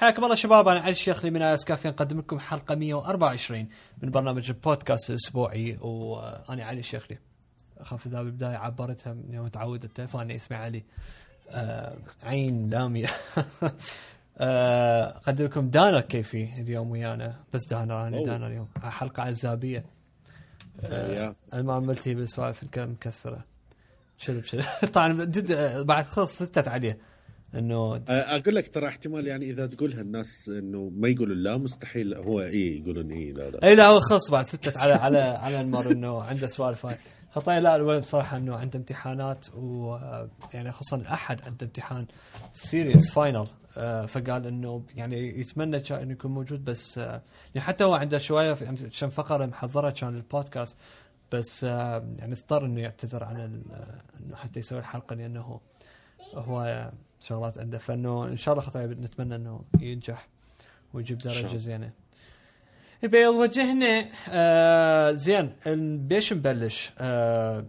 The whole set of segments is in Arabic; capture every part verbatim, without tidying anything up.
حياكم الله شباب، أنا علي الشيخ من آيس كافي نقدم لكم حلقة مية وأربعة وعشرين من برنامج البودكاست الأسبوعي، وأنا علي الشيخ. أخاف إذا بالبداية عبرتها من يوم تعود التلفوني اسمي علي آه عين لامية. آه أقدم لكم دانا كيفي اليوم ويانا، بس دانا أنا دانا اليوم حلقة عزابية. آه المعاملتي بالسوالف الكلام مكسرة شذب شذب. طبعا بعد خلص ستة عليه انه اقول لك ترى احتمال يعني اذا تقولها الناس انه ما يقولوا لا مستحيل هو ايه يقولون ايه لا لا اي لا هو خلص بعد ستة على على على المر انه عنده سوالف هاي خطايا. لا الولد بصراحه انه عنده امتحانات، ويعني خصوصا الاحد عنده امتحان سيريس فاينل، فقال انه يعني يتمنى انه يكون موجود، بس يعني حتى هو عنده شويه عشان فقره محضره كان البودكاست، بس يعني اضطر انه يعتذر عن انه حتى يسوي الحلقه لانه هو شغلات عنده. فانه ان شاء الله خطايا نتمنى انه ينجح ويجيب درجه زينه. يبي وجهنا آه زين. بيش نبلش؟ آه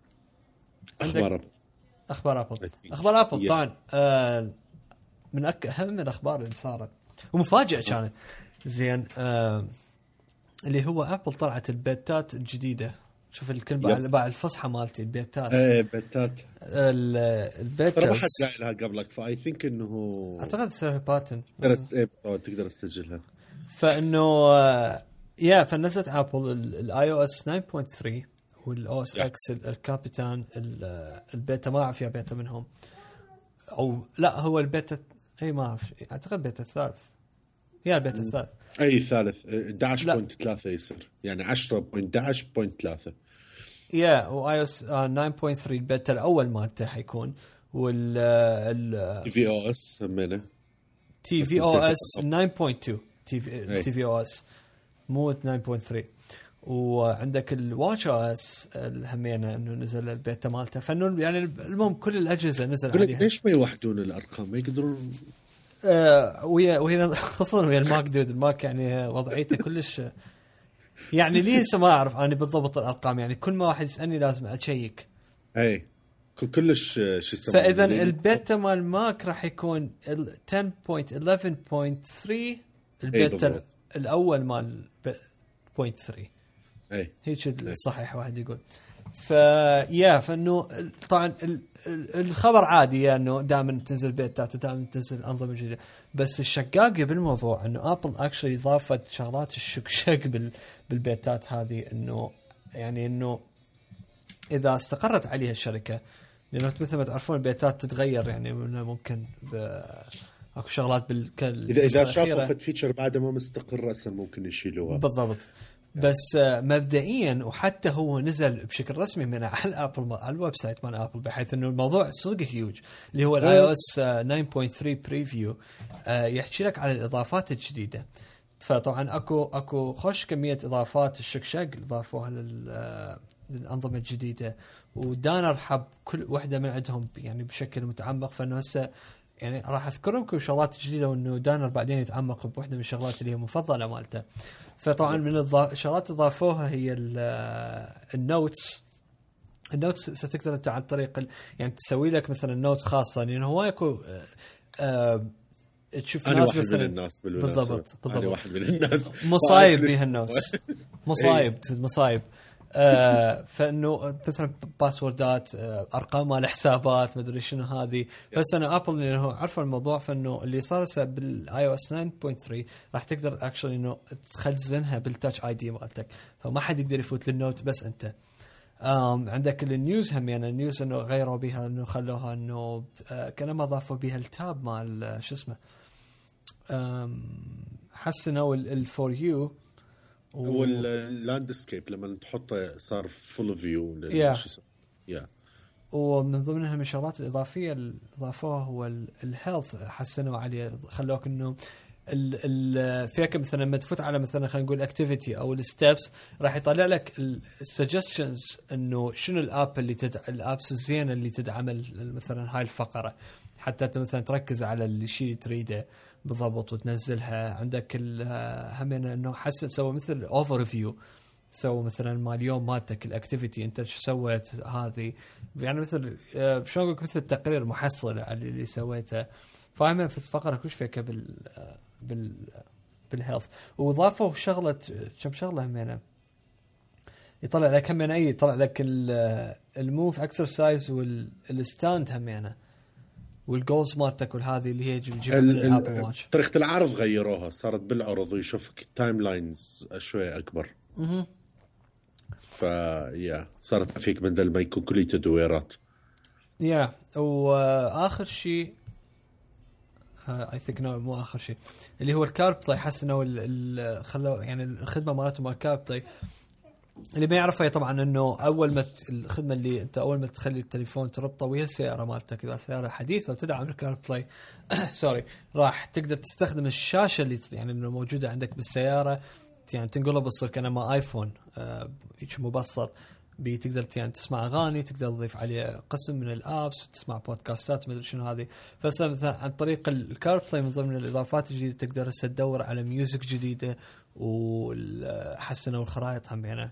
اخبار ابل. اخبار ابل اخبار ابل طبعا آه من أك... اهم الاخبار اللي صارت ومفاجاه كانت زين. آه اللي هو ابل طلعت البيتات الجديده. شوف الكلمه بعد الفصحى مالتي البيتات. ايه بيتات البيتات ترى ما حد قايلها قبلك، فاي ثينك انه اعتقد سيرها باتن تقدر ايه تقدر تسجلها. فانه يا فنزلت ابل الاي او اس تسعة نقطة ثلاثة والاو اس اكس الكابيتان البيتا ما اعرف يا بيتا منهم او لا هو البيتا اي ما اعرف اعتقد بيتا الثالث يا البيتا الثالث اي ثالث احد عشر نقطة ثلاثة يصير يعني عشرة نقطة واحد عشر نقطة ثلاثة يا واي او اس تسعة نقطة ثلاثة البيتا الاول مالته حيكون، وال ال في او اس همينه تي في او اس تسعة نقطة اثنين تي في تي في او اس مو تسعة نقطة ثلاثة. وعندك الواتش او اس الهمينه انه نزل البيتا مالته، فانه يعني المهم كل الاجهزه نزل عليها. ليش ما يوحدون الارقام؟ ما يقدرون آه ويا وهي خصوصا ويا الماك دود. الماك يعني وضعيته كلش يعني ليش ما اعرف انا بالضبط الارقام، يعني كل ما واحد يسالني لازم اشيك. اي كلش شو يسمونه. فاذا البيتا مال ماك راح يكون عشرة نقطة إحدى عشر نقطة ثلاثة البيتا الاول مال بوينت ثلاثة. اي هيك الصحيح واحد يقول. فيا فانه طبعا الخبر عادي يعني انه دائما تنزل بيتات ودائما تنزل انظمه جديده، بس الشقاقه بالموضوع انه ابل اكشلي ضافت شغلات الشقشق بالبيتات هذه، انه يعني انه اذا استقرت عليها الشركه، لانه مثل ما تعرفون البيتات تتغير، يعني ممكن اكو شغلات بالكل اذا اذا شافوا فت فيتشر بعد ما مستقر اصلا ممكن يشيلوها بالضبط. بس مبدئيا وحتى هو نزل بشكل رسمي من على ابل على الويب سايت مال ابل، بحيث انه الموضوع صدق هيوج اللي هو الاي او اس تسعة نقطة ثلاثة بريفيو يحكي لك على الاضافات الجديده. فطبعا اكو اكو خوش كميه اضافات الشقشق ضافوها للانظمه الجديده، ودانر حب كل وحده من عندهم يعني بشكل متعمق. فانه هسه يعني راح اذكر لكم شغلات جديده، وانه دانر بعدين يتعمق بوحده من الشغلات اللي هي مفضله مالته. فطبعا من الشغلات اللي ضافوها هي النوتس. النوتس ستقدر انت عن طريق يعني تسوي لك مثلا نوتس خاصه، لانه يعني هو يكون آه تشوف أنا ناس واحد مثلا من الناس بالضبط بالضبط أنا واحد من الناس مصايب بها النوتس مصايب مصايب آه فانه مثلا باسوردات آه ارقام مال حسابات ما ادري شنو هذه. بس انا ابل انه عرفوا الموضوع، فانه اللي صار بالاي او اس تسعة نقطة ثلاثة راح تقدر اكشلي انه تخزنها بالتاتش اي دي مالتك، فما حد يقدر يفوت للنوت بس انت. آم عندك النيوز هم يعني النيوز انه غيروا بها، انه خلوها انه آه كانما اضافوا بها التاب مال شو اسمه حسنوا الفور يو واللاندسكيب لما تحطه صار فول فيو للشيء. يا ومن ضمنها من الشغلات الإضافية اللي ضافوها هو الهيلث، حسنوا عليه، خلوك إنه ال ال فيك مثلا لما تفوت على مثلا خلينا نقول اكتيفيتي او الستبس راح يطلع لك السجستشنز انه شنو الاب اللي تدعم الابس الزينه اللي تدعم مثلا هاي الفقره، حتى انت مثلا تركز على الشيء تريده بالضبط وتنزلها. عندك همين انه حسن سوى مثل اوفر فيو سووا مثلا مال اليوم مالتك الاكتيفيتي انت شو سويت هذه يعني مثل شلون اقول مثل تقرير محصل على اللي سويته فاهمه في الفقره كلش فيك بال بال بالهيلث وضافوا شغله كم شغله همينه يطلع لك همين اي يطلع لك الموف اكسرسايز والستاند همينه والجولز مالتك والهذه اللي هي تجيبها من الابل واتش. طريقه العرض غيروها صارت بالعرض ويشوفك التايم لاينز شوي اكبر. اها فيا صارت فيك بدل ما يكون كل تدويرات. يا واخر شيء اي ثينك نو مو اخر شيء اللي هو الكار بلاي حسنوا خلوا يعني الخدمه مالتهم الكار بلاي اللي ما يعرفه طبعا انه اول ما الخدمه اللي انت اول ما تخلي التليفون تربطه ويا السياره مالتك اذا سياره حديثه وتدعم الكار بلاي سوري راح تقدر تستخدم الشاشه اللي يعني انه موجوده عندك بالسياره يعني تنقلها بتصير كانما ايفون آه مبسط بتقدر يعني تسمع اغاني تقدر تضيف عليه قسم من الابس تسمع بودكاستات ما ادري شنو هذه فمثلا عن طريق الكار بلاي من ضمن الاضافات الجديده تقدر تدور على ميوزك جديده وحسنوا الخرائط هم يعني.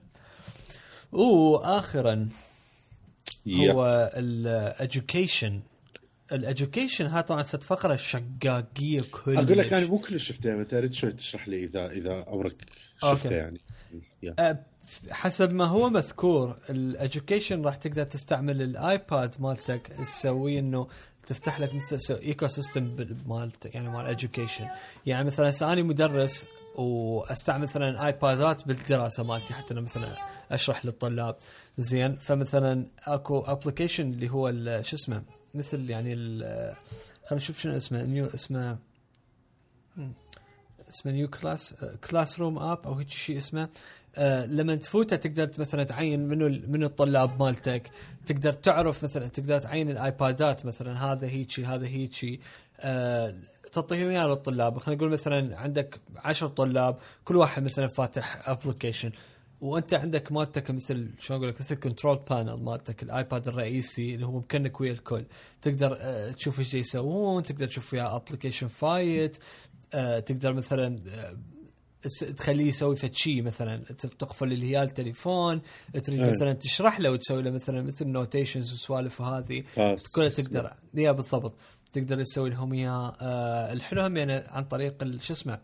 واخرا هو الاديوكيشن الاديوكيشن ها طبعا فقره شقاقيه كل اقول لك انا مو كل شفتها ما تريد شوي تشرح لي اذا اذا عمرك شفتها يعني أه حسب ما هو مذكور الاديوكيشن راح تقدر تستعمل الايباد مالتك تسوي انه تفتح لك مثل ايكو سيستم مالت يعني مال اديوكيشن يعني مثلا انا مدرس واستعمل مثلا ايبادات بالدراسه مالتي حتى انا مثلا اشرح للطلاب زين فمثلا اكو ابلكيشن اللي هو شو اسمه مثل يعني خلينا نشوف شنو اسمه نيو اسمه اسمه نيو كلاس كلاس روم اب او هيك شيء اسمه آه لما تفوته تقدر مثلا تعين منو من الطلاب مالتك تقدر تعرف مثلا تقدر تعين الايبادات مثلا هذا هيك هذا هيك آه تعطيهم اياه للطلاب خلينا نقول مثلا عندك عشر طلاب كل واحد مثلا فاتح ابلكيشن وانت عندك مالتك مثل شلون اقول لك مثل كنترول بانل مالتك الايباد الرئيسي اللي هو ممكنك ويا الكل تقدر اه تشوف ايش يسوون تقدر تشوف ويا ابلكيشن فايت اه تقدر مثلا اه تخليه يسوي فشي مثلا تقفل اللي هي التليفون تريد أيه. مثلا تشرح له وتسوي له مثلا مثل نوتيشنز وسوالف وهذه كلها تقدر يا بالضبط تقدر تسوي لهم اياه اه الحلو هم يعني عن طريق شو اسمه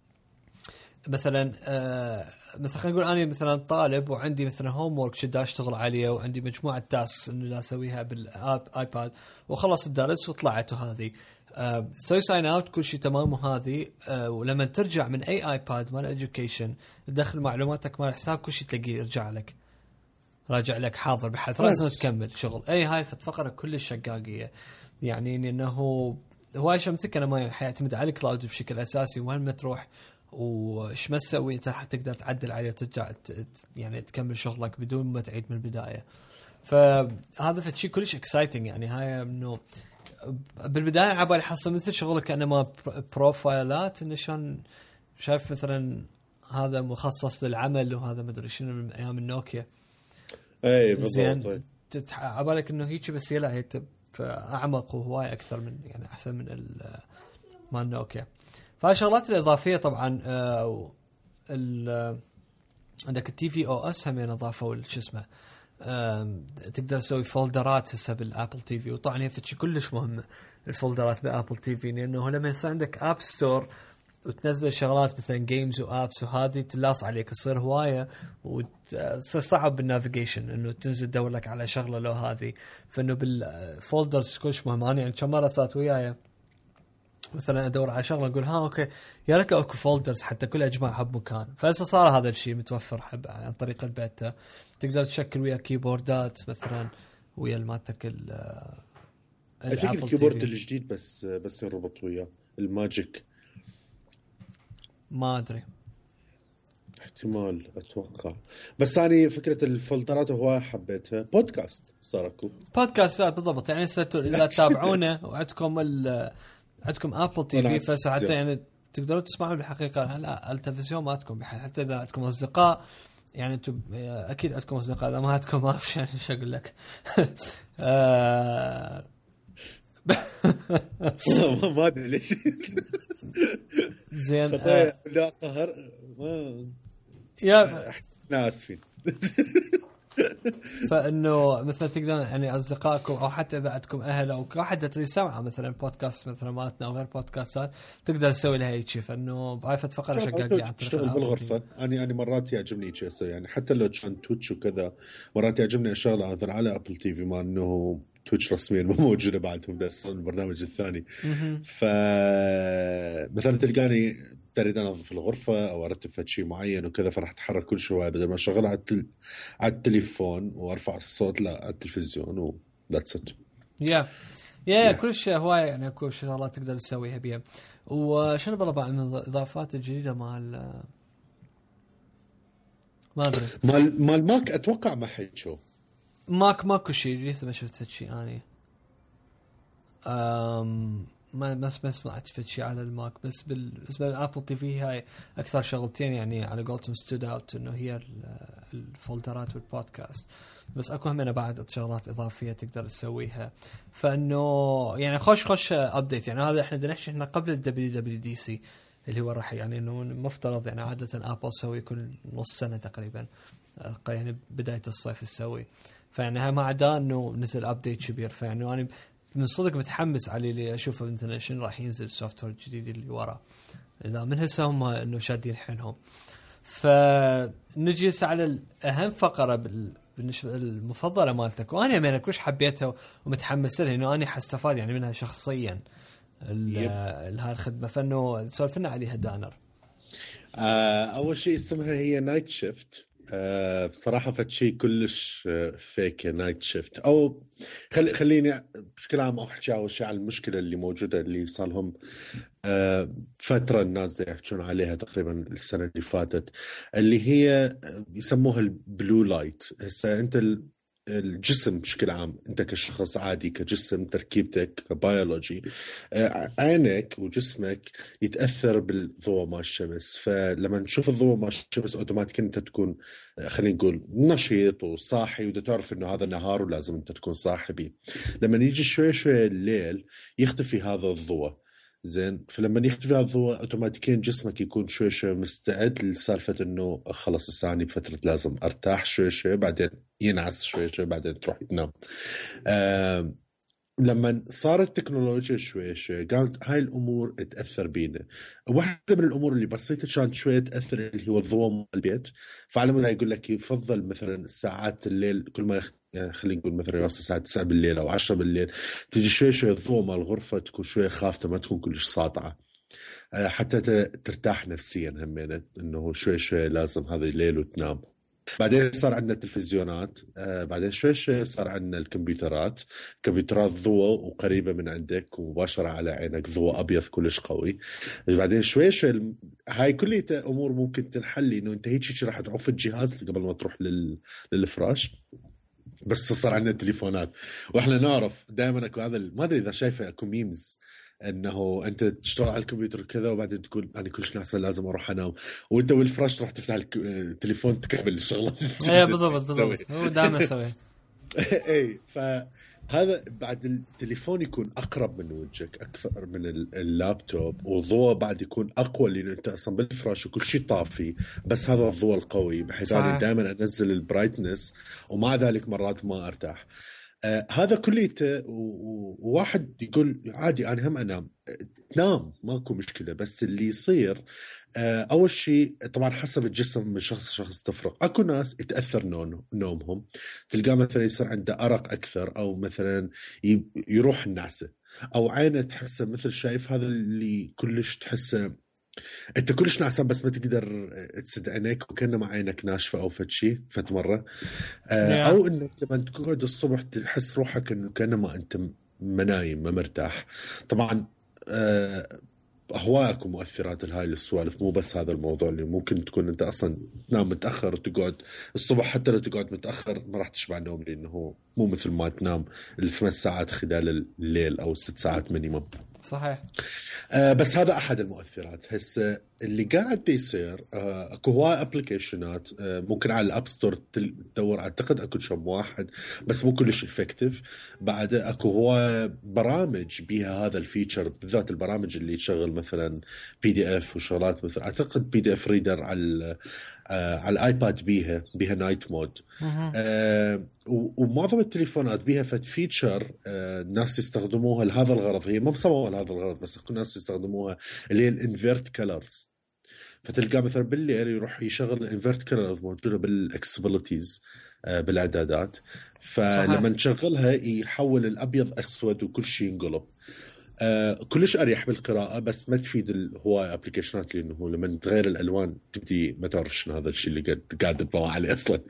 مثلا آه مثلا خلينا نقول انا مثلا طالب وعندي مثلا هوم وورك شد اشتغل عليه وعندي مجموعه تاسكس انه لا اسويها بالايباد وخلص الدرس وطلعت وهذه آه سوي ساين اوت كل شيء تمام وهذه آه ولما ترجع من اي ايباد مال اديوكيشن تدخل معلوماتك مال حساب كل شيء تلاقيه يرجع لك راجع لك حاضر بحيث لازم تكمل شغل اي هاي فقره كل الشقاقيه يعني انه هواي شيء مثل انا ما حيعتمد على الكلاود بشكل اساسي وين ما تروح وش ما تسوي انت تقدر تعدل عليه وترجع يعني تكمل شغلك بدون ما تعيد من البدايه فهذا فشي كلش اكسايتنج يعني هاي انه بالبدايه عبالي حصل مثل شغلك انما بروفايلات انه شلون شايف مثلا هذا مخصص للعمل وهذا ما ادري شنو من ايام النوكيا اي بالضبط عبالك انه هيك بس لا هي اعمق وهواي اكثر من يعني احسن من مال نوكيا فالشغلات الإضافية طبعا آه ال عندك التي في او اس هم اضافوا شو اسمه آه تقدر تسوي فولدرات هسه بالابل تي في وطبعا هي فتشي كلش مهمة الفولدرات بابل تي في لانه لما يصير عندك اب ستور وتنزل شغلات مثلا جيمز وابس وهذه تلاص عليك تصير هوايه وتصير صعب بالنافيجيشن انه تنزل تدور لك على شغله لو هذه فانه بالفولدرز كلش مهم انا يعني كم مره صارت وياي مثلا ادور على شغله اقول ها اوكي يا ريت لو اكو فولدرز حتى كل اجمعها بمكان فهسه صار هذا الشيء متوفر حب عن طريق البيتا تقدر تشكل ويا كيبوردات مثلا ويا مالتك ال الكيبورد الجديد بس بس يربط وياه الماجيك ما ادري احتمال اتوقع بس انا فكره الفولدرات هو حبيتها بودكاست صاركم بودكاست بالضبط يعني اذا تتابعونا وعندكم ال عندكم ابل تي في فساعتها يعني تقدروا تسمعوا بالحقيقه لا التلفزيون مالتكم حتى اذا عندكم اصدقاء يعني انتم اكيد عندكم اصدقاء اذا ما عندكم ما في يعني شو اقول لك ما ادري ليش زين لا قهر ما يا لا اسفين. فانه مثلا تقدرون يعني اصدقائكم او حتى اذا عندكم اهل او واحد اللي سمع مثلا بودكاست مثلا مالتنا او غير بودكاستات تقدر تسوي لها هيك شيء. فانه بعرف فقره شقاقي عن تشتغل بالغرفه. انا انا مرات يعجبني شيء اسوي يعني حتى لو كان تويتش وكذا مرات يعجبني اشغل اثر على ابل تي في ما انه تويتش رسميا ما موجوده بعدهم بس البرنامج الثاني. ف مثلا تلقاني تريد انظف الغرفه او ارتب فد شيء معين وكذا فراح اتحرك كل شويه بدل ما اشغل على التل... على التليفون وارفع الصوت لا على التلفزيون و ذاتس ات. يا يا كل شيء هوايه يعني كل شغلات تقدر تسويها بيها. وشنو بالله بعد من الاضافات الجديده مال ما ادري مال مال ماك اتوقع ما حيشو ماك ماكو شيء لسه ما شفت فد شيء اني امم ما بس بس طلعت فد شيء على الماك. بس بالنسبه للابل تي في هاي اكثر شغلتين يعني على قولتهم ستود اوت انه هي الفولدرات والبودكاست. بس اكو همنا بعد شغلات اضافيه تقدر تسويها. فانه يعني خوش خوش ابديت يعني هذا احنا بدنا نحكي احنا قبل الدبليو دبليو دي سي اللي هو راح يعني انه مفترض يعني عاده ابل تسوي كل نص سنه تقريبا يعني بدايه الصيف تسوي. فيعني ها ما عدا انه نزل ابديت كبير. فيعني انا يعني من صدق متحمس عليه اللي اشوفه مثلا شنو راح ينزل السوفت وير الجديد اللي وراه اذا من هسه هم انه شادين حيلهم. فنجي على اهم فقره بال بالنسبه المفضله مالتك وانا من كلش حبيتها ومتحمس لها انه انا حستفاد يعني منها شخصيا هاي الخدمه. فانه سولفنا عليها دانر. آه اول شيء اسمها هي نايت شيفت. آه بصراحه فد شيء كلش فيك نايت شيفت او خلي خليني بشكل عام احكي اول شيء على المشكله اللي موجوده اللي صار لهم آه فتره الناس دا يحكون عليها تقريبا السنه اللي فاتت اللي هي يسموها البلو لايت. هسه انت الجسم بشكل عام انت كشخص عادي كجسم تركيبتك كبيولوجي عينك وجسمك يتاثر بالضوء مال الشمس. فلما نشوف الضوء مال الشمس اوتوماتيكيا انت تكون خلينا نقول نشيط وصاحي وده تعرف انه هذا نهار ولازم انت تكون صاحي بيه. لما يجي شوي شوي الليل يختفي هذا الضوء زين. فلما يختفي هذا الضوء اوتوماتيكيا جسمك يكون شوي شوي مستعد لسالفه انه خلص الثاني بفتره لازم ارتاح شوي شوي بعدين ينعس شوي شوي بعدين تروح تنام. آه لما صارت التكنولوجيا شوي شوي قالت هاي الامور تاثر بينا. واحده من الامور اللي بسيطه كانت شويه تاثر اللي هو الضوء مال البيت. فعلى مود يقول لك يفضل مثلا الساعات الليل كل ما يخ... يعني خلينا نقول مثلا يوصل الساعه تسعة بالليل او عشرة بالليل تيجي شوي شوي الضوء مال الغرفه تكون شوي خافته ما تكون كلش ساطعه حتى ترتاح نفسيا همينه انه شوي شوي لازم هذا الليل وتنام. بعدين صار عندنا التلفزيونات. آه بعدين شوي شوي صار عندنا الكمبيوترات. كمبيوترات ضوء وقريبة من عندك ومباشرة على عينك ضوء أبيض كلش قوي. بعدين شوي شوي هاي كلها أمور ممكن تنحل إنه أنت هيك شيء راح تعوف الجهاز قبل ما تروح لل... للفراش. بس صار عندنا التليفونات واحنا نعرف دائما اكو هذا ما ادري اذا شايفه اكو ميمز انه انت تشتغل على الكمبيوتر كذا وبعدين تقول انا كلش ناعسه لازم اروح انام وانت والفراش تروح تفتح التليفون تكمل الشغله. ايه بالضبط بالضبط هو دائما يسوي. اي فهذا بعد التليفون يكون اقرب من وجهك اكثر من اللابتوب وضوء بعد يكون اقوى لانه انت اصلا بالفراش وكل شيء طافي بس هذا الضوء القوي بحيث انا دائما انزل البرايتنس ومع ذلك مرات ما ارتاح. آه هذا كليته وواحد يقول عادي انا هم انام. تنام ماكو مشكله بس اللي يصير آه اول شيء طبعا حسب الجسم من شخص لشخص تفرق. اكو ناس يتاثر نوم نومهم تلقاه مثلا يصير عنده ارق اكثر او مثلا يروح النعسه او عينه تحسه مثل شايف هذا اللي كلش تحسه انت كلش نعسان بس ما تقدر تسد عينيك وكأنما عينك ناشفه او فد شيء فت مره. آه او انك لما تقعد الصبح تحس روحك انه كأنما انت ما نايم ما مرتاح. طبعا آه هواك ومؤثرات الهاي السوالف مو بس هذا الموضوع اللي ممكن تكون انت اصلا تنام متاخر وتقعد الصبح حتى لو تقعد متاخر ما راح تشبع نوم لانه مو مثل ما تنام الثمان ساعات خلال الليل او الست ساعات مينيمم. صحيح. آه بس هذا احد المؤثرات. هسه اللي قاعد يصير آه، اكو هواي ابلكيشنات آه، ممكن على الاب ستور تدور، اعتقد اكو كم واحد بس مو كلش افكتيف. بعد اكو هواي برامج بيها هذا الفيتشر، بالذات البرامج اللي تشغل مثلا بي دي اف وشغلات، مثل اعتقد بي دي اف ريدر على آه، على الايباد بيها بيها نايت مود. آه ومعظم التليفونات بيها فت فيتشر آه الناس يستخدموها لهذا الغرض، هي ما مصممه لهذا الغرض بس اكو ناس يستخدموها، اللي هي الانفيرت كلرز. فتلقى مثلا بالليل يروح يشغل الانفيرت كلرز موجوده بالاكسبيليتيز آه بالاعدادات، فلما نشغلها يحول الابيض اسود وكل شيء ينقلب. آه كلش اريح بالقراءه، بس ما تفيد الهواي ابلكيشنات، لانه لما تغير الالوان تبدي ما تعرف شنو هذا الشيء اللي قاعد قاعد تبوع عليه اصلا.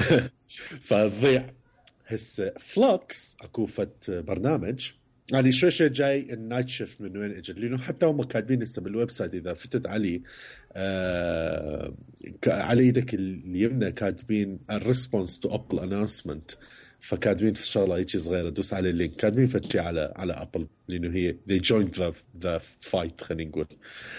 فتضيع. هسه فلوكس اكو فت برنامج يعني شوي شوي جاي النايت شيفت من وين اجى، لانه حتى هم كاتبين هسه بالويب سايت اذا فتت عليه آه على ايدك اليمنى كاتبين الريسبونس تو ابل اناونسمنت، فكاتبين في الشغله هيك صغيره دوس على اللينك كاتبين فتشي على على ابل، لانه هي they joined the the fight خلينا نقول.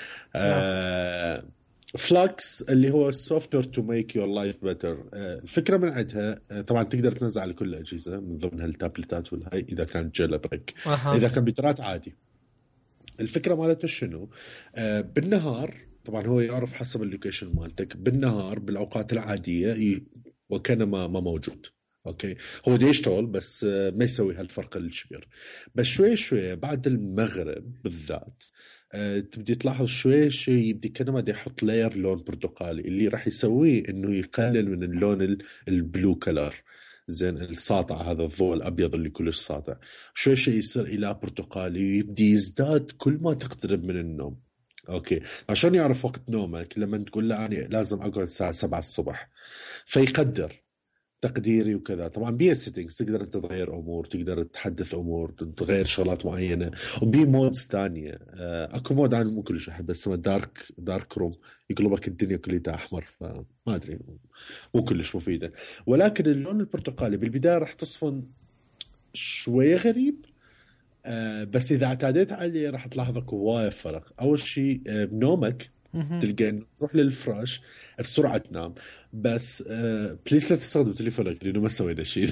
آه فلكس اللي هو السوفت وير تو ميك يور لايف بيتر. الفكره من عندها آه طبعا تقدر تنزل على كل الاجهزه من ضمنها التابلتات والهاي اذا كانت جيل بريك. أه. اذا كمبيوترات عادي. الفكره مالته شنو؟ آه بالنهار طبعا هو يعرف حسب اللوكيشن مالتك، بالنهار بالاوقات العاديه وكان ما ما موجود. اوكي هو دي يشتغل بس ما يسوي هالفرق الكبير. بس شوي شوي بعد المغرب بالذات أه تبدي تلاحظ شوي شوي يبدي كأنه ما يحط لاير لون برتقالي، اللي راح يسويه انه يقلل من اللون البلو كلر، زين الساطع هذا الضوء الابيض اللي كلش ساطع، شوي شوي يصير الى برتقالي ويبدي يزداد كل ما تقترب من النوم. اوكي عشان يعرف وقت نومك لما تقول له يعني لازم اقعد الساعه سبعة الصبح فيقدر تقديري وكذا. طبعا بيه سيتنجز تقدر انت تغير امور، تقدر تحدث امور، تغير شغلات معينه، وبيه مودز ثانيه. اكو مود انا مو كلش احبه اسمه دارك دارك روم، يقلبك الدنيا كلها احمر، فما ادري مو كلش مفيده. ولكن اللون البرتقالي بالبدايه راح تصفن شويه غريب، آه بس اذا اعتاديت عليه راح تلاحظ هوايه فرق. اول شيء آه بنومك تلقى انه تروح للفراش بسرعه تنام، بس آه بليز لا تستخدم تليفونك لانه ما سوينا شيء.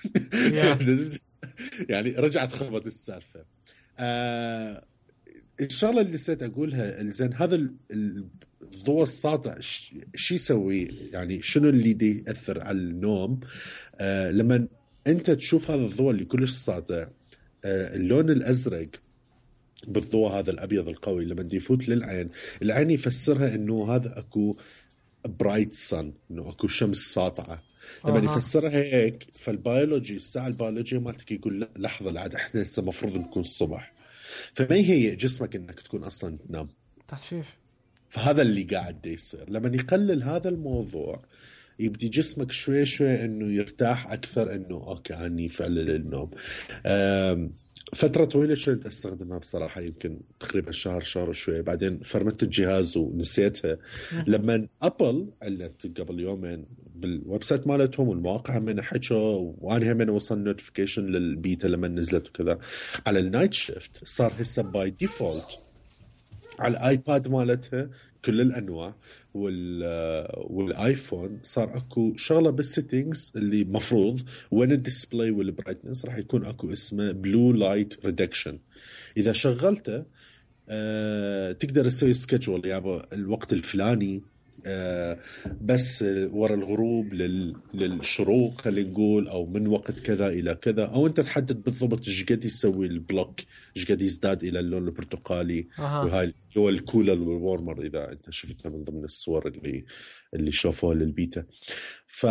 يعني رجعت خبط السالفه. آه الشغله اللي نسيت اقولها، زين هذا الضوء الساطع شو يسوي؟ يعني شنو اللي دي ياثر على النوم؟ آه لما انت تشوف هذا الضوء اللي كلش ساطع، آه اللون الازرق بالضوء هذا الابيض القوي لما يفوت للعين، العين يفسرها انه هذا اكو برايت سن، انه اكو شمس ساطعه. لما أه. يفسرها هيك فالبيولوجي الساعه البيولوجيه مالتك يقول لا لحظه العاده احنا هسه المفروض نكون الصبح، فما يهيئ جسمك انك تكون اصلا تنام تحشيش. فهذا اللي قاعد يصير. لما يقلل هذا الموضوع يبدي جسمك شوي شوي انه يرتاح اكثر، انه اوكي اني فعلا للنوم. فترة طويلة شوي استخدمها بصراحة، يمكن تقريبا شهر شهر وشوي، بعدين فرمت الجهاز ونسيتها. لما أبل علت قبل يومين بالويب سايت مالتهم والمواقع من حكوا، وأنا هم وصل نوتيفيكيشن للبيتا لما نزلت وكذا على النايت شيفت، صار هسه باي ديفولت على الايباد مالتها كل الانواع وال والايفون صار اكو شغله بالسيتنجز اللي مفروض وين الديسبلاي والبرايتنس راح يكون اكو اسمه بلو لايت ريدكشن. اذا شغلته أه تقدر تسوي سكيدجول يعني الوقت الفلاني أه بس ورا الغروب لل... للشروق خلينا نقول، او من وقت كذا الى كذا، او انت تحدد بالضبط ايش قد يسوي البلوك، ايش قد يزداد الى اللون البرتقالي. أه. وهاي هو الكولر والورمر اذا انت شفتها من ضمن الصور اللي اللي شافوها للبيتا. ف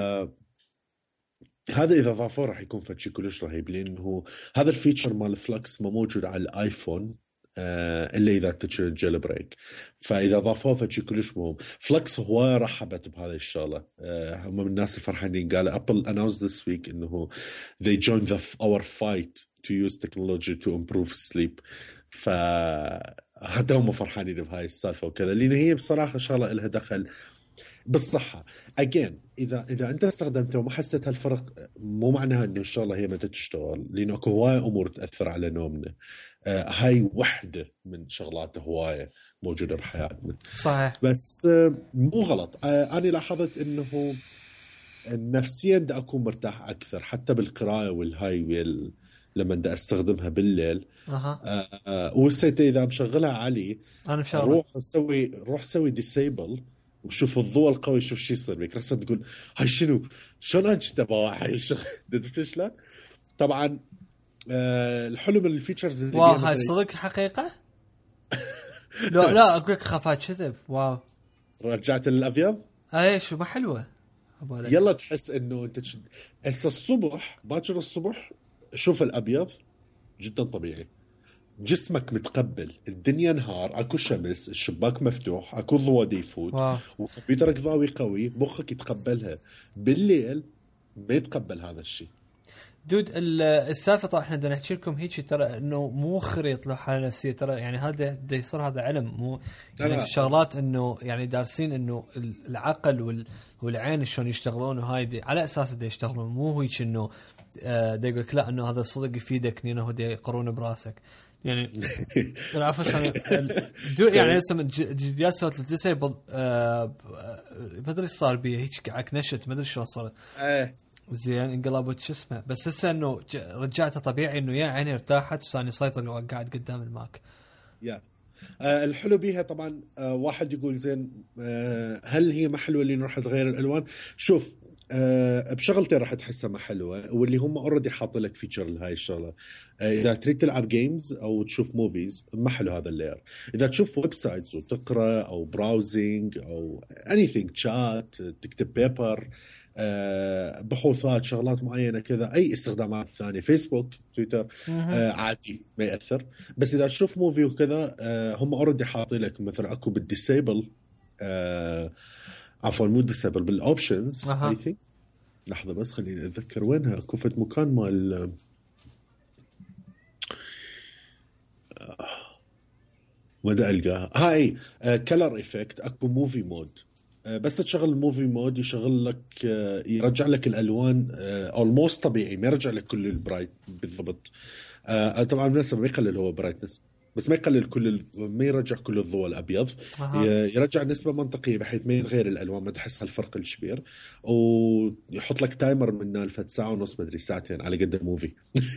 هذا اذا ضافوه راح يكون فشي كلش رهيب، لانه هذا الفيتشر مال فلكس ما موجود على الايفون آه إلا إذا تشيل الجيل بريك، فإذا ضافوه فشي كلش مهم. فلكس هو رحبت بهذه الشغلة، آه هم من الناس الفرحانين. قال أبل announced this week إنه they joined the, our fight to use technology to improve sleep. فهذا هم فرحانين بهاي السالفة وكذا، لأن هي بصراحة شغلة إلها دخل بالصحة. أجين إذا إذا أنت استخدمته وما حسيت هالفرق، مو معناها إنه الشغلة هي ما تشتغل، لأنه أكو هواية أمور تأثر على نومنا. آه هاي وحدة من شغلات هواية موجودة بحياتنا. صحيح. بس آه مو غلط. آه أنا لاحظت إنه نفسيا دا أكون مرتاح أكثر حتى بالقراءة والهاي وال... لما دا أستخدمها بالليل. أها. آه آه والسيت إذا مشغلها علي أنا مشغلها، روح سوي روح سوي ديسيبل وشوف الضوء القوي، شوف شو يصير بك. رح تقول هاي شنو، شلون أنت تبغى هاي الشغل؟ شلون؟ طبعا آه الحلو من الفيتشرز اللي واو هاي صدق حقيقة. لا لا أقولك خفات كذب. واو رجعت للأبيض. اي شو ما حلوة. يلا تحس انه انت تش... هسه الصبح باكر الصبح شوف الابيض جدا طبيعي، جسمك متقبل الدنيا نهار، اكو شمس، الشباك مفتوح، اكو ضوء يفوت، وكمبيوترك ضاوي قوي، مخك يتقبلها. بالليل ما يتقبل هذا الشيء. دود السالفه طبعا احنا بدنا نحكي لكم هيك ترى انه مو خريط له حاله نفسيه ترى، يعني هذا دا يصير هذا علم، مو يعني في شغلات انه يعني دارسين انه العقل وال والعين شلون يشتغلون، وهاي على اساس دا يشتغلون، مو هيك انه دا يقولك لا انه هذا صدق يفيدك لانه هو دا يقرون براسك يعني. انا عارف دو يعني هسه جلسه الديسيبل ما ادري صار بيه هيك عكنشت، ما ادري شو صار زين انقلبت شو اسمه، بس هسه انه رجعته طبيعي، انه يا عيني ارتاحت وصار يسيطر وقاعد قدام الماك. يا آه الحلو بيها طبعا. آه واحد يقول زين آه هل هي ما حلوه اللي نروح تغير الالوان؟ شوف آه بشغلتين راح تحسها ما حلوه، واللي هم اوريدي حاط لك فيتشر لهاي الشغله. آه اذا تريد تلعب جيمز او تشوف موفيز ما حلو هذا اللاير. اذا تشوف ويب سايتس وتقرا او براوزنج او انيثينج شات، تكتب بيبر، آه بحوثات، شغلات معينه كذا، اي استخدامات ثانيه، فيسبوك، تويتر، آه عادي ما ياثر. بس اذا تشوف موفي وكذا آه هم اوريدي حاطين لك مثلا اكو بالديسيبل آه عفوا مو ديسيبل بالاوبشنز اي ثينك. لحظه بس خليني اتذكر وينها، كفت مكان مال ودا القاها هاي كلر افكت. اكو موفي مود، بس تشغل الموفي مود يشغل لك يرجع لك الالوان اولموست طبيعي، ما يرجع لك كل البرايت بالضبط. طبعا بالنسبه ما يقلل هو برايتنس، بس ما يقلل كل، ما يرجع كل الضوء الابيض. أه. يرجع نسبه منطقيه بحيث ما يتغير الالوان، ما تحس الفرق الكبير، ويحط لك تايمر من نالفه ساعه ونص مدري ساعتين على قد الموفي.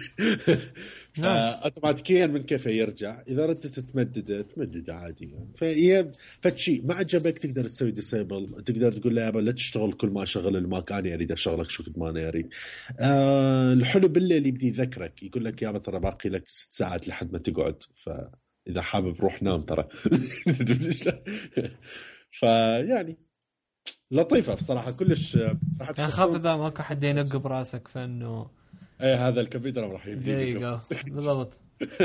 اوتوماتيكيا من كيف يرجع. اذا ردت تتمدد تمدد عادي يعني. فهي فتشي ما عجبك تقدر تسوي ديسيبل، تقدر تقول له يابا لا تشتغل كل ما شغل الماك، انا اريد اشغلك شو قد ما انا اريد. آه الحلو بالليل يبدي يذكرك يقول لك يابا ترى باقي لك ست ساعات لحد ما تقعد، فاذا حابب روح نام ترى. فيعني لطيفه بصراحه كلش. راح اخاف اذا ماكو حد ينقب براسك فانه اي هذا الكمبيوتر راح يجي بالضبط.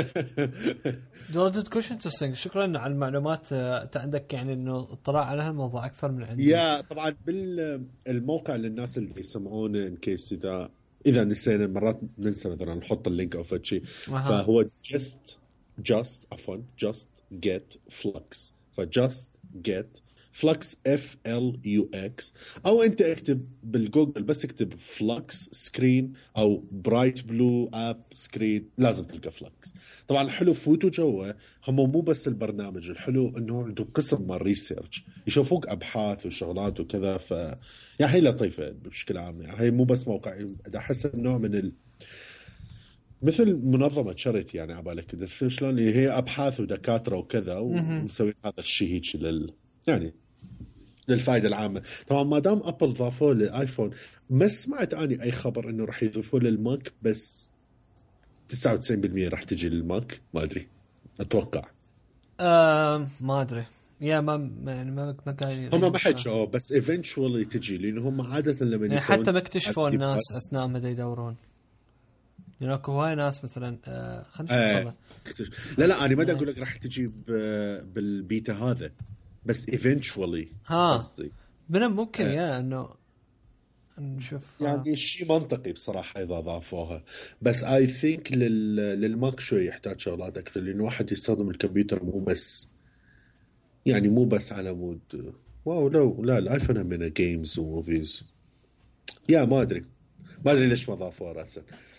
دولت كوش انترستينج، شكرا على المعلومات. انت عندك يعني انه اطلاع على هالموضوع اكثر من عندي. يا طبعا بالموقع للناس اللي يسمعون ان كيس اذا اذا نسينا مرات ننسى مثلا نحط اللينك او فشي. فهو just just عفوا just get flux. فجust get flux F L U X، او انت اكتب بالجوجل بس اكتب flux screen او bright blue app screen لازم تلقى flux. طبعا الحلو فوتوا جوا، هم مو بس البرنامج، الحلو انه عندهم قسم مال ريسيرش يشوفوك ابحاث وشغلات وكذا. ف يعني هي لطيفه بشكل عام، يعني هي مو بس موقع، احس نوع من ال... مثل منظمه شريت يعني عبالك شلون اللي هي ابحاث ودكاتره وكذا، ومسوي هذا الشيء هيك لل يعني للفائده العامه. طبعا ما دام ابل ضافوه للايفون، ما سمعت اني اي خبر انه راح يضيفوه للماك، بس تسعة وتسعين بالمئة راح تجي للماك، ما ادري اتوقع. أه ما ادري يا ما يعني ما ما قايل هم ما حكوا، بس eventually تجي، لان هم عاده لما يعني حتى ما اكتشفوا الناس اثناء ما يدورون. يعني اكو هواي ناس مثلا آه خلينا نشوف. آه لا لا انا ما بدي اقول لك راح تجي بالبيتا هذا، بس eventually ها بنا ممكن آه. يا انه نشوف يعني آه. شيء منطقي بصراحه اذا ضافوها. بس اي ثينك لل... للماك شوي يحتاج شغلات اكثر، لانه واحد يستخدم الكمبيوتر مو بس يعني مو بس على مود واو لو لا الايفون هم منه جيمز وموفيز. يا ما ادري ما ادري ليش ما ضافوها راسا.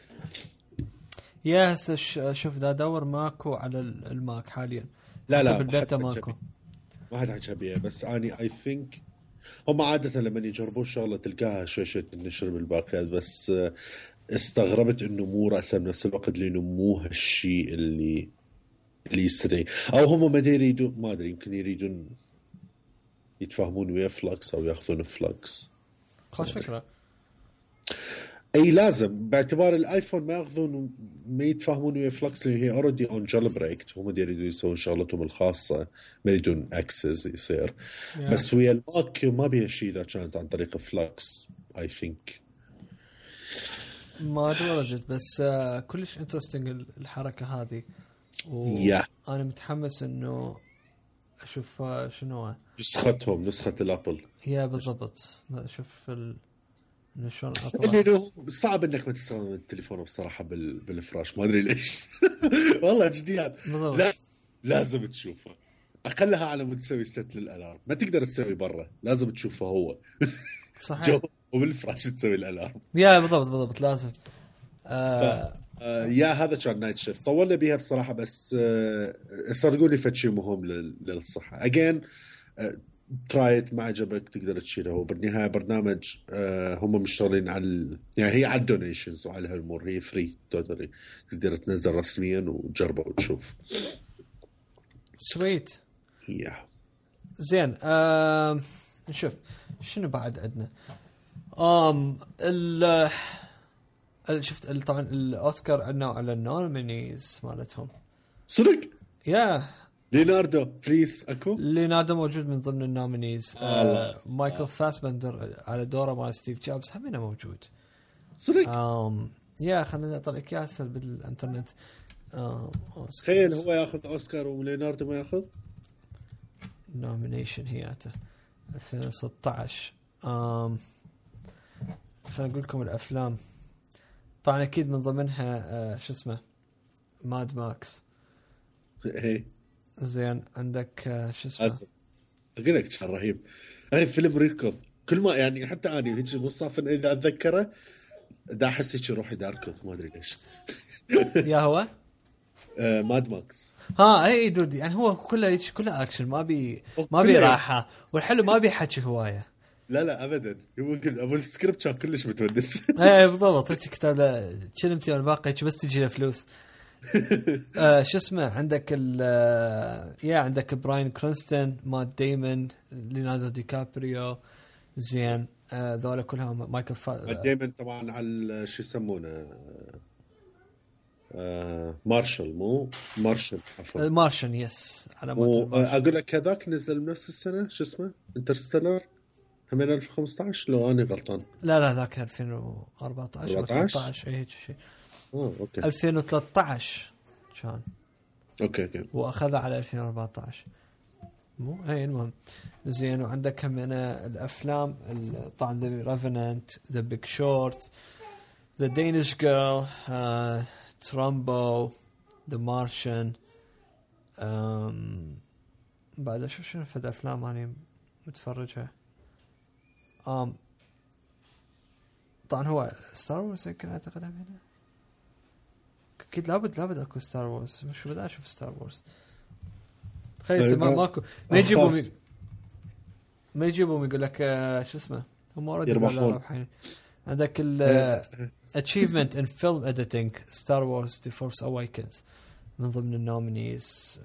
يا هسه شوف ذا دور ماكو على الماك حاليا. لا لا بالبيتا ماكو ما حد حكى بيها، بس اني اي ثينك هم عاده لما يجربون شغله تلقاها شوي شوي تنشر بالباقيات، بس استغربت انه مو راسا بنفس الوقت، لانه مو هالشيء اللي اللي يستدعي، او هم ما يريدون ما ادري يمكن يريدون يتفاهمون ويا فلكس او ياخذون فلكس. خوش فكره. اي لازم باعتبار الايفون ما ياخذون ما يتفاهمون ويا فلكس اللي هي اوريدي اون جيل بريك، هم يريدون يسوون شغلتهم الخاصه، ما يريدون اكسس يصير yeah. بس ويا الماك ما بيها شيء اذا كانت عن طريق فلكس. اي ثينك ما ادري بس uh, كلش انترستنج الحركه هذه، وانا yeah. متحمس انه اشوف شنو نسختهم نسخه الابل. يا بالضبط اشوف ال... انه شلون ابل صعب انك ما تستخدم التليفون بصراحه بال... بالفراش، ما ادري ليش. والله جديد لازم لازم تشوفه، اقلها على مود تسوي ست للالارم، ما تقدر تسوي برا، لازم تشوفه هو صحيح وبالفراش تسوي الالارم. يا بالضبط بالضبط لازم آه... ف... آه يا هذا كان نايت شيفت طولنا بيها بصراحه، بس آه صدقوا لي فشي مهم لل... للصحه. اجين آه ترايت ما عجبك تقدر تشيله، هو بالنهايه برنامج آه هم مشتغلين على يعني هي على الدونيشنز وعلى هالامور، هي فري توتالي، تقدر تنزل رسميا وتجربه وتشوف. سويت yeah. زين آه... نشوف شنو بعد عندنا. ام ال شفت طبعا الاوسكار عندنا على النومينيز مالتهم صدق يا ليناردو بليز اكو ليناردو موجود من ضمن النومينيز. آه مايكل آه. فاسبندر على دوره مال ستيف جوبز همينه موجود صدق. ام يا خلينا نطلع كاسل بالانترنت. تخيل هو ياخذ اوسكار وليناردو ما ياخذ نومينيشن هياته ألفين وستة عشر. ام خلينا نقول لكم الافلام طبعا اكيد من ضمنها آه شو اسمه ماد ماكس. ايه زين عندك آه شو اسمه اقول لك كان رهيب هاي فيلم ريكض كل ما يعني حتى اني هيك مصطفى اذا اتذكره دا احس هيك روحي دا اركض ما ادري ليش. يا هو آه ماد ماكس ها اي دودي يعني هو كله كله اكشن ما بي ما بي راحه والحلو ما بيحكي هوايه. لا لا ابدا يمكن ابو السكريبت كان كلش متونس. ايه بالضبط هيك كتاب له كلمتي والباقي بس تجي له فلوس. آه شو اسمه عندك ال يا عندك براين كرينستون مات ديمون ليوناردو دي كابريو زين آه ذولا كلهم مايكل فا... مات ديمون طبعا على شو يسمونه آه مارشال مو مارشال عفوا مارشن يس على مو اقول لك هذاك نزل بنفس السنه شو اسمه انترستيلر هم ألفين وخمسة عشر لو أنا غلطان. لا لا ذاك ألفين وأربعة عشر ثلاثة عشر أي شيء. أوه أوكي. ألفين وثلاثة عشر كان. أوكي أوكي. وأخذها على ألفين وأربعة عشر. مو أي المهم. زين وعندك هم أنا الأفلام طبعا The Revenant, The Big Short, The Danish Girl, uh, Trumbo, The Martian. um, بعد شو شنو في الأفلام أنا متفرجها. آم طبعا هو ستار وورز يمكن اعتقد هنا اكيد لابد لابد اكو ستار وورز شو بدي اشوف ستار وورز. تخيل ما ماكو ما يجيبوا مي... ما يجيبوا يقول لك آه شو اسمه هم اوريدي رابحين. عندك ال achievement in film editing Star Wars The Force Awakens من ضمن النومينيز.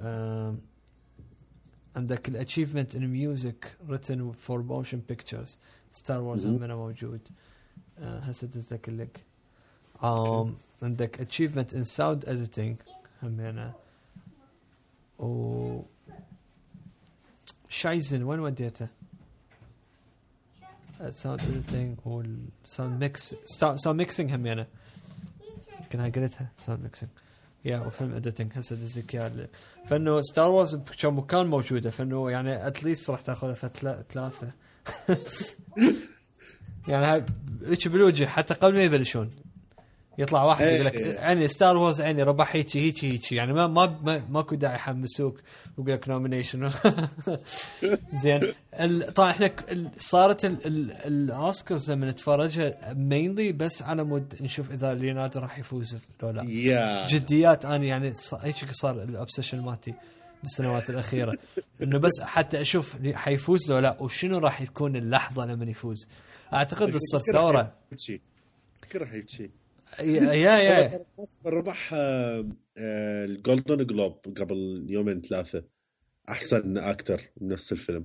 عندك ال achievement in music written for motion pictures ستار وورز همنا موجود. آه هسه دزك لك. آم عندك achievement in sound editing همنا و شايزن وين وديته sound editing والsound mix sound mixing همنا كان هاي قلتها sound mixing يا وفيلم editing هسه دزك يا فانه ستار وورز بكم مكان موجوده فانه يعني اتليست راح تاخذها ثلاثه يعني هاي ايش بالوجه حتى قبل ما يبلشون يطلع واحد إيه يقول لك إيه. يعني ستار وورز يعني ربح هيك هيك هيك يعني ما ما ما- ماكو داعي يحمسوك ويقول لك نومينيشن. زين ال- طبعا احنا ك- ال- صارت ال- ال- الاوسكارز لما نتفرجها مينلي بس على مود نشوف اذا ليوناردو راح يفوز ولا لا. يا جديات انا يعني ص- هيك صار الاوبسيشن مالتي بالسنوات الاخيره انه بس حتى اشوف حيفوز ولا لا وشنو راح تكون اللحظه لما يفوز. اعتقد تصير ثوره. فكرة هيك شيء. يا يا يا ربح آه، آه، الجولدن جلوب قبل يومين ثلاثة أحسن أكتر من نفس الفيلم.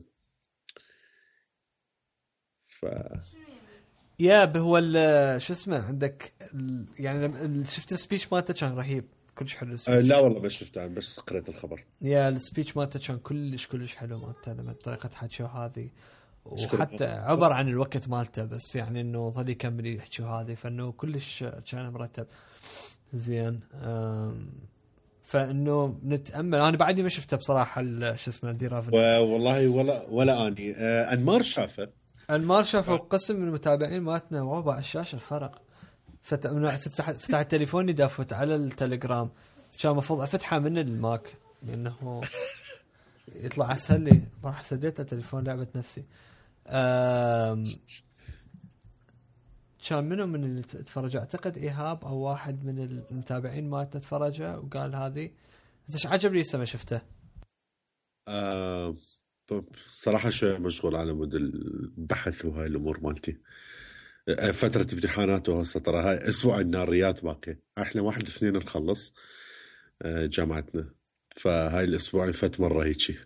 ف يا هو ال- شو اسمه عندك ال- يعني لما- ال- شفت السبيتش مالته كان رهيب كلش حلو آه، السبيتش. لا والله بس شفتها بس قرأت الخبر. يا السبيتش مالته كان كلش كلش حلو مالته لما طريقة حكيه هذه أشكرك. وحتى عبر عن الوقت مالته بس يعني انه ظل يكمل يحكي هذه فانه كلش كان مرتب زين. أم، فانه نتامل انا بعدني ما شفته بصراحه ال- شو اسمه دي رافن. والله ولا ولا اني آه، انمار شافه. انمار شافوا قسم من المتابعين ماتنا وابا على الشاشه الفرق. فت- من- فتح فتح التليفون يدفت على التليجرام كان المفروض افتحه من الماك لانه يطلع اسهل لي ما راح سديت التليفون لعبه نفسي. أم... كان منهم من اللي تفرج اعتقد ايهاب او واحد من المتابعين مالتنا تفرجه وقال هذه انت ايش عجبني لسه ما شفته. آه، صراحة شوي مشغول على مود البحث وهاي الأمور مالتي. آه، فترة امتحانات وهسه ترى هاي أسبوع الناريات باقي. احنا واحد اثنين نخلص آه، جامعتنا فهاي الأسبوع فات مرة هيجي.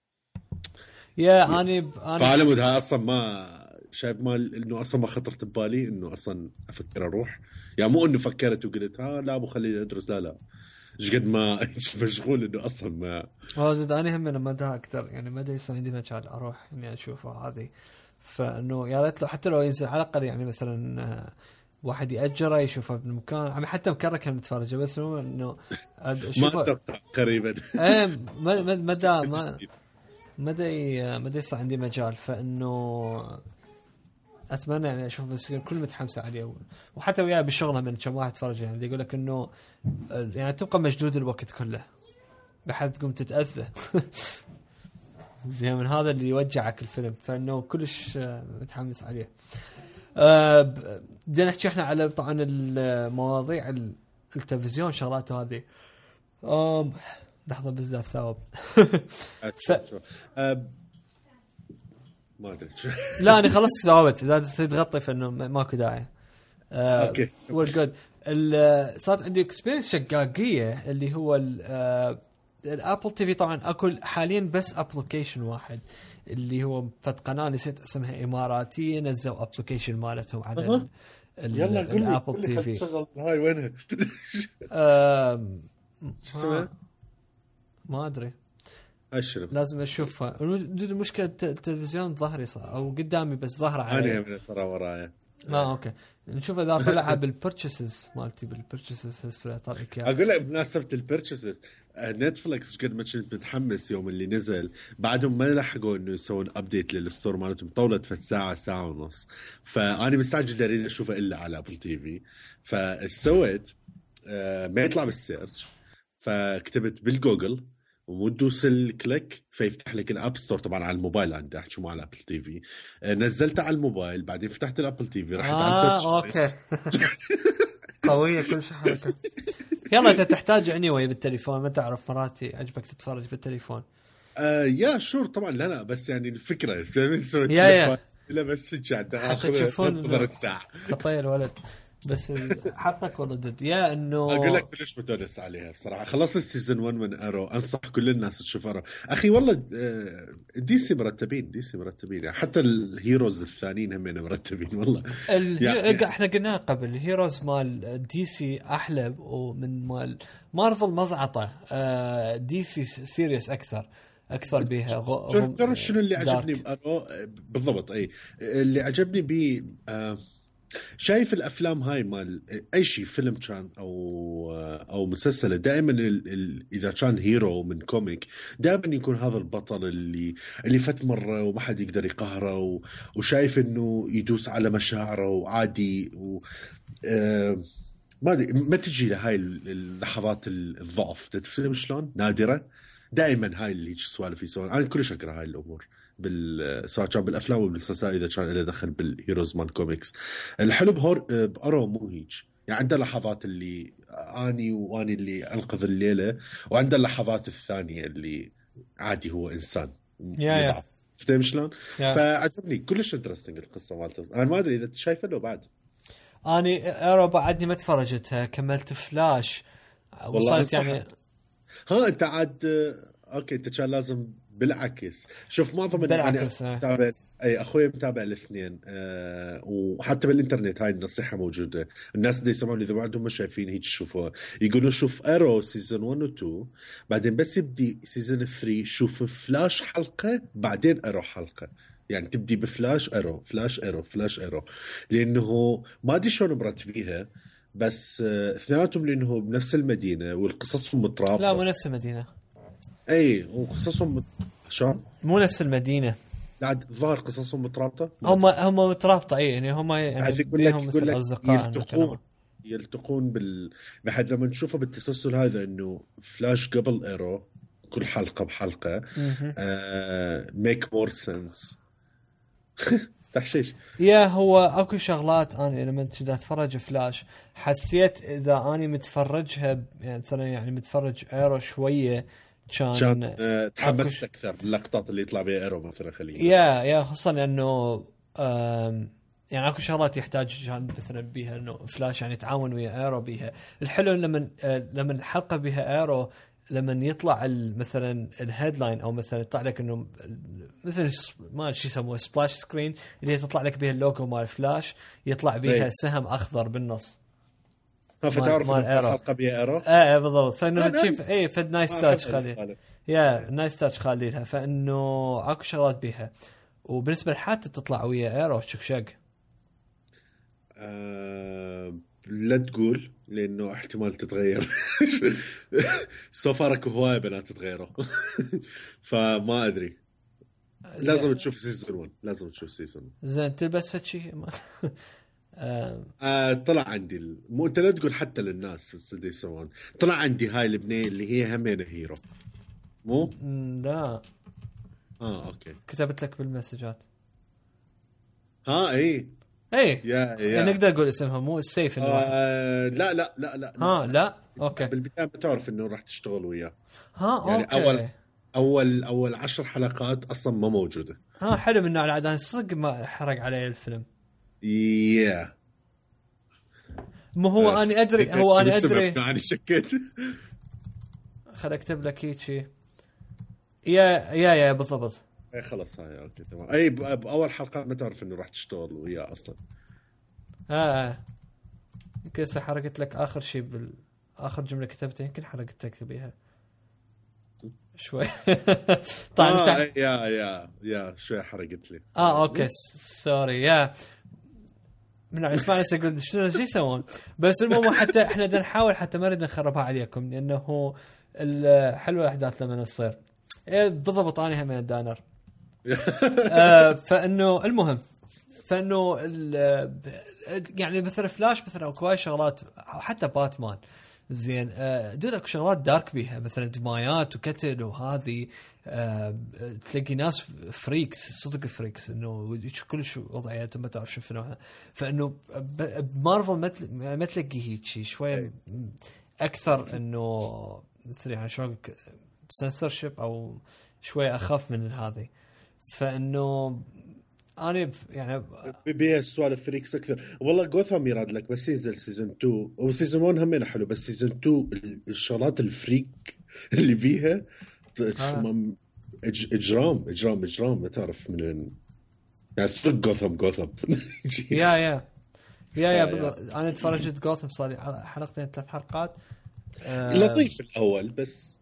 يا اني ب... انا فعلى مود هاي أصلا ما شايف مال إنه أصلا ما خطرت ببالي إنه أصلا أفكر أروح. يعني مو إنه فكرت وقلت ها لا أبو خليني أدرس لا لا إيش قد ما مشغول إنه أصلا ما واجد انا هم ما دا اقدر يعني ما دا يصير عندي مجال اروح اني اشوفه هذه. فانه يا ريت لو حتى لو ينزل على الاقل يعني مثلا آه، واحد ياجره يشوفه بمكان يعني حتى مكرر كان نتفرج بس هو انه ما اشوفه أتوقع قريبا. ايه ما ما ما دا ما ما دا ي- ما دا يصير عندي مجال فانه اتمنى يعني اشوف بس كل متحمس عليه وحتى وياه بالشغل من كم واحد تفرج يعني يقول لك انه يعني تبقى مشدود الوقت كله بحيث تقوم تتاذى. زين من هذا اللي يوجعك الفيلم فانه كلش آه، متحمس عليه. آه، ب- بدنا نحكي احنا على طبعا المواضيع ال- التلفزيون شغلات هذه. آم، لحظه بس ذا الثواب. ف... أه ما ادري. لا انا خلصت ثوابت اذا تغطي فانه ما- ماكو داعي. آه، اوكي والجود ال- صارت عندي اكسبيرينس شقاقيه اللي هو ال- آه، الابل تي في. طبعا اكو حاليا بس ابلكيشن واحد اللي هو فت قناه نسيت اسمها اماراتيه نزلوا ابلكيشن مالتهم على أها. ال- ال- يلا قول لي الابل تي في. شغل هاي وينها؟ آم، شو اسمها؟ ها، ما ادري اشرب لازم اشوفها. المشكله الت- التلفزيون ظهري صار او قدامي بس ظهر انا علي. من ترى ورايا. اه اوكي نشوف اذا طلع بالبرتشيسز مالتي بالبرتشيسز هسه طلعك اياه. اقول لك بمناسبه البيرتشيسز نتفلكس قد ما كنت متحمس يوم اللي نزل بعدهم ما لحقوا انه يسوون ابديت للستور مالتهم طولت فت ساعه ساعه ونص فانا مستعجل اريد اشوفه الا على ابل تي في فسويت آه، ما يطلع بالسيرش فكتبت بالجوجل ومدوس الكليك فيفتح لك الاب ستور طبعا على الموبايل عندي احكي مو على ابل تي في. نزلته على الموبايل بعدين فتحت الابل تي في رحت آه على اوكي البيرتشيسز. قويه كل شيء حركه. يلا انت تحتاج اني anyway بالتليفون ما تعرف مراتي عجبك تتفرج بالتليفون. آه يا شور طبعا لا لا بس يعني الفكره فهمت سويت يا يا. لا بس قاعد حتى اخذ تشوفون انتظرت ساعه. خطيه الولد بس ال- حقك والله جد يا انه اقول لك ليش متونس عليها بصراحه خلصت السيزون واحد من ارو انصح كل الناس تشوف ارو اخي والله آه، دي سي مرتبين دي سي مرتبين يعني حتى الهيروز الثانيين هم مرتبين والله ال... يعني- احنا قلناها قبل الهيروز مال دي سي احلى ومن مال مارفل مزعطه. آه، دي سي سيريس اكثر اكثر بها غ... ترى هم- ترى شنو اللي دارك. عجبني بارو بالضبط اي اللي عجبني ب آه، شايف الافلام هاي مال اي شيء فيلم كان او او مسلسل دائما ال... ال... اذا كان هيرو من كوميك دائما يكون هذا البطل اللي اللي فت مره وما حد يقدر يقهره و... وشايف انه يدوس على مشاعره وعادي و... آه... ما ادري ما تجي لهاي اللحظات الضعف، تفهم شلون؟ نادره. دائما هاي اللي هيك سوالف يسوون. انا كلش اقرا هاي الامور بال سواء كان بالافلام وبالمسلسلات اذا كان له دخل بالهيروز مان كوميكس. الحلو بهور بارو مو هيك يعني، عنده لحظات اللي اني واني اللي انقذ الليله، وعنده اللحظات الثانيه اللي عادي هو انسان يا فهمت شلون؟ يا. فعجبني كلش انترستنج القصه مالته. انا ما ادري اذا شايفه له بعد. اني ارو بعدني ما تفرجتها، كملت فلاش وصلت يعني. ها انت عاد اوكي انت كان لازم بالعكس. شوف معظم بالعكس يعني متابع، اي اخوي متابع الاثنين أه، وحتى بالانترنت هاي النصيحه موجوده. الناس اللي يسمعون اذا ما عندهم مش شايفين هيك شوفوا، يقولوا شوف ارو سيزون واحد و اثنين، بعدين بس يبدي سيزون ثلاثة شوف فلاش حلقه، بعدين ارو حلقه. يعني تبدي بفلاش ارو فلاش ارو فلاش ارو، لانه ما ادري شلون مرتبيها، بس اثنيناتهم لانه بنفس المدينه والقصصهم مترابطه. لا مو نفس المدينه. اي وقصصهم مت... شلون؟ مو نفس المدينه. لا ظهر قصصهم مترابطه. هم هم مترابطه اي يعني هم يعني يقول لك يقول لك يلتقون كلام. يلتقون بال بحيث لما نشوفه بالتسلسل هذا انه فلاش قبل ايرو كل حلقه بحلقه ميك مور سنس. تحشيش. يا هو اكو شغلات انا لما كنت اتفرج فلاش حسيت اذا اني متفرجها يعني مثلا يعني متفرج ايرو شويه كان كان أه تحمست اكثر اللقطات اللي يطلع بها ايرو مثلا. خلينا يا يا خصوصا انه يعني اكو شغلات يحتاج كان مثلا بيها انه فلاش يعني يتعاون ويا ايرو بيها. الحلو لما لما الحلقه بيها ايرو لما يطلع مثلا الهيدلاين او مثلا يطلع لك انه مثل ما شو يسموه سبلاش سكرين اللي هي تطلع لك بها اللوجو مال فلاش، يطلع بها سهم اخضر بالنص. فتعرف انه الحلقه بها ايرو. اه بالضبط. فانه تشوف اي فد نايس تاتش خلي يا نايس تاتش خلي لها. فانه اكو شغلات بيها. وبالنسبه لحالته تطلع ويا ايرو شكشق. أه لا تقول لانه احتمال تتغير. سوفارك هوايه بنات تتغيروا. فما ادري. لازم تشوف سيزون واحد. لازم تشوف سيزون زين تلبس شيء. آه. آه طلع عندي ال... مو انت لا تقول حتى للناس اللي يسوون. طلع عندي هاي البنيه اللي هي همين هيرو مو لا اه اوكي كتبت لك بالمسجات. ها اي اي يا يا يعني نقدر نقول اسمها مو السيف انه آه لا لا لا لا ها لا, لا. اوكي بالبدايه بتعرف انه راح تشتغل وياه. ها يعني اوكي اول اول اول عشر حلقات اصلا ما موجوده. ها حلو منه على عدان صدق ما حرق علي الفيلم. يا yeah. مو هو آه. انا ادري هو انا ادري يعني شكيت. خل اكتب لك هيك يا يا يا بالضبط. اي خلص هاي اوكي تمام. اي باول حلقه ما تعرف انه راح تشتغل وياه اصلا. اه يمكن حرقت لك اخر شيء بال اخر جمله كتبتها يمكن حرقت لك بيها شوي. طيب آه تحت... يا يا يا شوي حرقت لي. اه اوكي سوري يا من اسمع ناس يقول شنو شو يسوون. بس المهم حتى احنا بدنا نحاول حتى ما نريد نخربها عليكم لانه الحلوه الاحداث لما تصير إيه بالضبط. انا هم الدانر. آه فانه المهم فانه يعني مثل فلاش مثلا كواي شغلات حتى باتمان زين آه دول اكو شغلات دارك بيها مثلا دمايات وقتل وهذه آه تلاقي ناس فريكس صدق فريكس انه كلش وضعياتهم ما تعرف شنو. فانه بمارفل ما تلاقي هيك شيء شويه اكثر انه مثل يعني شلون سنسورشيب او شويه اخف من هذه. فانه انا يعني بيها السؤال فريكس اكثر. والله جوثام يراد لك بس ينزل سيزون اثنين وسيزون واحد همين حلو، بس سيزون اثنين الشغلات الفريك اللي بيها آه. اجرام اجرام اجرام ما تعرف من يعني صدق جوثام جوثام. يا يا يا يا بالضبط. انا تفرجت جوثام صار لي حلقتين ثلاث حلقات آه. لطيف الاول بس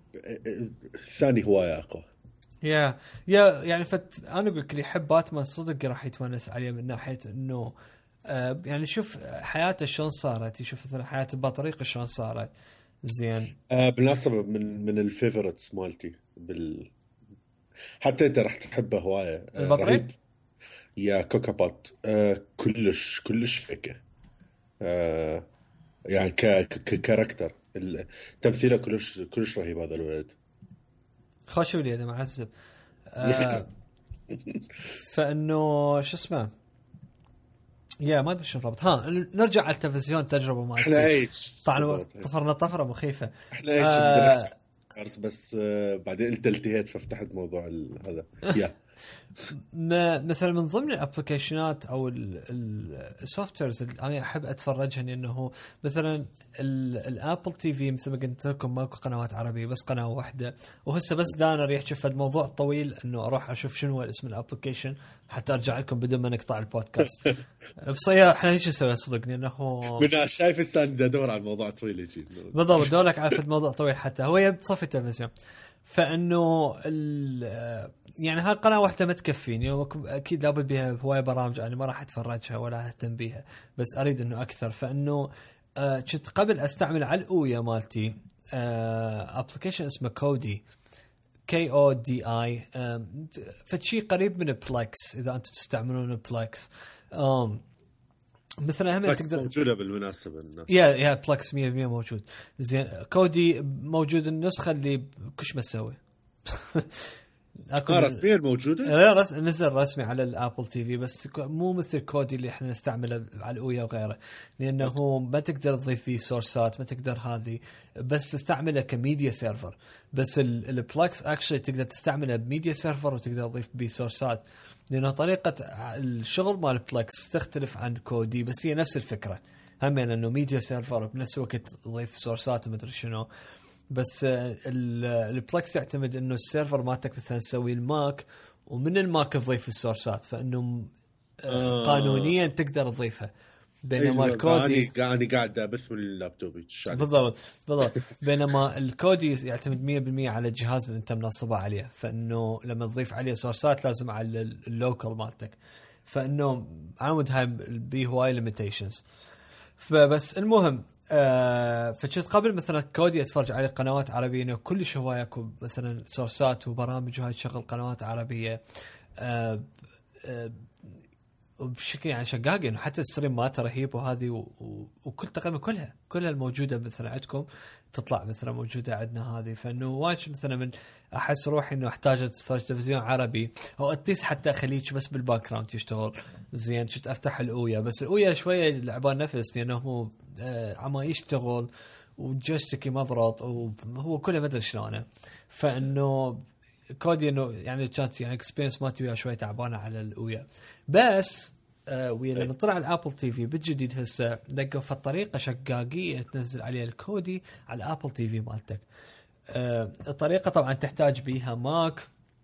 الثاني هوايه اقوى. يا يا يعني فت انا اقول لك اللي يحب باتمان صدق راح يتونس عليه من ناحيه انه آه يعني شوف حياته شلون صارت، يشوف مثلا حياه البطريق شلون صارت زين. آه بالمناسبه من من الفيفورتس مالتي بال حتى انت راح تحبه هوايه آه البطريق يا كوكابات آه كلش كلش فكه آه يعني ك ككاركتر تمثيله كلش كلش رهيب هذا الولد. خوش ولي هذا معذب. آه فانه شو اسمه يا ما ادري شو الربط. ها نرجع على التلفزيون تجربه ما احنا ايش طبعا طفرنا طفره مخيفه. احنا ايش آه بس آه بعدين انت التهيت ففتحت موضوع هذا. يا مثلا من ضمن الابلكيشنات او السوفت ويرز اللي انا احب اتفرجها انه مثلا الابل تي في مثل ما قلت لكم ماكو قنوات عربيه بس قناه واحده وهسه بس دانر يحكي في الموضوع طويل انه اروح اشوف شنو هو اسم الابلكيشن حتى ارجع لكم بدون ما نقطع البودكاست. بصير احنا هيك نسوي صدقني انه من شايف الساند ادور على الموضوع طويل يجي بالضبط دورك على الموضوع طويل حتى هو بصف التلفزيون. فانه يعني هاي قناه واحده ما تكفيني اكيد لابد بها هوايه برامج يعني ما راح اتفرجها ولا اهتم بيها بس اريد انه اكثر. فانه آه كنت قبل استعمل على الاويا مالتي آه ابلكيشن اسمه كودي كي او دي اي فشي قريب من بلاكس اذا انتم تستعملون بلاكس. آم مثلا هم تقدر موجوده بالمناسبه الناس. يا يا بلاكس مية بالمية موجود. زين كودي موجود النسخه اللي كش ما تسوي اه رسميا موجوده. لا رس... نزل رسمي على الابل تي في بس مو مثل كودي اللي احنا نستعمله على الاويا وغيره لانه ما تقدر تضيف فيه سورسات ما تقدر هذه بس تستعمله كميديا سيرفر. بس البلاكس اكشلي تقدر تستعمله بميديا سيرفر وتقدر تضيف به سورسات لانه طريقه الشغل مال بلاكس تختلف عن كودي بس هي نفس الفكره هم انه ميديا سيرفر وبنفس الوقت تضيف سورسات وما ادري شنو. بس البلاكس يعتمد انه السيرفر مالتك مثلا تسوي الماك ومن الماك تضيف السورسات فانه آه. قانونيا تقدر تضيفها بينما أيه الكودي قاعد قاعد ابث من اللابتوب بالضبط بالضبط بينما الكودي يعتمد مية بالمية على الجهاز اللي انت منصبه عليه فانه لما تضيف عليه سورسات لازم على اللوكال مالتك فانه عمود هاي بي هواي ليميتيشنز. فبس المهم آه فكنت قبل مثلا كودي اتفرج على قنوات عربيه وكل شويه اكو مثلا سورسات وبرامج وهاي تشغل قنوات عربيه آه آه بشكل يعني شقاق انه حتى الستريم مالته رهيب وهذه و... و... وكل تقريبا كلها كلها الموجوده مثلا عندكم تطلع مثلا موجوده عندنا هذه. فانه واجد مثلا من احس روحي انه احتاج اتفرج تلفزيون عربي او اتيس حتى اخليك بس بالباك جراوند يشتغل زين كنت افتح الاويا بس الاويا شويه لعبان نفس لانه هو آه عما يشتغل وجويستيكي مضغوط وهو كله ما ادري شلونه. فانه كودي انه يعني كانت يعني اكسبيرينس مالتي وياه شويه تعبانه على الاويا بس آه ويا لما طلع الابل تي في بالجديد هسه لقوا في الطريقه شقاقيه تنزل عليها الكودي على الابل تي في مالتك. آه الطريقه طبعا تحتاج بيها ماك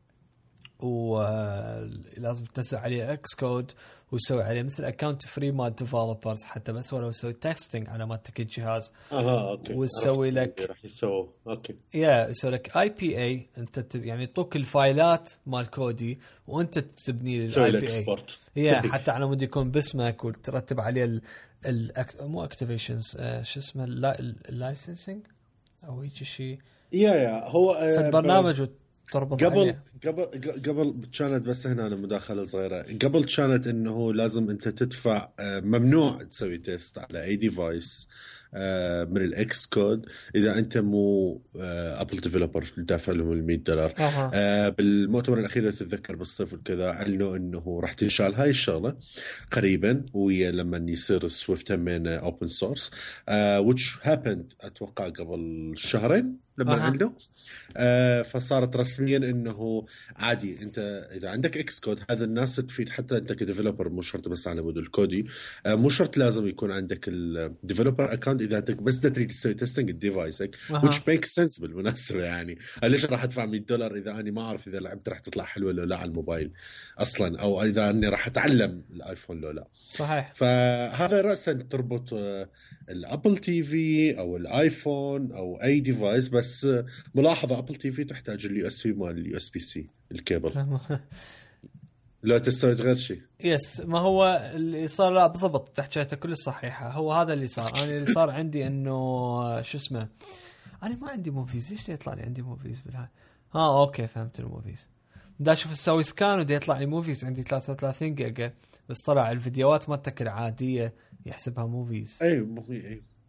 ولازم تنزل عليه اكس كود وتسوي عليه مثل اكونت فري مال ديفلوبرز حتى بس ولو تسوي تيستينج على مالتك الجهاز اها اوكي وتسوي لك راح يسوي اوكي يا يسوي لك اي بي اي انت يعني يعطوك الفايلات مال كودي وانت تبني الاي بي اي يا حتى على مود يكون باسمك وترتب عليه ال ال مو اكتيفيشنز آه شو اسمه اللايسنسنج او هيك شيء يا يا هو آه البرنامج تربط قبل عليه. قبل قبل كانت بس هنا أنا مداخلة صغيرة قبل كانت إنه لازم أنت تدفع ممنوع تسوي تيست على أي ديفايس من الإكس كود إذا أنت مو أبل ديفلوبر دافع لهم المية دولار. أه. بالمؤتمر الأخير تتذكر بالصيف وكذا أعلنوا إنه راح تنشال هاي الشغلة قريبا ويا لما يصير سويفت من أوبن سورس which happened أتوقع قبل شهرين لما أعلنوا. آه فصارت رسميا انه عادي انت اذا عندك اكس كود هذا الناس تفيد حتى انت كديفلوبر مو شرط بس على مود الكودي آه مو شرط لازم يكون عندك الديفلوبر اكونت اذا انت بس تريد تسوي تيستنج ديفايسك which makes sense بالمناسبه يعني ليش راح ادفع مية دولار اذا اني ما اعرف اذا لعبت راح تطلع حلوه ولا لا على الموبايل اصلا او اذا اني راح اتعلم الايفون ولا لا. صحيح. فهذا راسا تربط آه الابل تي في او الايفون او اي ديفايس بس آه ملاحظة أبل تي في تحتاج اليو اس بي مال اليو اس بي سي الكيبل لا تسوي غير شيء. يس ما هو اللي صار لا بالضبط تحكيته كل صحيحة هو هذا اللي صار. أنا اللي صار عندي إنه شو اسمه أنا ما عندي موفيز ليش يطلع لي عندي موفيز بالهاي ها أوكي فهمت الموفيز دا أشوف السوي سكان ودي يطلع لي موفيز عندي ثلاثة وثلاثين جيجا بس طلع الفيديوهات مالتك العادية يحسبها موفيز. أي موفي أي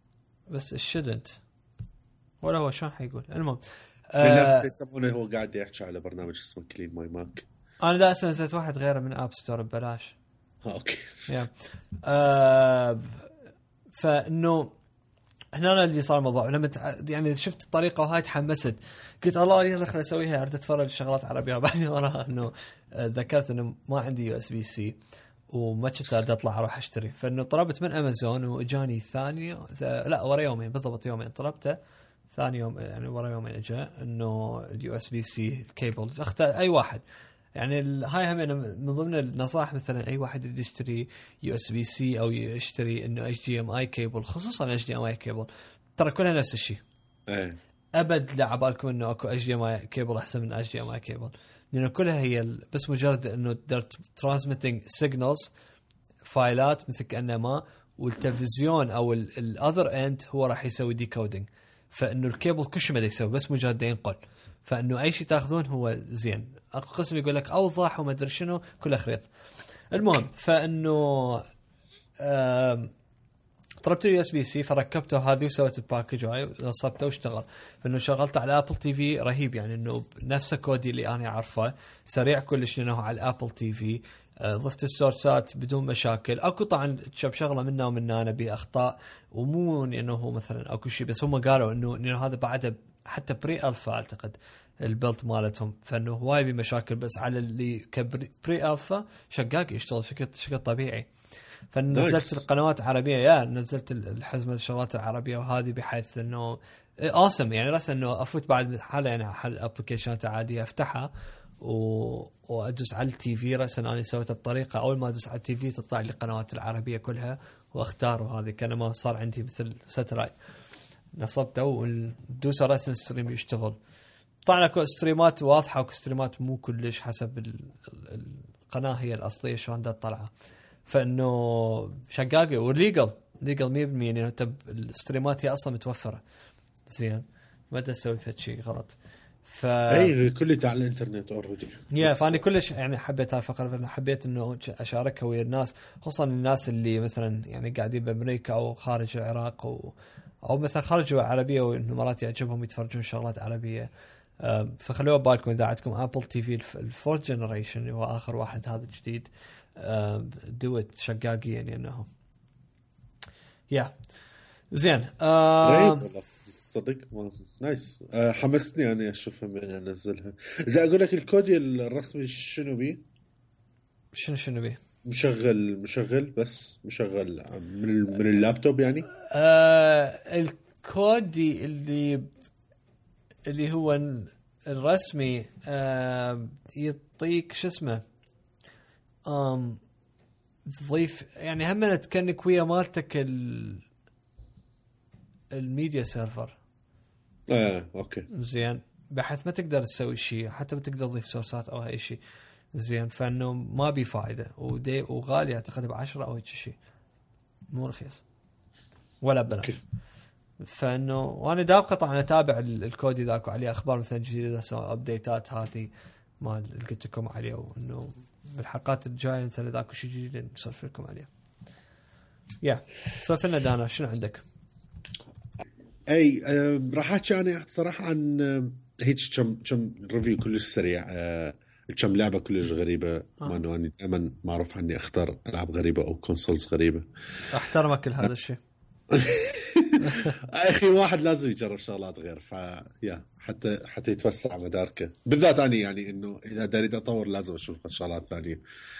بس shouldn't ولا هو شلون حيقول. المهم الناس آه يسمونه هو قاعد يحكي على برنامج اسمه كلين ماي ماك. انا لا نزلت واحد غيره من اب ستور ببلاش. اوكي يا آه فانه هنا اللي صار الموضوع لما يعني شفت الطريقه وهاي تحمست قلت الله يلا خليني اسويها اريد اتفرج شغلات عربيه. بعدين وراها انه ذكرت انه ما عندي يو اس بي سي وما كنت اطلع اروح اشتري. فانه طلبت من امازون واجاني ثاني لا ورا يومين بالضبط يومين طلبته ثاني يوم يعني ورا يومين اجى انه اليو اس بي سي كيبل اختار اي واحد. يعني هاي هم من ضمن النصائح مثلا اي واحد يريد يشتري يو اس بي سي او يشتري انه اتش دي ام اي كيبل خصوصا اتش دي ام اي كيبل ترى كلها نفس الشيء. ايه ابد لا عبالكم انه اكو اتش دي ام اي كيبل احسن من اتش دي ام اي كيبل لانه كلها هي بس مجرد انه تقدر ترانسميتنج سيجنالز فايلات مثل كانما والتلفزيون او الاذر اند هو راح يسوي ديكودينج. فانه الكيبل كل شيء ما يسوي بس مجرد ينقل. فانه اي شيء تاخذون هو زين. اكو قسم يقول لك اوضح وما ادري شنو كله خريط. المهم فانه طلبت اليو اس بي سي فركبته هذه وسويت الباكج وهاي نصبته واشتغل. فانه شغلت على ابل تي في رهيب يعني انه نفس كودي اللي انا اعرفه سريع كلش لانه على الابل تي في. ضفت السورسات بدون مشاكل. اكو طبعا شب شغله منا ومنا انا باخطاء ومو انه هو مثلا اكو شيء بس هم قالوا انه انه هذا بعده حتى بري الفا اعتقد البلت مالتهم. فانه هواي بمشاكل بس على اللي كبري الفا شقاق يشتغل شكل شكل طبيعي. فنزلت القنوات العربيه يا نزلت الحزمه الشغلات العربيه وهذه بحيث انه اوسم يعني رأس انه افوت بعد حاله يعني حل ابلكيشنات عاديه افتحها و... وادوس على التي في. رأس انا سويتها بطريقه اول ما ادوس على التي في تطلع لي القنوات العربيه كلها واختار. وهذه كان ما صار عندي مثل ساتلايت نصبته والدوس رأس الستريم يشتغل. طبعا اكو ستريمات واضحه وستريمات مو كلش حسب القناه هي الاصليه شلون دا طالعه. فانه شقاقه وليجل ليجل مية بالمية يعني انت الستريمات هي اصلا متوفره زين ما تسوي فد شيء غلط. ف اي كلها على الانترنت اوريدي. يا فاني كلش يعني حبيت هاي الفقره لأن حبيت انه اشاركها ويا الناس خصوصا الناس اللي مثلا يعني قاعدين بامريكا او خارج العراق او او مثلا خارج العربيه وانه مرات يعجبهم يتفرجون شغلات عربيه. فخلوا بالكم اذا عندكم ابل تي في الفورث جنريشن اللي هو اخر واحد هذا الجديد دوت شقاقي يعني انه يا زين صدق نايس. أه حمسني أنا أشوفها من أنزلها. إذا أقول لك الكود الرسمي شنو بيه؟ شنو شنو بيه؟ مشغل مشغل بس مشغل من من اللابتوب يعني. آه الكود اللي اللي هو الرسمي آه يعطيك شو اسمه آم تضيف يعني هم تكنك ويا مالتك ال الميديا سيرفر. اه اوكي زين بحيث ما تقدر تسوي شيء حتى بتقدر تضيف سورسات او اي شيء زين. فانه ما بي فائده ودي وغالي اعتقد بعشرة او هيك شيء مو رخيص ولا ببلاش. فانه وانا دابقه طبعا اتابع الكود ذاك عليه اخبار مثلا جديده سواء ابديتات هذه مال اللي قلت لكم عليه وانه بالحلقات الجايه مثلا ذاك شيء جديد نسولف لكم عليه. يا سولف لنا دانا شنو عندك؟ اي أه راح احكي انا بصراحه عن هيك كم كم ريفيو كلش سريع. أه كم لعبه كلش غريبه. آه. ما انه انا دائما معروف عني اختار العاب غريبه او كونسولز غريبه. احترمك كل هذا الشيء. اخي واحد لازم يجرب شغلات غير فيا حتى حتى يتوسع مداركه بالذات اني يعني انه اذا اريد اطور لازم اشوف شغلات ثانيه.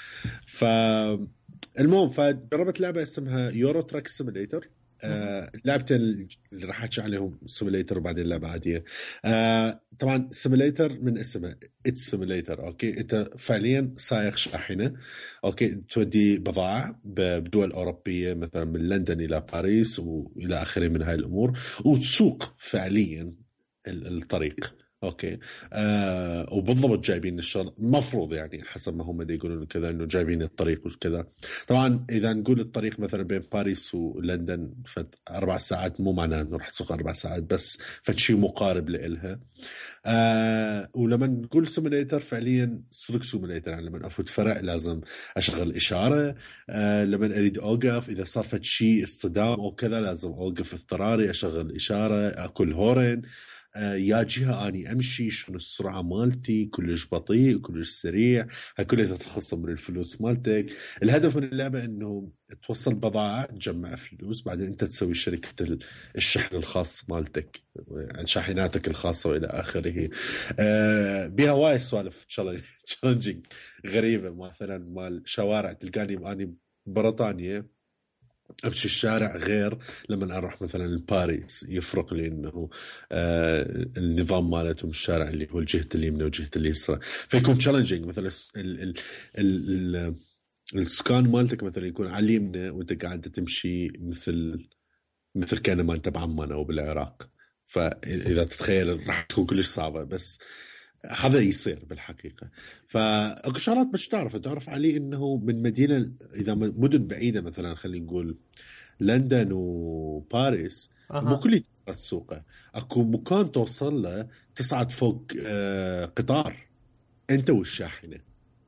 فالمهم فجربت لعبه اسمها يورو تراك سيميليتر. آه لعبتين اللي راح احكي عليهم سيميليتر وبعدين لعبه عاديه. آه طبعا سيميليتر من اسمه اتس سيميليتر. اوكي انت فعليا سائق شاحنه اوكي تودي بضائع بدول اوروبيه مثلا من لندن الى باريس والى اخره من هاي الامور وتسوق فعليا الطريق. اوكي. آه وبالضبط جايبين الشغل المفروض يعني حسب ما هم دي يقولون كذا انه جايبين الطريق وكذا. طبعا اذا نقول الطريق مثلا بين باريس ولندن فت اربع ساعات مو معناه انه راح تسوق اربع ساعات بس فتشي مقارب لإلها. آه ولما نقول سيموليتر فعليا صدق سيموليتر يعني لما افوت فرع لازم اشغل اشاره. آه لما اريد اوقف اذا صار فت شيء اصطدام او كذا لازم اوقف اضطراري اشغل اشاره اكل هورن. يا جهة أني أمشي شنو السرعة مالتي كلش بطيء كلش سريع هاي كلها تتخصم من الفلوس مالتك. الهدف من اللعبة إنه توصل بضاعة تجمع فلوس بعدين أنت تسوي شركة الشحن الخاص مالتك شاحناتك الخاصة وإلى آخره. بها وايد سوالف تشالنجينج غريبة مثلا مال شوارع تلقاني أني بريطانيا أمشي الشارع غير لما أروح مثلا لباريس يفرق لي إنه آه النظام مالتهم الشارع اللي هو الجهة اليمنى وجهة اليسرى فيكون تشالنجينج. مثلا ال ال ال ال السكان مالتك مثلا يكون على اليمنى وأنت قاعد تمشي مثل مثل كأنه ما أنت بعمان أو بالعراق فإذا تتخيل راح تكون كلش صعبة بس هذا يصير بالحقيقة. فأكو شغلات مش تعرف تعرف عليه إنه من مدينة إذا مدن بعيدة مثلا خلينا نقول لندن وباريس أه. مو كل السوق أكو مكان توصل له تصعد فوق آه قطار أنت والشاحنة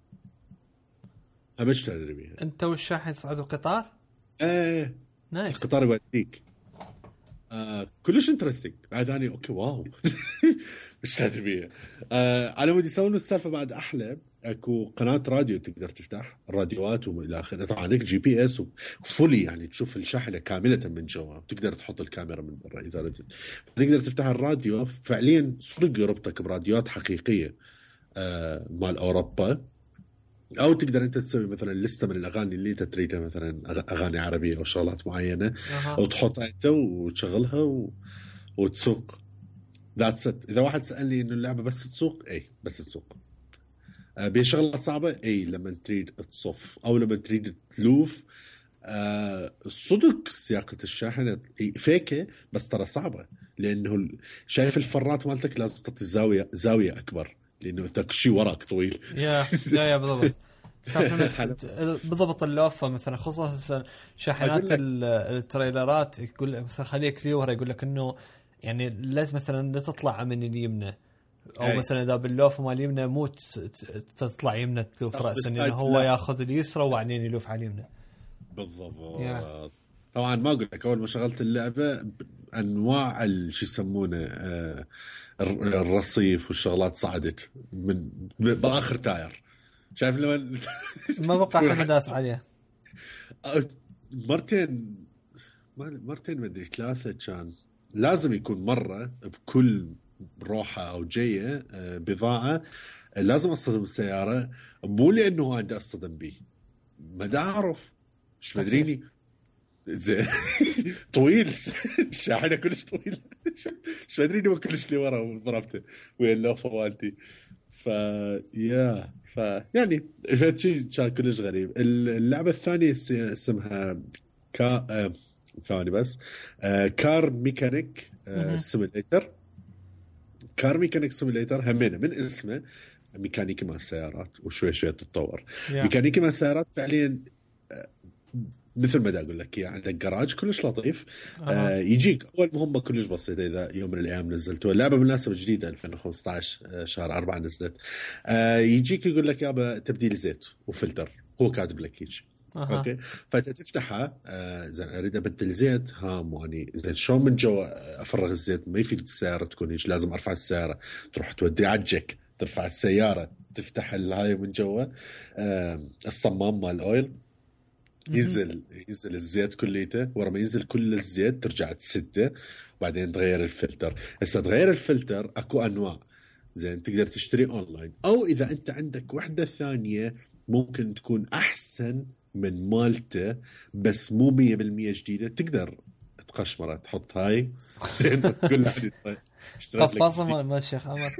همش تدري بيها أنت والشاحن تصعدوا قطار؟ إيه نايس. القطار يوديك آه كلش انترستينج بعد أنا أوكي واو مش تدري آه على مود يسوون السالفة بعد أحلى. أكو قناة راديو تقدر تفتح الراديوات وإلى آخره طبعا عليك جي بي إس وفولي يعني تشوف الشاحنة كاملة من جوا تقدر تحط الكاميرا من برا إذا ردت تقدر تفتح الراديو فعليا صدق يربطك براديوات حقيقية آه مال أوروبا. أو تقدر أنت تسوي مثلا لستة من الأغاني اللي أنت تريدها مثلا أغاني عربية أو شغلات معينة أه. وتحطها أنت وتشغلها و... وتسوق ذاتس ات. إذا واحد سألني إنه اللعبة بس تسوق أي بس تسوق. أه بشغلة صعبة أي لما تريد تصف أو لما تريد تلوف. أه صدق سياقة الشاحنة فيكة بس ترى صعبة لأنه شايف الفرات مالتك لازم تعطي زاوية زاوية أكبر لأنه أنت شيء وراك طويل. يا يا بالضبط. بالضبط اللوفة مثلا خصوصا شاحنات التريلرات يقول مثلا خليك لي ورا يقول لك إنه يعني لا مثلا لا تطلع من اليمنى او أي. مثلا اذا باللوف مال اليمنى مو تطلع يمنى تلوف راسا انه هو ياخذ اليسرى وبعدين يلوف على اليمنى بالضبط. yeah. طبعا ما اقول لك اول ما شغلت اللعبه انواع شو يسمونه آه الرصيف والشغلات صعدت من باخر تاير شايف لما ما بقى حد داس عليه مرتين مرتين ما ادري ثلاثه كان لازم يكون مرة بكل روحة أو جاية بضاعة لازم أصطدم السيارة مو لأنه عندي أصطدم به ما دا أعرف مش مدريني زين طويل الشاحنة كلش طويل مش مدريني ما كلش لي ورا وضربته ويا اللوفة والتي فيا فيعني شيء كان كلش غريب. اللعبة الثانية اسمها كا ثاني بس آه كار ميكانيك آه سيميليتر. كار ميكانيك سيميليتر همينه من اسمه ميكانيكي مع السيارات وشوي شوي تتطور. yeah. ميكانيكي مع السيارات فعليا آه مثل ما دا أقول لك يعني عندك جراج كلش لطيف. uh-huh. آه يجيك أول مهمة كلش بسيطة إذا يوم من الأيام نزلتوا اللعبة بالمناسبة جديدة ألفين وخمسة عشر آه شهر أربعة نزلت. آه يجيك يقول لك يابا تبديل زيت وفلتر هو كاتب لك يجي. أه. اوكي فانت تفتحها آه زين اريد ابدل زيت ها ماني زين شلون من جوا افرغ الزيت ما يفيد السياره تكون ايش لازم ارفع السياره تروح تودي على الجك ترفع السياره تفتح الهاي من جوا آه الصمام مال الاويل ينزل ينزل الزيت كليته ورا ما ينزل كل الزيت ترجع تسده وبعدين تغير الفلتر. هسه تغير الفلتر اكو انواع زين تقدر تشتري اونلاين او اذا انت عندك وحده ثانيه ممكن تكون احسن من مالته بس مو مية بالمية جديدة تقدر تقشمره تحط هاي زين تقول له اشتريت لك قفصه مال الشيخ عمر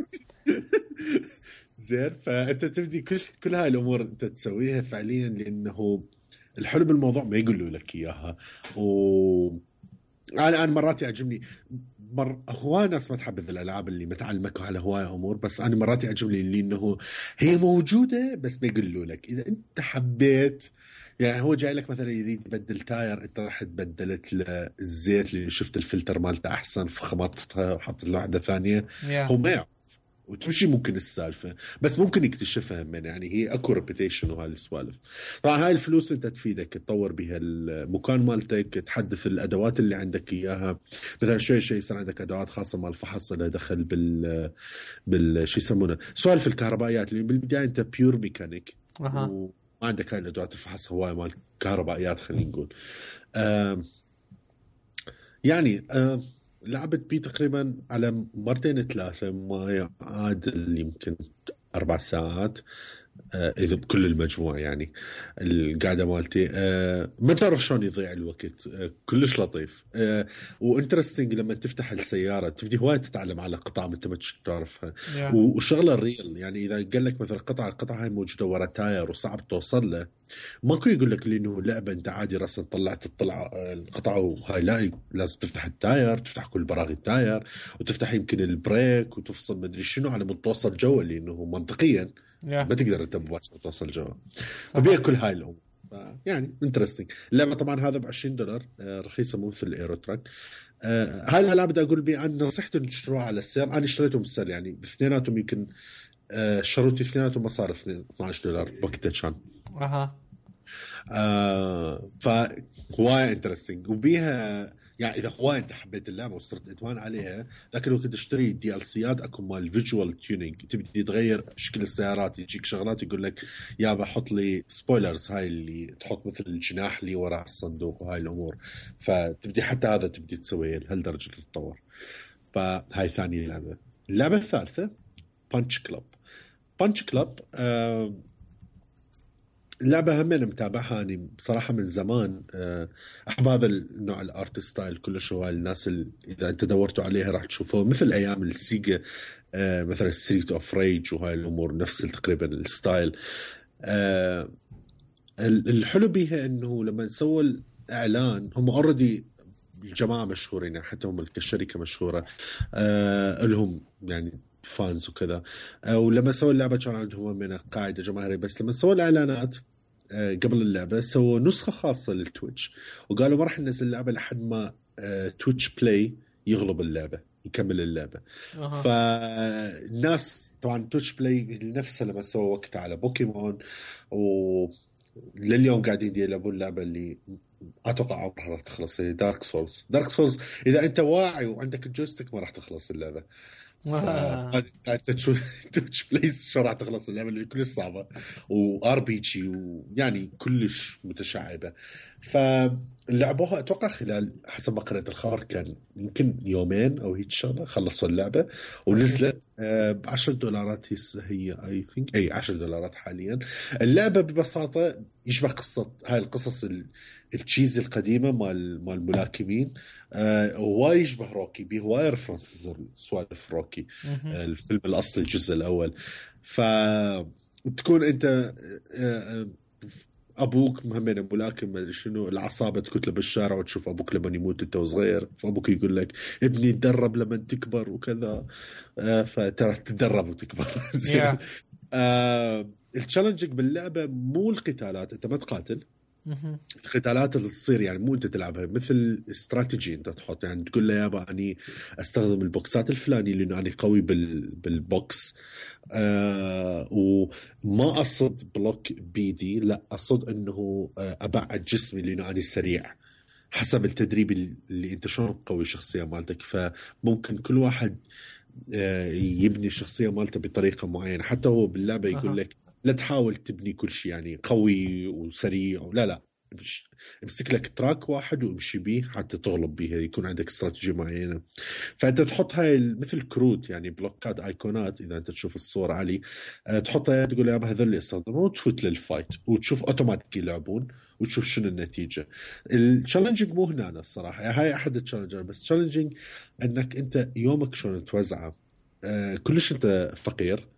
زين فانت تبدي كل كل هاي الامور انت تسويها فعليا لانه الحلو بالموضوع ما يقولوا لك اياها. و انا انا مرات يعجبني مر هواي ناس ما تحب الالعاب اللي متعلمك على هواي امور، بس انا مرات يعجبني اللي انه هي موجوده بس ما يقولوا لك. اذا انت حبيت يعني هو جاي لك مثلا يريد يبدل تاير، انت راح تبدلت له الزيت اللي شفت الفلتر مالته احسن فخمطتها وحطت له واحده ثانيه. yeah. هو ما يعرف وتمشي ممكن السالفه، بس ممكن يكتشفها من يعني هي اكو ريبيتيشن وهاي السوالف. طبعا هاي الفلوس انت تفيدك تطور بها المكان مالتك، تحدث الادوات اللي عندك اياها. مثلا شوي شوي يصير عندك ادوات خاصه مال الفحص لها دخل بال بال شو يسمونه سوالف الكهربائيات، اللي بالبدايه انت بيور ميكانيك أها. وما عندك هاي الادوات الفحص هواي مال كهربائيات خلينا نقول. آه يعني آه لعبت بي تقريبا على مرتين ثلاثة ما يعادل يمكن أربع ساعات آه إذا بكل المجموعة يعني القاعدة مالتي. آه ما تعرف شلون يضيع الوقت. آه كلش لطيف آه وانترستينج. لما تفتح السيارة تبدي هواية تتعلم على قطع انت ما تعرفها yeah. وشغلة الريل. يعني إذا قال لك مثلا قطعة القطعة هاي موجودة ورا تاير وصعب توصل له، ماكو يقول لك لانه لعبه انت عادي راسا طلعت الطلعه القطعه وهاي، لا لازم تفتح التاير، تفتح كل براغي التاير وتفتح يمكن البريك وتفصل مدري شنو على من توصل جوا، لانه منطقيا yeah. ما تقدر انت ببساطه توصل جوا. فبيها كل هاي الامور يعني انترستنج. اللعبه طبعا هذا ب عشرين دولار آه رخيصه مو مثل الايرو تراك. آه هاي الالعاب بدي اقول بي عن نصيحتي تشتروها على السعر. انا اشتريتهم بالسعر يعني باثنيناتهم يمكن آه شروتي اثنيناتهم مصاري اثناشر دولار وقتها كان. اها آه فهواي انترستنج وبيها يعني اذا هواي انت حبيت اللعبه وصرت ادمان عليها ذاك الوقت تشتري دي ال سيات اكو مال فيجوال تيونينج، تبدي تغير شكل السيارات، يجيك شغلات يقول لك يا بحط لي سبويلرز هاي اللي تحط مثل الجناح اللي وراء الصندوق وهاي الامور، فتبدي حتى هذا تبدي تسويه لهالدرجه تتطور. فهاي ثاني لعبه. اللعبه الثالثه بانش كلوب. بانش كلوب آه اللعبة هم أنا متابعها أنا بصراحة من زمان. أحب هذا النوع الارت ستايل كلش. هو الناس اللي إذا أنت دورتوا عليها راح تشوفوه مثل أيام السيجا مثلا ستريت أوف ريج وهاي الأمور نفس تقريبا الستايل. الحلو بيها أنه لما نسوي الإعلان هم أوردي الجماعة مشهورين حتى هم كشركة مشهورة لهم يعني فانز وكذا. ولما سووا اللعبة كان عندهم من قاعدة جماهيرية، بس لما سووا الإعلانات قبل اللعبة سووا نسخة خاصة للتويتش وقالوا ما راح ننزل اللعبة لحد ما تويتش بلاي يغلب اللعبة يكمل اللعبة. أه. فالناس طبعا تويتش بلاي نفسها لما سووا وقتها على بوكيمون ولليوم قاعدين يلعبون اللعبة اللي أتوقع عمرها راح تخلص، دارك سولز. دارك سولز إذا أنت واعي وعندك الجويستيك ما راح تخلص اللعبة. تويتش بلايز شو راح تخلص اللعبه اللي كلش صعبه وار بي جي ويعني كلش متشعبه. فلعبوها اتوقع خلال حسب ما قرأت الخبر كان يمكن يومين او هيك شغله خلصوا اللعبه ونزلت ب عشرة دولارات هي اي ثينك اي عشرة دولارات حاليا. اللعبه ببساطه يشبه قصه هاي القصص التشيز القديمه مال مال الملاكمين. هواي يشبه روكي بيه هواي ريفرنسز سوالف روكي الفيلم الاصلي الجزء الاول. فتكون انت ابوك مهمنا ملاكم ما ادري شنو، العصابه تكتله بالشارع وتشوف ابوك لما يموت انت وصغير، فابوك يقول لك ابني تدرب لما تكبر وكذا. فترى تدرب وتكبر. yeah. التشالنجك باللعبه مو القتالات، انت ما تقاتل. القتالات اللي تصير يعني مو انت تلعبها مثل استراتيجي انت تحط يعني تقول له يابا اني استخدم البوكسات الفلاني لانه اني قوي بال بالبوكس آه وما اصد بلوك بيدي، لا اصد انه ابعد جسمي لانه اني سريع حسب التدريب اللي انت شلون قوي الشخصيه مالتك. فممكن كل واحد يبني الشخصيه مالته بطريقه معينه. حتى هو باللعبه يقول لك لا تحاول تبني كل شيء يعني قوي وسريع، لا لا امسك لك تراك واحد وامشي بيه حتى تغلب بيه، يكون عندك استراتيجية معينة. فانت تحط هاي مثل كروت يعني بلوكات ايقونات اذا انت تشوف الصور علي تحطها تقول يا هذول اللي يستخدمون وتفوت للفايت وتشوف اوتوماتيك يلعبون وتشوف شنو النتيجة. التشالنجينج مو هنا الصراحة هاي احد التشالنجر، بس تشالنجينج انك انت يومك شلون توزعه. آه كلش انت فقير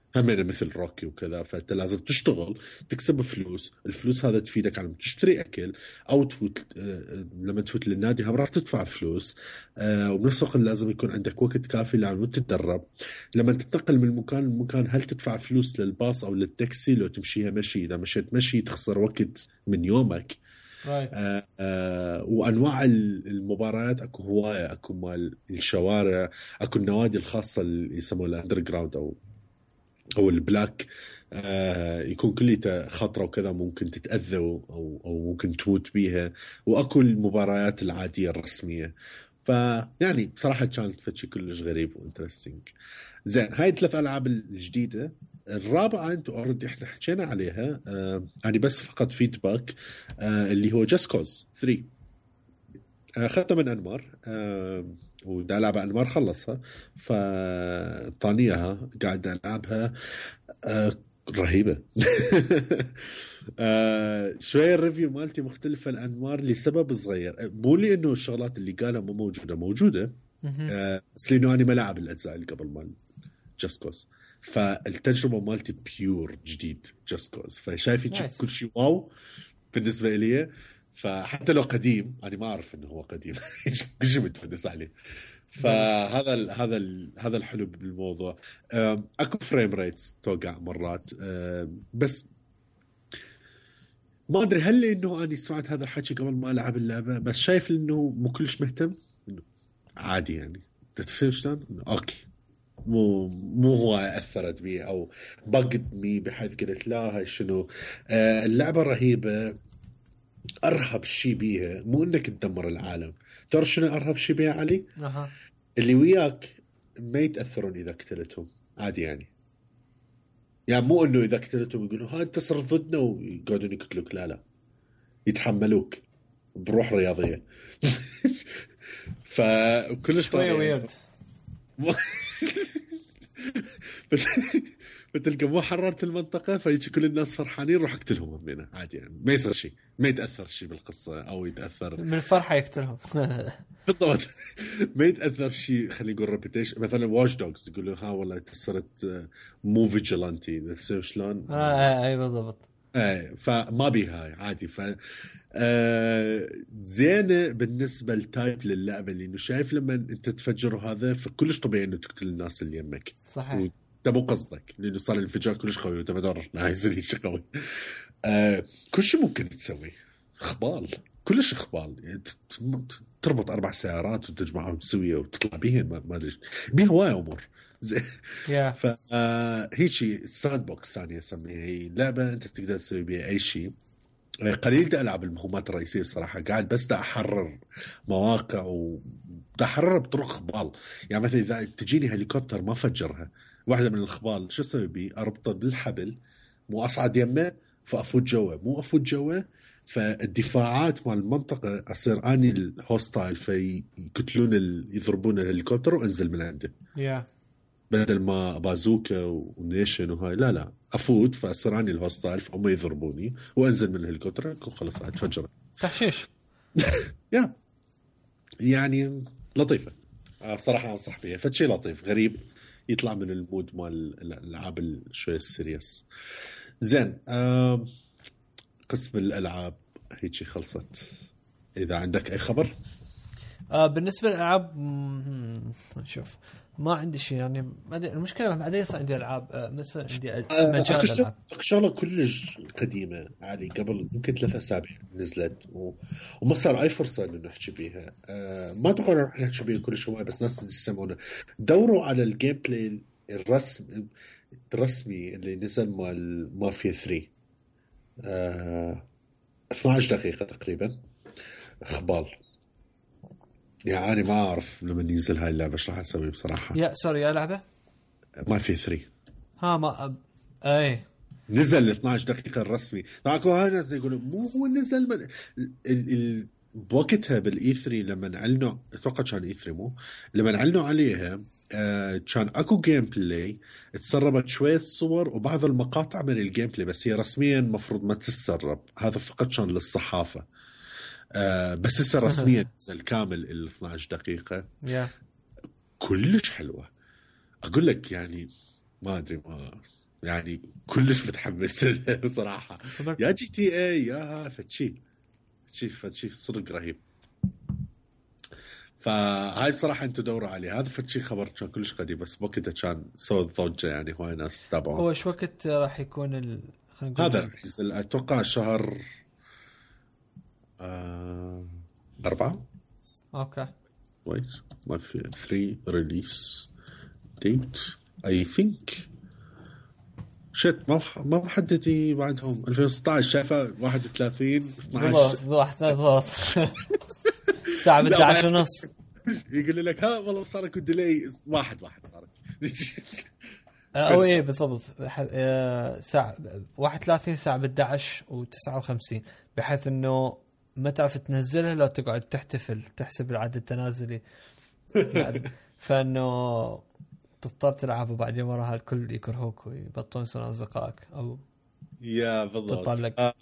همين مثل روكي وكذا. فانت لازم تشتغل تكسب فلوس، الفلوس هذا تفيدك على تشتري اكل او تفوت. آه، لما تفوت للنادي هم راح تدفع فلوس، آه، وبنفس الوقت لازم يكون عندك وقت كافي لما تتدرب. لما تنتقل من مكان لمكان هل تدفع فلوس للباص او للتاكسي؟ لو تمشيها مشي، اذا مشيت مشي تخسر وقت من يومك. رايت. آه آه وانواع المباريات اكو هوايه، اكو مال الشوارع، اكو النوادي الخاصه اللي يسموها الاندر جراوند او او البلاك، آه يكون كليته خطره وكذا، ممكن تتاذى او او ممكن تموت بيها. واكو المباريات العاديه الرسميه. فيعني بصراحه كانت فتشي كلش غريب وانترستينج. زين، هاي الثلاث العاب الجديده. الرابعه انت اوريدي احنا حكينا عليها، آه يعني بس فقط فيدباك، آه اللي هو جاست كوز ثري. اخذتها من انمار، آه ودا العبها انمار خلصها، فطانيها قاعد العبها. آه رهيبه. آه شويه الريفيو مالتي مختلفه الانمار لسبب صغير، مو لي انه الشغلات اللي قالها مو موجوده موجوده، آه بس لانه انا ما لعب الاجزاء اللي قبل مال جاست كوز، فالتجربه مالتي بيور جديد جاست كوز، فشايف كل شيء واو بالنسبه لي. فحتى لو قديم انا ما اعرف انه هو قديم. كل شيء متفنس عليه. فهذا ال هذا ال هذا الحلو بالموضوع. اكو فريم ريتس توقع مرات، بس ما ادري هل انه اني سمعت هذا الحكي قبل ما العب اللعبه، بس شايف انه مو كلش مهتم، انه عادي يعني. تفهم شلون؟ اوكي، مو مو هو اثرت بي او بقت مي بحيث قلت لا هاي شنو. آه اللعبه رهيبه. ارهب شيء بيها مو انك تدمر العالم. تعرف شنو ارهب شيء بيها علي؟ أه. اللي وياك ما يتاثرون اذا قتلتهم عادي يعني. يعني مو انه اذا قتلتهم يقولوا ها انت صرت ضدنا ويقعدون يقتلوك، لا لا، يتحملوك بروح رياضيه. فكلش شويه ويرد. فتلقى مو حررت المنطقة فيجي كل الناس فرحانين روح اقتلهم منها عادي يعني، ما يصير شيء، ما يتأثر شيء بالقصة أو يتأثر من الفرحة يقتلهم. بالضبط. ما يتأثر شيء. خلينا نقول ريبيتيشن مثلا واش دوجز يقولوا ها والله انت صرت مو فيجيلانتي شلون. اه اي بالضبط. اي فما بيها عادي. ف آه زينه بالنسبه للتايب للعبه، لانه شايف لما انت تفجر هذا فكلش طبيعي انه تقتل الناس اللي يمك. صحيح. انت مو قصدك لانه صار الانفجار كلش قوي وانت ما دورت انه يصير شيء قوي. آه كل شيء ممكن تسوي. خبال كلش خبال يعني، تربط اربع سيارات وتجمعهم سويه وتطلع بيهن ما ادري بيه هوايه امور زين. yeah. ف هيك ساند بوكس ثانيه اسميها، هي لعبه انت تقدر تسوي بيها اي شيء. قليل دا العب المهمات الرئيسيه صراحه، قاعد بس دا احرر مواقع ودا احررها بطرق خبال. يعني مثلا اذا تجيني هليكوبتر ما فجرها واحده من الخبال، شو اسوي بيه؟ اربطه بالحبل، مو اصعد يمه فافوت جوا، مو افوت جوا فالدفاعات مال المنطقه اصير اني الهوستايل فيقتلون ال... يضربون الهليكوبتر وانزل من عنده. yeah. بدل ما بازوكا ونيشن وهاي، لا لا افوت فاصير اني الهوستايل فهم يضربوني وانزل من الهليكوبتر خلص اتفجر. تحشيش. يا يعني لطيفه بصراحه، انصح بيها. فشي لطيف غريب يطلع من المود مال الالعاب شوي السيريس. زين، آه قسم الالعاب هيك خلصت. اذا عندك اي خبر. آه بالنسبه للالعاب نشوف ما عندي شيء يعني. المشكله ما عندي عندي العاب آه مثلا عندي مجال العاب شغله كلش قديمه علي قبل يمكن ثلاثة اسابيع نزلت و... وما صار اي فرصه انه نحكي بيها. آه ما اتوقع راح نحكي بيها كل شويه، بس ناس يسمعونا دوروا على الجيم بلاي الرسم الرسمي اللي نزل مال مافيا ثري. آه اثنتي عشرة دقيقه تقريبا خبال. يعني ما أعرف لما ينزل هاي اللعبة شو راح أسوي بصراحة. يا سوري يا لعبة ما في ثري. ها ما أب... أي نزل اثنتي عشرة دقيقة الرسمي. طاقوا هاي ناس يقولوا مو هو نزل من... ال... ال... بوقتها بالإي ثري لما أعلنوا، أتوقع كان إي ثري مو لما أعلنوا عليها آه كان أكو جيم بلاي تسربت شوية صور وبعض المقاطع من الجيم بلاي، بس هي رسميا مفروض ما تتسرب، هذا فقط كان للصحافة. آه بس هسه رسميا نزل كامل ال اثنتي عشرة دقيقة. yeah. كلش حلوة أقول لك يعني. ما ادري ما يعني كلش متحمس بصراحه. صدق؟ يا جي تي اي يا فتشي فتشي فتشي صدق رهيب. فهاي بصراحه انتم دوروا عليه، هذا فتشي خبر كان كلش قديم بس بوقتها كان سوى ضجه يعني هواي ناس تابعوه. هو شو وقت راح يكون ال... هذا راح ينزل اتوقع شهر آه... أربعة. اوكي ويت ما في ثري ريليس ديت اي ثينك شت ما ما محددي بعدهم ألفين وستة عشر شايفه واحد وثلاثين اثناشر بالضبط الساعه احد عشر ونص يقول لك ها والله صار لكم ديلي واحد واحد صارت او ايه بالضبط ساعه واحد وثلاثين ساعه ب احد عشر وتسعة وخمسين بحيث انه ما تعرف تنزلها لو تقعد تحتفل تحسب العدد التنازلي فانه تضطر تلعب وبعدين وراها الكل يكرهوك ويبطلون يصيرون اصدقائك او يا بالضبط تطلق. آه.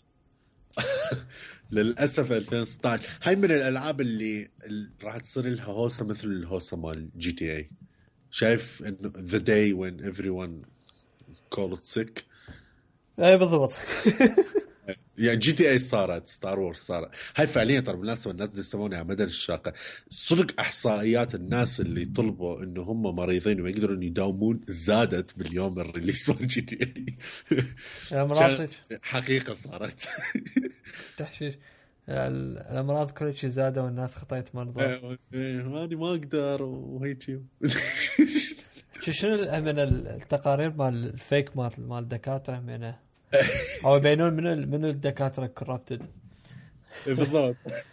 للاسف ألفين وستة عشر هاي من الالعاب اللي, اللي راح تصير لها هوسه مثل الهوسه مال جي تي اي. شايف انه the day when everyone call it sick. اي بالضبط يعني جي تي اي صارت ستار وورز صارت هاي فعليا ترى بالنسبه الناس اللي يسمونها على مدى الشاقه صدق احصائيات الناس اللي طلبوا انه هم مريضين وما يقدرون يداومون زادت باليوم الريليس مال جي تي اي. حقيقه صارت تحشيش الامراض كل شيء زادوا والناس خطيت مرضى. ماني ما اقدر وهيك شنو من التقارير مال الفيك مال مال الدكاتره منه او يبينون من من الدكاتره كورابتد بالضبط.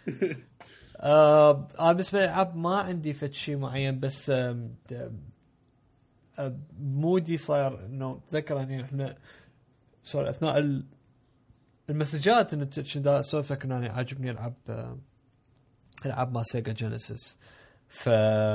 آه انا بالنسبه للالعاب ما عندي فد شيء معين بس آه آه مودي صاير انه ذكر اني احنا صار اثناء المسجات انه كذا اسولفك انه انا عاجبني العب آه العاب ما سيجا جينيسيس ف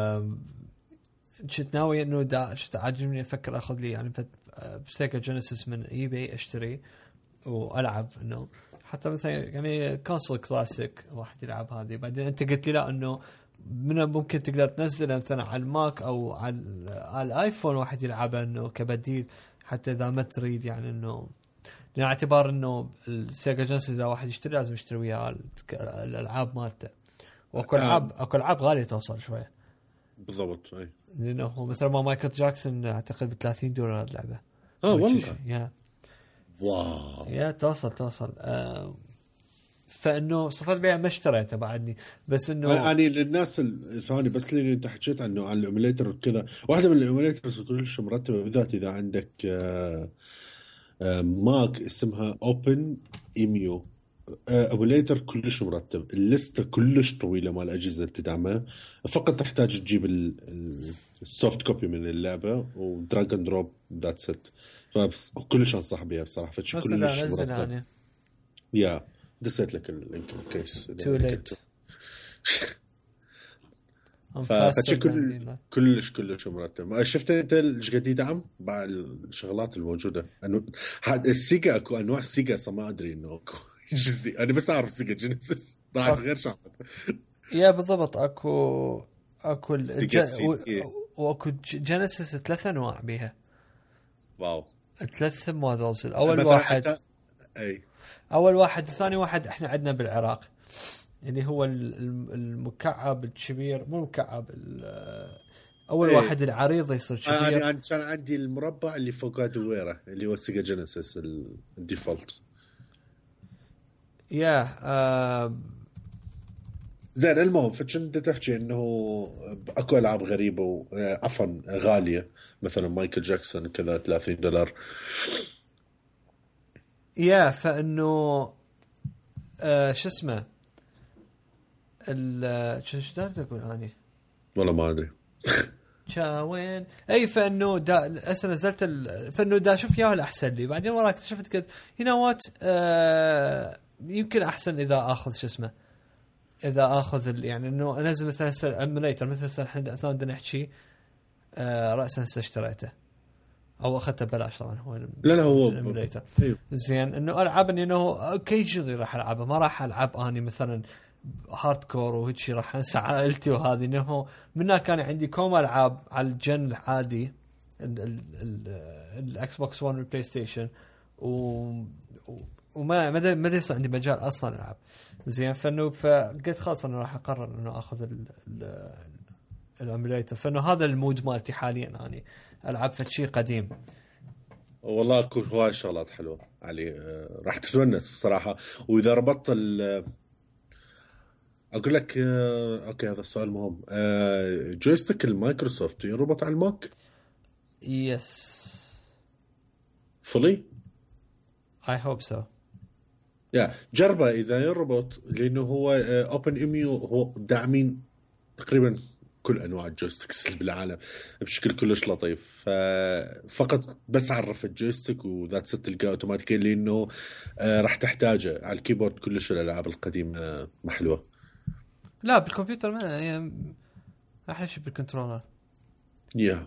كنت ناوي انه دا كنت عاجبني افكر اخذ لي يعني سيجا جينيسيس من اي بي اشتري والعب انه حتى مثلا يعني كونسول كلاسيك واحد يلعب هذه. بعدين انت قلت لي لا انه من ممكن تقدر تنزله مثلا على الماك او على على الايفون واحد يلعبه انه كبديل حتى اذا ما تريد يعني انه لان اعتبار انه السيجا جينيسيس اذا واحد يشتري لازم يشتري وياه الالعاب مالته واكو العاب اكو العاب غاليه توصل شويه بالضبط. اي لانه هو مثل ما مايكل جاكسون اعتقد ب ثلاثين دولار اللعبه. اه والله يا واو يا توصل توصل آه فانه صفر بيع ما اشتريته بعدني بس انه يعني للناس الثاني بس اللي انت حكيت عنه عن الايميليتر وكذا واحده من الايميليترز كلش مرتبه بالذات اذا عندك آه آه ماك اسمها اوبن ايميو ايميليتر كلش مرتب. الليسته كلش طويله مال الاجهزه اللي تدعمها فقط تحتاج تجيب السوفت كوبي من اللعبه ودراج اند دروب ذاتس ات. فكلش انصح بيها بصراحه فتش كلش مرتب. يا دسيت لك اللينك الكيس تو ليت ففتش كل كلش كلش مرتب. شفت انت ايش قد يدعم بعض الشغلات الموجوده انه السيجا اكو انواع السيجا ما ادري انه اكو جزء انا بس اعرف سيجا جينيسيس طلعت غير شغله. يا بالضبط اكو اكو الج... واكو جينيسيس ثلاث انواع بيها. واو ثلاث مودلز. الاول واحد حتى... اي اول واحد الثاني واحد احنا عندنا بالعراق اللي هو المكعب الكبير مو مكعب اول ايه. واحد العريض يصير كبير. انا يعني كان عندي المربع اللي فوقه دويره اللي هو سيجا جينيسيس الديفولت. يا آه زين المهم فكنت تحكي انه اكو العاب غريبه عفوا غاليه مثلا مايكل جاكسون كذا ثلاثين دولار. يا فانه آه شو اسمه ال شو شو دارت اقول اني والله ما ادري وين اي فانه دا اسا نزلت ال... فانه دا شوف ياه الاحسن لي. بعدين وراك اكتشفت قلت هنا وات آه يمكن احسن اذا اخذ شو اسمه اذا اخذ يعني انه انزل مثلا ايميليتر مثلا احنا اثنين بدنا نحكي آه راسا اشتريته او اخذته ببلاش طبعا هو لا لا هو ايميليتر زين انه العب انه اوكي جدي راح العبه ما راح العب اني مثلا هارد كور وهيك شيء راح انسى عائلتي وهذه انه من كان عندي كوم العاب على الجن العادي الاكس بوكس ون والبلاي ستيشن و وما ما ما يصير عندي مجال اصلا العب زين. فانه فقلت خلاص انا راح اقرر انه اخذ الاميليتر. فانه هذا المود مالتي حاليا يعني العب في شيء قديم. والله اكو هواي شغلات حلوه علي، آه راح تتونس بصراحه. واذا ربطت ال اقول لك آه اوكي هذا السؤال مهم. آه جويستيك المايكروسوفت يربط على الماك؟ يس فولي اي هوب سو. يا جربه اذا يربط، لانه هو اوبن اميو هو داعمين تقريبا كل انواع الجويستيكس اللي بالعالم بشكل كلش لطيف. فقط بس عرف الجويستيك وذات ست تلقاه اوتوماتيكيا، لانه راح تحتاجه على الكيبورد. كلش الالعاب القديمه محلوه. لا بالكمبيوتر ما يعني احلى شيء بالكنترولر. يا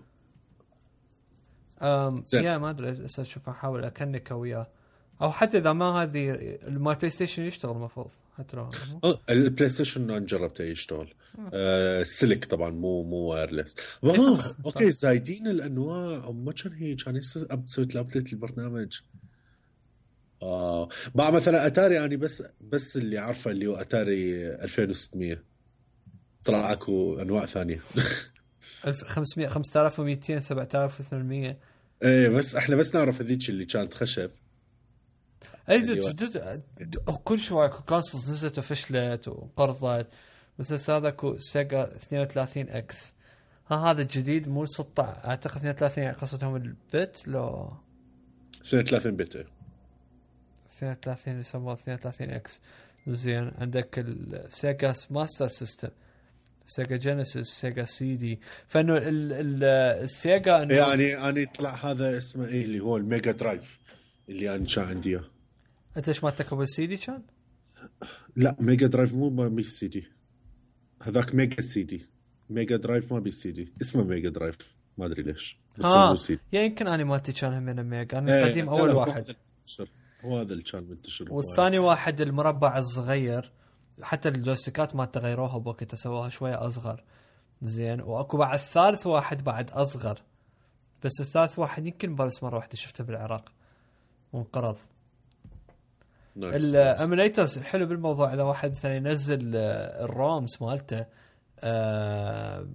امم يا ما ادري اشوف احاول اكنك وياه، او حتى اذا ما هذه الماي بلاي ستيشن يشتغل المفروض حتى لو اه البلاي ستيشن انا جربته يشتغل آه سلك طبعا مو مو وايرلس. اوكي زايدين الانواع ما كان هي كان تسوي ابديت البرنامج. اه مع مثلا اتاري يعني بس بس اللي عارفه اللي هو اتاري ألفين وستمية طلع اكو انواع ثانيه ألف وخمسمية خمسة آلاف ومئتين سبعة آلاف وثمانمية. ايه بس احنا بس نعرف هذيك اللي كانت خشب. اي كل شوي كونسولز نزلت وفشلت وقرضت، مثل هذا كو سيجا اثنين وثلاثين اكس. ها هذا الجديد مو ستة عشر اعتقد اثنين وثلاثين قصتهم البت لو اثنين وثلاثين بت اثنين وثلاثين يسموه اثنين وثلاثين اكس. زين عندك السيجا ماستر سيستم، سيجا جينيسيس، سيجا سي دي. فانه السيجا إنه يعني اني طلع هذا اسمه ايه اللي هو الميجا درايف اللي انا كان عندي. انت ايش ما تكتب السي دي كان؟ لا ميجا درايف مو ما بي سي دي، هذاك ميجا سي دي. ميجا درايف ما بي سي دي، اسمه ميجا درايف ما ادري ليش بس آه. مو سي دي. يا يمكن انا مالتي كان همين ميجا. انا ايه القديم اول واحد هو هذا اللي كان منتشر، والثاني واحد المربع الصغير. حتى الجويستيكات ما تغيروها بوقتها سووها شويه اصغر. زين واكو بعد الثالث واحد بعد اصغر، بس الثالث واحد يمكن بس مره واحده شفته بالعراق وانقرض. الاميليترز الحلو بالموضوع اذا واحد مثلا ينزل الرومز مالته أه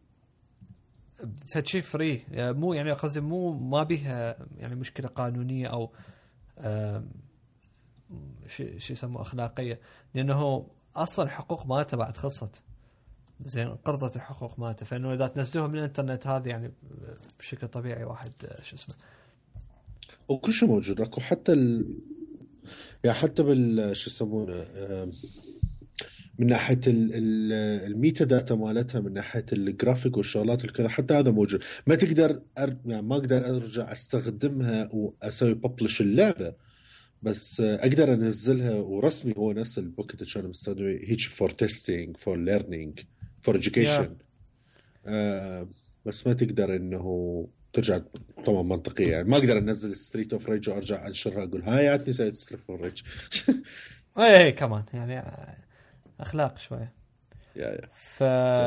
فشي فري، مو يعني قصدي مو ما بيها يعني مشكله قانونيه او أه شيء شيء يسموه اخلاقيه، لانه اصلا حقوق مالته بعد خلصت. زين قرضت الحقوق مالته، فانه اذا تنزلوها من الانترنت هذه يعني بشكل طبيعي واحد شو اسمه وكل شيء موجود. اكو حتى ال... يعني حتى بال شو يسمونه من ناحيه ال... ال... الميتا داتا مالتها، من ناحيه الجرافيك والشغلات والكذا، حتى هذا موجود. ما تقدر أر... يعني ما اقدر ارجع استخدمها واسوي ببلش اللعبه، بس اقدر انزلها ورسمي هو نفس البوكيت اللي كان مستخدمه هيك فور تيستينج فور ليرنينج فور اديوكيشن. بس ما تقدر انه ترجع طبعا منطقيه. يعني ما اقدر انزل ستريت اوف ريج وارجع انشرها اقول هاي عطني سويت ستريت اوف ريج. اي اي كمان يعني اخلاق شويه. يا يا ف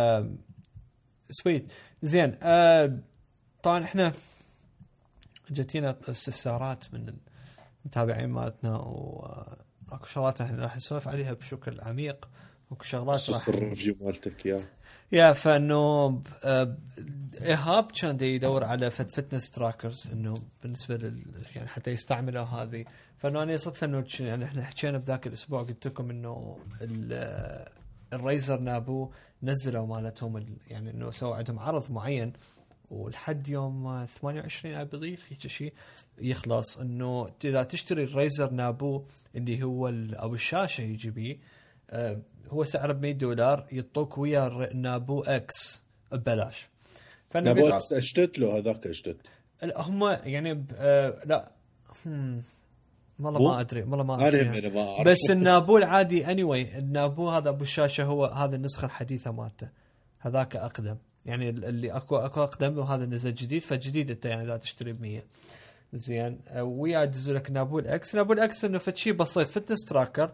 سويت زين. آه طبعا احنا جتينا استفسارات من المتابعين مالتنا، واكو شغلات احنا راح نسولف عليها بشكل عميق، واكو شغلات راح الريفيو مالتك يا يا فانه ايهاب كان دي يدور على فت فتنس تراكرز انه بالنسبه لل يعني حتى يستعملوا هذه. فانه انا صدفه انه يعني احنا حكينا بذاك الاسبوع قلت لكم انه الريزر نابو نزلوا مالتهم يعني انه سووا عندهم عرض معين، ولحد يوم ثمانية وعشرين أبريل هيك شيء يخلص، انه اذا تشتري الريزر نابو اللي هو او الشاشه يجي بيه آه هو سعره بمية دولار، يطوك ويا نابو اكس ببلاش. نابو اكس اشتت له هذاك اشتت هم يعني آه لا والله ما ادري والله ما ادري ما بس النابو العادي anyway النابو هذا ابو الشاشه هو هذا النسخه الحديثه مالته، هذاك اقدم يعني اللي اكو اكو اقدم وهذا نزل جديد. فجديد انت يعني اذا تشتري بمية زين ويا يدزوا لك نابو الاكس. نابو الاكس انه فشي بسيط فتنس تراكر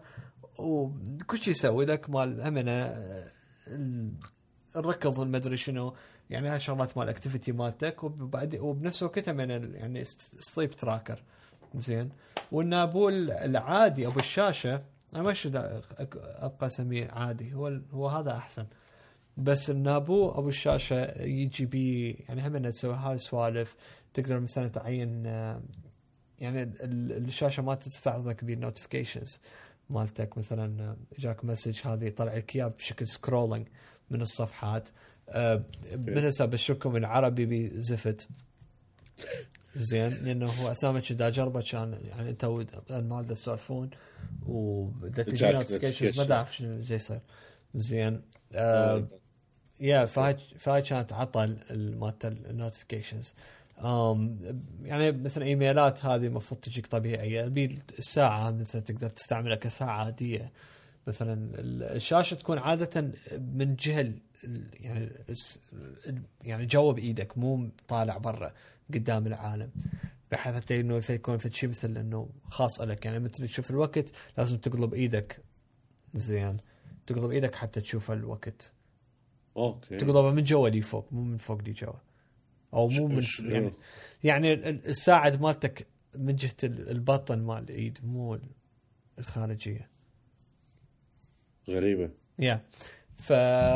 وكل شيء يسوي لك مال همنا الركض والمدري شنو يعني هاي شغلات مال اكتيفيتي مالتك، وبعد وبنفس الوقت من يعني سليب تراكر. زين. والنابو العادي ابو الشاشه انا ما شو ابقى اسميه عادي، هو هو هذا احسن. بس النابو ابو الشاشه يجي بي يعني هم تسوي هاي السوالف. تقدر مثلا تعين يعني الشاشه ما تستعرضك بالنوتيفيكيشنز مالتك، مثلا جاك مسج هذه طلع لك اياه بشكل سكرولينج من الصفحات. من حساب الشكم العربي بزفت. زين. لانه هو اثناء ما كنت اجربه كان يعني انت المال دا تسولفون وبدا تجي نوتيفيكيشنز ما اعرف شنو جاي يصير. زين. آه يا فهاي فهاي كانت عطل مالت النوتيفيكيشنز. أم يعني مثلا ايميلات هذه المفروض تجيك طبيعيه، بالساعه مثلا تقدر تستعملها كساعه عاديه. مثلا الشاشه تكون عاده من جهه يعني يعني جوا بايدك، مو طالع برا قدام العالم، بحيث حتى انه يكون في شيء مثل انه خاص لك. يعني مثل تشوف الوقت لازم تقلب ايدك. زين. تقلب ايدك حتى تشوف الوقت. اوكي. تقلبه من جوا لي فوق، مو من فوق لي جوا، او مو من يعني يعني الساعه مالتك من جهه البطن مال الايد مو الخارجيه. غريبه. يا ف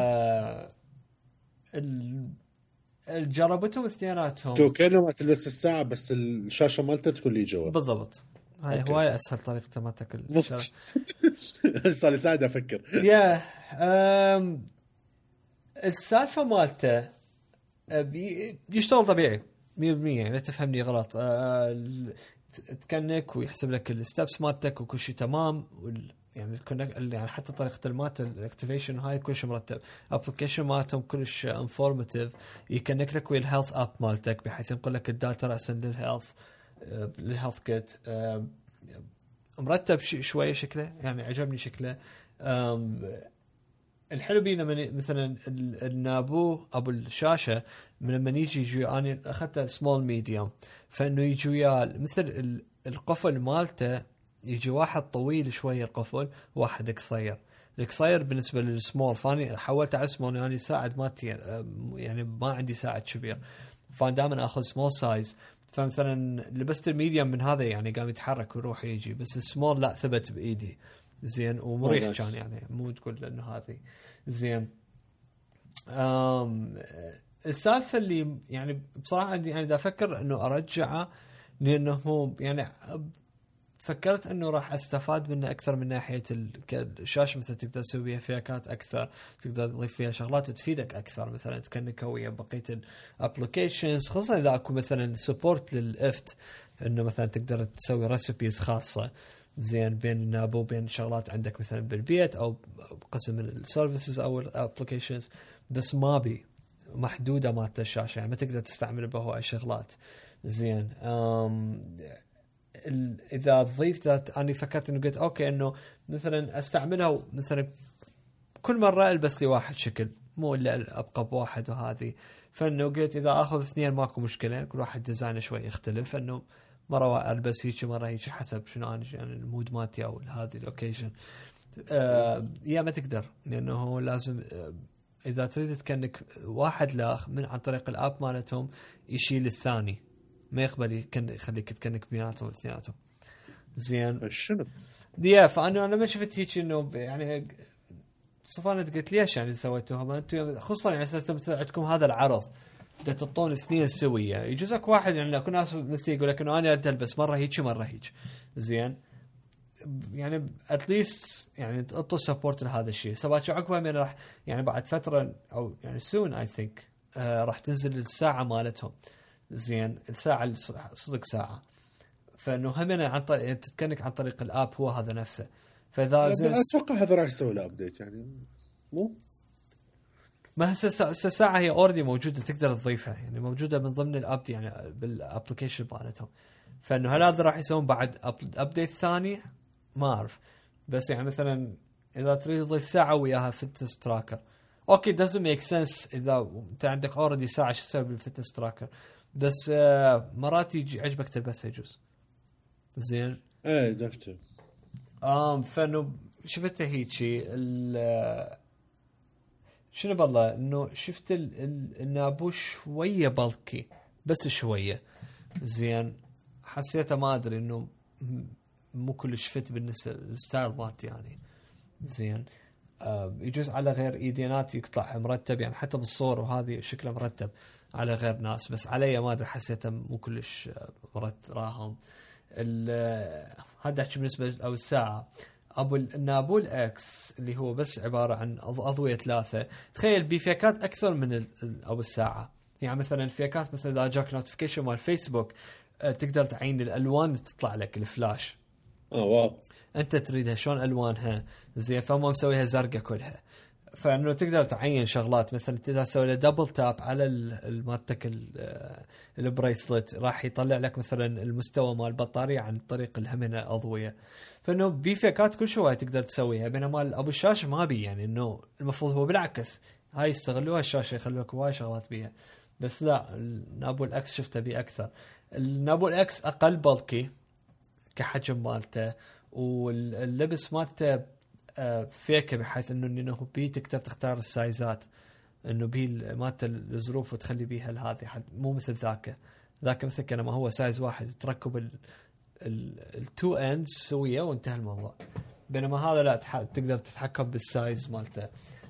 ال... جربتهم اثنيناتهم. تو كانوا ما تلبس الساعه بس الشاشه مالته تكون لي جوا. بالضبط. هاي هواي اسهل طريقه ما تاكل. صار لي ساعه افكر. يا أم... السالفه مالته يشتغل طبيعي مية بالمية، يعني لا تفهمني غلط. أه... تكنك ويحسب لك الستبس مالتك وكل شيء تمام. وال... يعني يعني حتى طريقه المات الاكتيفيشن هاي كل شيء مرتب. ابلكيشن مالتهم كلش انفورماتيف، يكنك لك ويا الهيلث اب مالتك بحيث ينقل لك الداتا راسا للهيلث للهيلث كيت. مرتب شويه شكله، يعني عجبني شكله. الحلو بينا من مثلا النابو ابو الشاشه من لما يجي يجي انا اخذته سمول ميديوم، فانه يجي وياه مثل القفل مالته يجي واحد طويل شويه القفل، واحد قصير. القصير بالنسبه للسمول، فاني حاولت على السمول يعني ساعد ما يعني ما عندي ساعد كبير، فانا دائما اخذ سمول سايز. فمثلا لبست الميديوم من هذا يعني قام يتحرك ويروح يجي، بس السمول لا ثبت بايدي. زين. ومريح كان يعني مو تقول انه هذه زين. أم السالفه اللي يعني بصراحه عندي يعني دا افكر انه ارجعه، لانه هو يعني فكرت انه راح استفاد منه اكثر من ناحيه الشاشه. مثلا تقدر تسوي فيها فياكات اكثر، تقدر تضيف فيها شغلات تفيدك اكثر، مثلا تكنك ويا بقيه الابلكيشنز، خصوصا اذا اكو مثلا سبورت للافت، انه مثلا تقدر تسوي ريسيبيز خاصه. زين. بين النابو بين شغلات عندك مثلا بالبيت او قسم السيرفيسز او الابلكيشنز، بس ما بي محدوده مالت الشاشه، يعني ما تقدر تستعمل بهواي شغلات. زين. أم اذا ضيف ذات اني فكرت انه قلت اوكي انه مثلا استعملها مثلا كل مره البس لي واحد شكل، مو الا ابقى بواحد وهذه. فانه قلت اذا اخذ اثنين ماكو مشكله، كل واحد ديزاينه شوي يختلف، انه مره البس هيك مره هيك حسب شنو انا يعني المود مالتي او هذه الاوكيجن. آه يا ما تقدر، لانه هو لازم آه اذا تريد تكنك واحد لاخ من عن طريق الاب مالتهم يشيل الثاني، ما يقبل يكن يخليك تكنك بيناتهم اثنيناتهم. زين. شنو دي فانا انا ما شفت هيك انه يعني صفانة قلت ليش يعني سويتوها ما انتم، خصوصا يعني مثلا عندكم هذا العرض بدك تعطون اثنين سويه، يجوزك واحد يعني اكو ناس مثلي يقول لك انه انا اريد البس مره هيك مره هيك. زين. يعني اتليست يعني تعطوا سبورت لهذا الشيء. سبات عقبه من راح يعني بعد فتره او يعني سون اي ثينك راح تنزل الساعه مالتهم. زين. الساعه صدق ساعه، فانه هم عن طريق تتكنك عن طريق الاب هو هذا نفسه. فاذا اتوقع هذا راح يسوي له ابديت يعني مو ما هسه الساعه هي اوريدي موجوده تقدر تضيفها، يعني موجوده من ضمن الاب يعني بالابلكيشن مالتهم. فانه هل هذا راح يسوون بعد ابديت ثاني ما اعرف. بس يعني مثلا اذا تريد تضيف ساعه وياها فيتنس تراكر اوكي doesn't make sense اذا انت عندك اوريدي ساعه شو تسوي بالفيتنس تراكر، بس مرات يجي عجبك تلبسها يجوز. زين. ايه دفته. ام فانه شفته هيك شيء شنو بالله انه شفت ال... ال... النابو شويه بلكي بس شويه زين حسيته ما ادري انه مو كلش فت بالنسبه للستايل مالتي يعني زين آه يجوز على غير ايدينات يطلع مرتب يعني حتى بالصور وهذه شكله مرتب على غير ناس بس علي ما ادري حسيته مو كلش مرتب راهم هذا بالنسبه او الساعه ابو النابول اكس اللي هو بس عباره عن اضويه ثلاثه تخيل بفيكات اكثر من ابو الساعه يعني مثلا الفيكات مثل اذا جاك نوتيفيكيشن مال فيسبوك تقدر تعين الالوان تطلع لك الفلاش اه واو انت تريدها شلون الوانها زين فما مسويها زرقاء كلها فانه تقدر تعين شغلات مثلا اذا سوي له دبل تاب على مالتك البريسلت راح يطلع لك مثلا المستوى مال البطاريه عن طريق الهمنه اضويه فانه بفيكات كل شويه تقدر تسويها بينما ابو الشاشه ما بي يعني انه المفروض هو بالعكس هاي يستغلوها الشاشه يخلوك هواي شغلات بيها بس لا النابو الاكس شفته بي اكثر النابو الاكس اقل بلكي كحجم مالته واللبس مالته فيكه بحيث انه انه بي تقدر تختار السايزات انه بي مالته الظروف وتخلي بيها هذه مو مثل ذاك ذاك مثل كما هو سايز واحد تركب التو اندز سويه وانتهى الموضوع بينما هذا لا تقدر تتحكم بالسايز مالته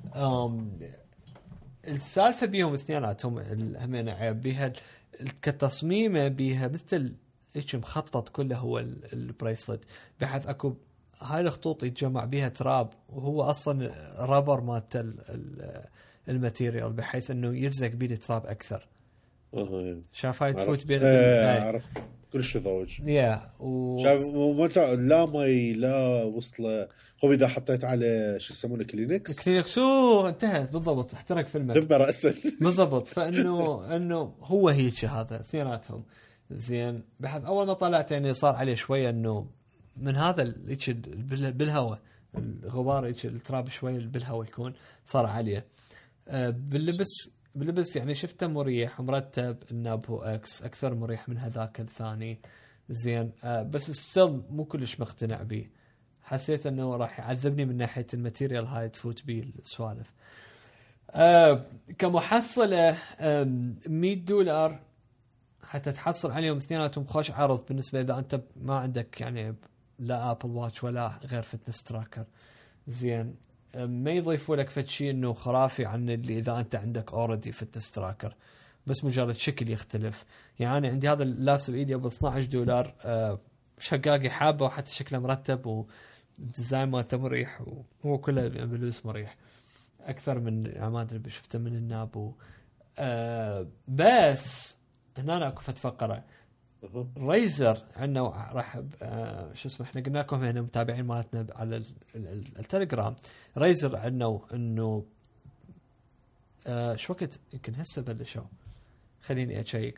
السالفه بيهم اثنيناتهم همين عيب بيها كتصميمه بيها مثل هيك مخطط كله هو البريسلت بحيث اكو هاي الخطوط يتجمع بيها تراب وهو اصلا رابر مالت الماتيريال بحيث انه يلزق بيه التراب اكثر اها شاف هاي تفوت بين ايه عرفت كل شيء ضوج يا و... شاف متى لا مي لا وصله هو اذا حطيت على شو يسمونه كلينكس كلينكس هو انتهت بالضبط احترق في الماء ذب راسا بالضبط فانه انه هو هيك هذا اثنيناتهم زين بحيث اول ما طلعت يعني صار عليه شويه انه من هذا هيك بالهواء الغبار هيك التراب شوي بالهواء يكون صار عليه أه باللبس باللبس يعني شفته مريح مرتب النابو اكس اكثر مريح من هذاك الثاني زين أه بس ستيل مو كلش مقتنع به حسيت انه راح يعذبني من ناحيه الماتيريال هاي تفوت بيه السوالف أه كمحصله مية دولار حتى تحصل عليهم اثنيناتهم خوش عرض بالنسبه اذا انت ما عندك يعني لا ابل واتش ولا غير فتنس تراكر زين ما يضيفوا لك فد شيء انه خرافي عن اللي اذا انت عندك اوريدي فتنس تراكر بس مجرد شكل يختلف يعني عندي هذا اللابس بايدي ابو اثناشر دولار أه شقاقي حابه وحتى شكله مرتب والديزاين مالته مريح وهو كله باللبس مريح اكثر من ما ادري شفته من النابو أه بس هنا أنا أكو فقرة ريزر عندنا راح آه شو اسمه احنا قلنا لكم هنا متابعين مالتنا على التليجرام ريزر عندنا انه آه شو وقت يمكن هسه بلشوا خليني اشيك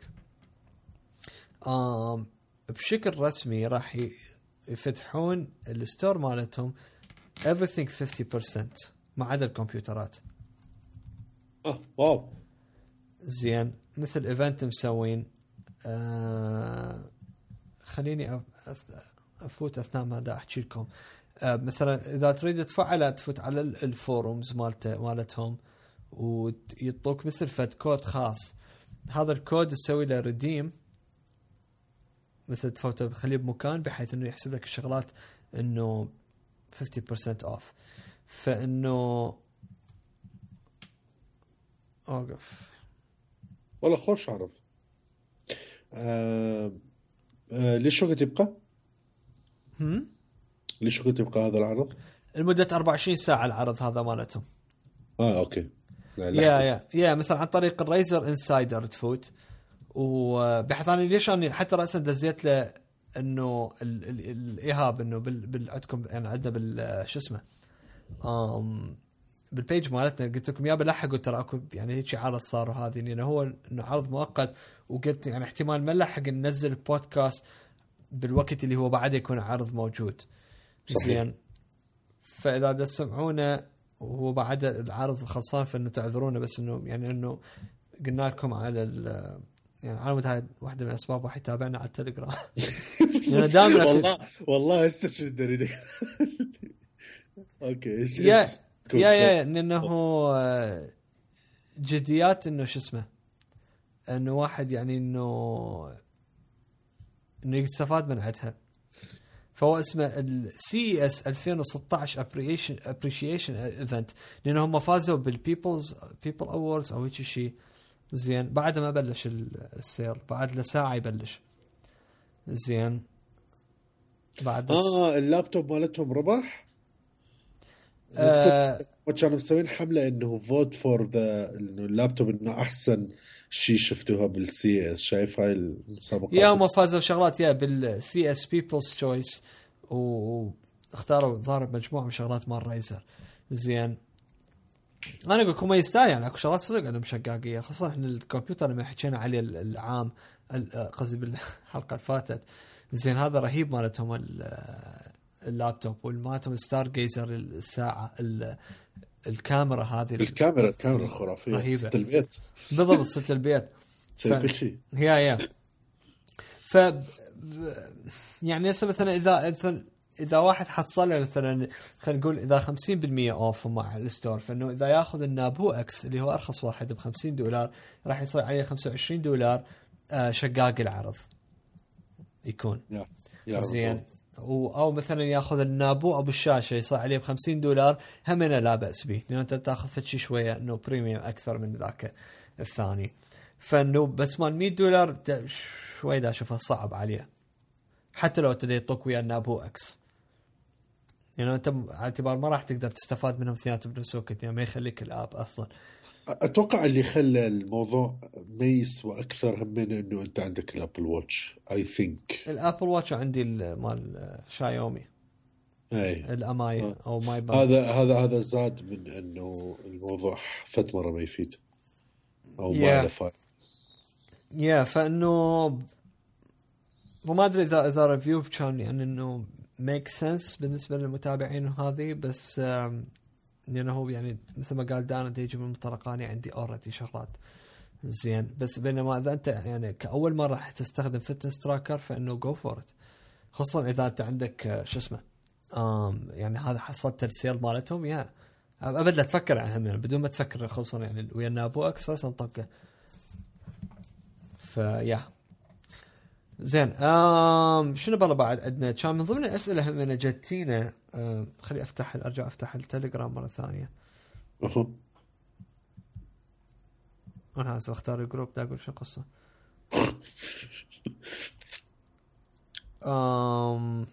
آم بشكل رسمي راح يفتحون الستور مالتهم everything fifty percent ما عدا الكمبيوترات اه واو زين مثل ايفنت مسوين آه خليني افوت اثناء ما دا احكي لكم آه مثلا اذا تريد تفعل تفوت على الفورومز مالته مالتهم ويطوك مثل فد كود خاص هذا الكود تسوي له ريديم مثل تفوته بخليه بمكان بحيث انه يحسب لك الشغلات انه fifty percent off فانه اوقف والله خوش عرض آه آه ليش وقت يبقى هم ليش وقت يبقى هذا العرض المدة أربعة وعشرين ساعة العرض هذا مالتهم اه اوكي يا يا يا مثلا عن طريق الريزر انسايدر تفوت وبحث عن ليش أنا حتى رأسا دزيت له انه ال ال الايهاب انه بال بالعندكم يعني عندنا بال شو اسمه ام بالبيج مالتنا قلت لكم يا بلحقوا ترى اكو يعني هيك عرض صار وهذه يعني هو انه عرض مؤقت وقلت يعني احتمال ما نلحق ننزل البودكاست بالوقت اللي هو بعد يكون عرض موجود زين فاذا تسمعونا وهو بعد العرض خلصان فانه تعذرونا بس انه يعني انه قلنا لكم على ال يعني علامة هاي واحدة من الأسباب واحد يتابعنا على التليجرام يعني دائما والله والله هسه شد أريدك أوكي يا يا يا إنه جديات انه شو اسمه انه واحد يعني انه انه يستفاد من عندها. فهو اسمه ال سي إي إس ألفين وستة عشر appreciation appreciation event لانه هم فازوا بالبيبلز بيبل اووردز او هيك شيء. زين بعد ما بلش السيل بعد لساعه يبلش. زين بعد اه اللابتوب مالتهم ربح. آه كانوا مسوين حمله انه فوت فور ذا انه اللابتوب انه احسن شيء شفتوها بالسي اس. شايف هاي المسابقات يا هم فازوا شغلات يا بالسي اس بيبلز تشويس واختاروا ضارب مجموعه من شغلات مال رايزر. زين انا اقول لكم ما يستاهل يعني اكو شغلات صدق عندهم شقاقيه خاصه احنا الكمبيوتر اللي حكينا عليه العام قصدي بالحلقه اللي فاتت. زين هذا رهيب مالتهم اللابتوب والمالتهم ستار جيزر الساعه الكاميرا هذه الكاميرا الكاميرا خرافيه ست البيت بالضبط ست البيت تسوي كل شيء يا يا ف يعني هسه مثلا اذا اذا واحد حصل مثلا خلينا نقول اذا خمسين بالمية اوف مع الستور فانه اذا ياخذ النابو اكس اللي هو ارخص واحد ب خمسين دولار راح يصير عليه خمسة وعشرين دولار آه شقاق العرض يكون يا يا زين. او مثلا ياخذ النابو ابو الشاشه يصير عليه ب خمسين دولار همنا لا باس به لانه انت تاخذ فشي شويه انه بريميوم اكثر من ذاك الثاني. فانه بس مال مية دولار شوي دا اشوفه صعب عليه حتى لو تدي يطوك ويا النابو اكس يعني انت على اعتبار ما راح تقدر تستفاد منهم اثنيناتهم بنفسك يعني ما يخليك الاب اصلا. اتوقع اللي خلى الموضوع ما يسوى اكثر هم من انه انت عندك الابل واتش. اي ثينك الابل واتش عندي مال شايومي اي الاماي آه. او ماي باند. هذا هذا هذا زاد من انه الموضوع فت مره ما يفيد او yeah. ما له فايده. يا فانه وما ادري اذا اذا ريفيو كان يعني انه ميك سنس بالنسبه للمتابعين هذه بس لانه هو يعني مثل ما قال دانا تيجي من منطلقاني عندي اوريدي شغلات زين. بس بينما اذا انت يعني كاول مره راح تستخدم فتنس تراكر فانه جو فور ات خصوصا اذا انت عندك شو اسمه آم يعني هذا حصلت السيل مالتهم يا ابد لا تفكر عنهم يعني بدون ما تفكر خصوصا يعني ويا النابو اكسس انطقه فيا زين. آم شنو بالله بعد عندنا كان من ضمن الاسئله هم انا جتينا خلي افتح ارجع افتح التليجرام مره ثانيه. اها انا هسه اختار الجروب دا اقول شو القصه. آم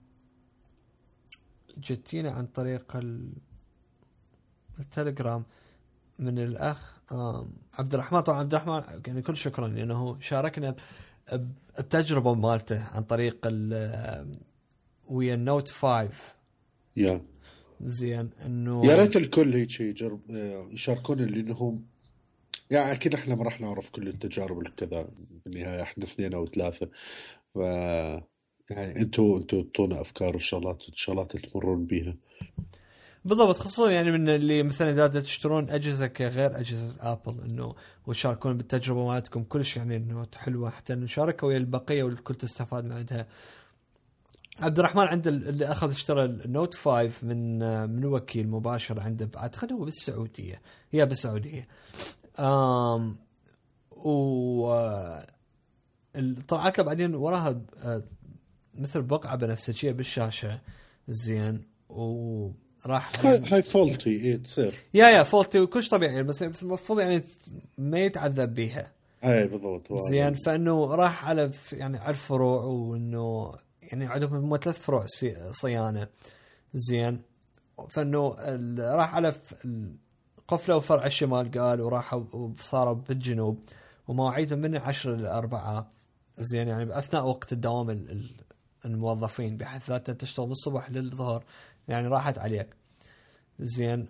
جتينا عن طريق التليجرام من الاخ عبد الرحمن. طبعا عبد الرحمن يعني كل شكرا لانه شاركنا التجربه مالته عن طريق ال ويا النوت فايف. يا زين انه يا ريت الكل هيك يجرب يشاركونا لانهم يعني اكيد احنا ما راح نعرف كل التجارب الكذا بالنهايه احنا اثنين او ثلاثه ف يعني انتوا انتوا تعطونا افكار وشغلات الشغلات اللي تمرون بيها بالضبط خصوصا يعني من اللي مثلا اذا تشترون اجهزه غير اجهزه ابل انه وتشاركون بالتجربه مالتكم كلش يعني انه حلوه حتى نشاركها ويا البقيه والكل تستفاد من عندها. عبد الرحمن عنده اللي اخذ اشترى النوت فايف من من وكيل مباشر عنده اعتقد هو بالسعوديه هي بالسعوديه. امم و طلعت له بعدين وراها مثل بقعه بنفسجيه بالشاشه زين وراح هاي فولتي ايه تصير يا يا فولتي وكلش طبيعي بس بس المفروض يعني ما يتعذب بيها. اي بالضبط زين فانه راح على يعني على الفروع وانه يعني عندهم ثلاث فروع صيانه زين فانه راح على قفله وفرع الشمال قال وراح وصاروا بالجنوب ومواعيدهم من عشرة لأربعة زين يعني بأثناء وقت الدوام الموظفين بحيث لا تشتغل من الصبح للظهر يعني راحت عليك زين.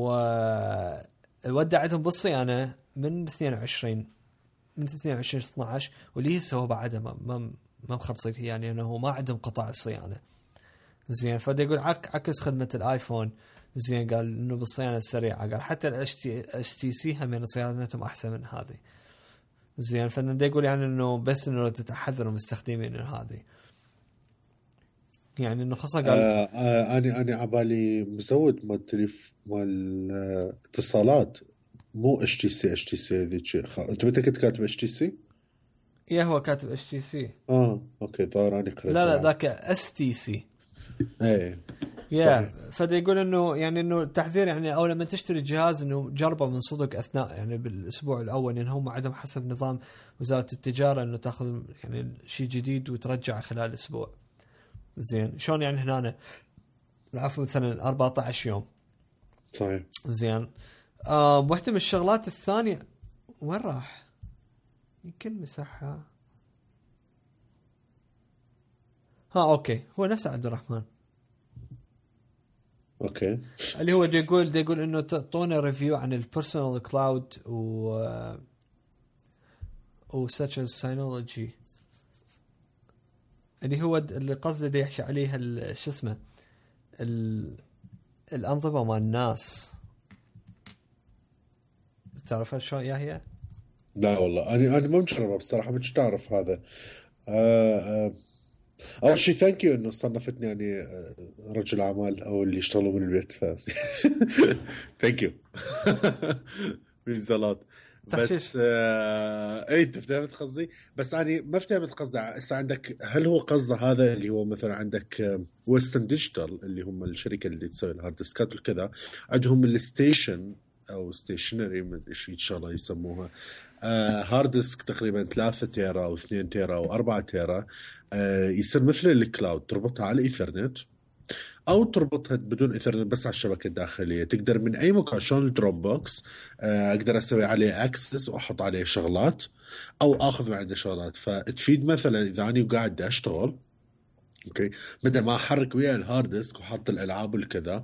وودعتهم بالصيانة من اثنين وعشرين من اثنين وعشرين اثنا عشر واللي هسه هو بعدها ما ما ما مخلصت يعني انه ما عندهم قطع الصيانة زين. فدا يقول عك عكس خدمة الايفون زين قال انه بالصيانة السريعة قال حتى الاتش تي سي هم من صيانتهم احسن من هذه زين. فانا يقول يعني انه بس انه تتحذروا مستخدمين هذه يعني انه خاصه قال آه آه انا انا عبالي مزود مال تليف مال اتصالات مو اتش تي سي اتش تي سي ذيك خ... انت متى كنت كاتب اتش تي سي؟ يا هو كاتب اتش تي سي. اه اوكي طاراني قريت. لا لا ذاك اس تي سي. ايه يا فدا يقول انه يعني انه التحذير يعني اول لما تشتري الجهاز انه جربه من صدق اثناء يعني بالاسبوع الاول، يعني هم عندهم حسب نظام وزارة التجارة انه تاخذ يعني شيء جديد وترجعه خلال اسبوع. زين شلون يعني هنا العفو مثلا أربعة عشر يوم. صحيح. زين آه واحدة من الشغلات الثانية وين راح؟ يمكن مسحها. ها اوكي هو نفسه عبد الرحمن. اوكي اللي هو دي يقول دي يقول انه تعطونا ريفيو عن البيرسونال كلاود و و such as Synology اللي هو اللي قصده دي يحكي عليها شو اسمه الأنظمة مع الناس. تعرفها شلون يا هي؟ لا والله انا انا ما مجربها بصراحه، مش تعرف هذا. آه آه اول شيء ثانك يو انه صنفتني يعني رجل اعمال او اللي يشتغلوا من البيت ف ثانك يو من زلات. بس آه اي انت فهمت قصدي، بس انا ما فهمت قصدي. هسه عندك هل هو قصده هذا اللي هو مثلا عندك ويسترن ديجيتال اللي هم الشركه اللي تسوي الهارد ديسكات وكذا، عندهم الستيشن او ستيشنري من شيء ان شاء الله يسموها آه هارد ديسك تقريبا ثلاثة تيرا او اثنين تيرا او أربعة تيرا، آه يصير مثل الكلاود تربطها على الايثرنت او تربطها بدون ايثرنت بس على الشبكه الداخليه. تقدر من اي مكان شلون الدروب بوكس آه اقدر اسوي عليه اكسس واحط عليه شغلات او اخذ من عنده شغلات. فتفيد مثلا اذا انا قاعد اشتغل اوكي بدل ما احرك ويا الهارد ديسك وحط الالعاب والكذا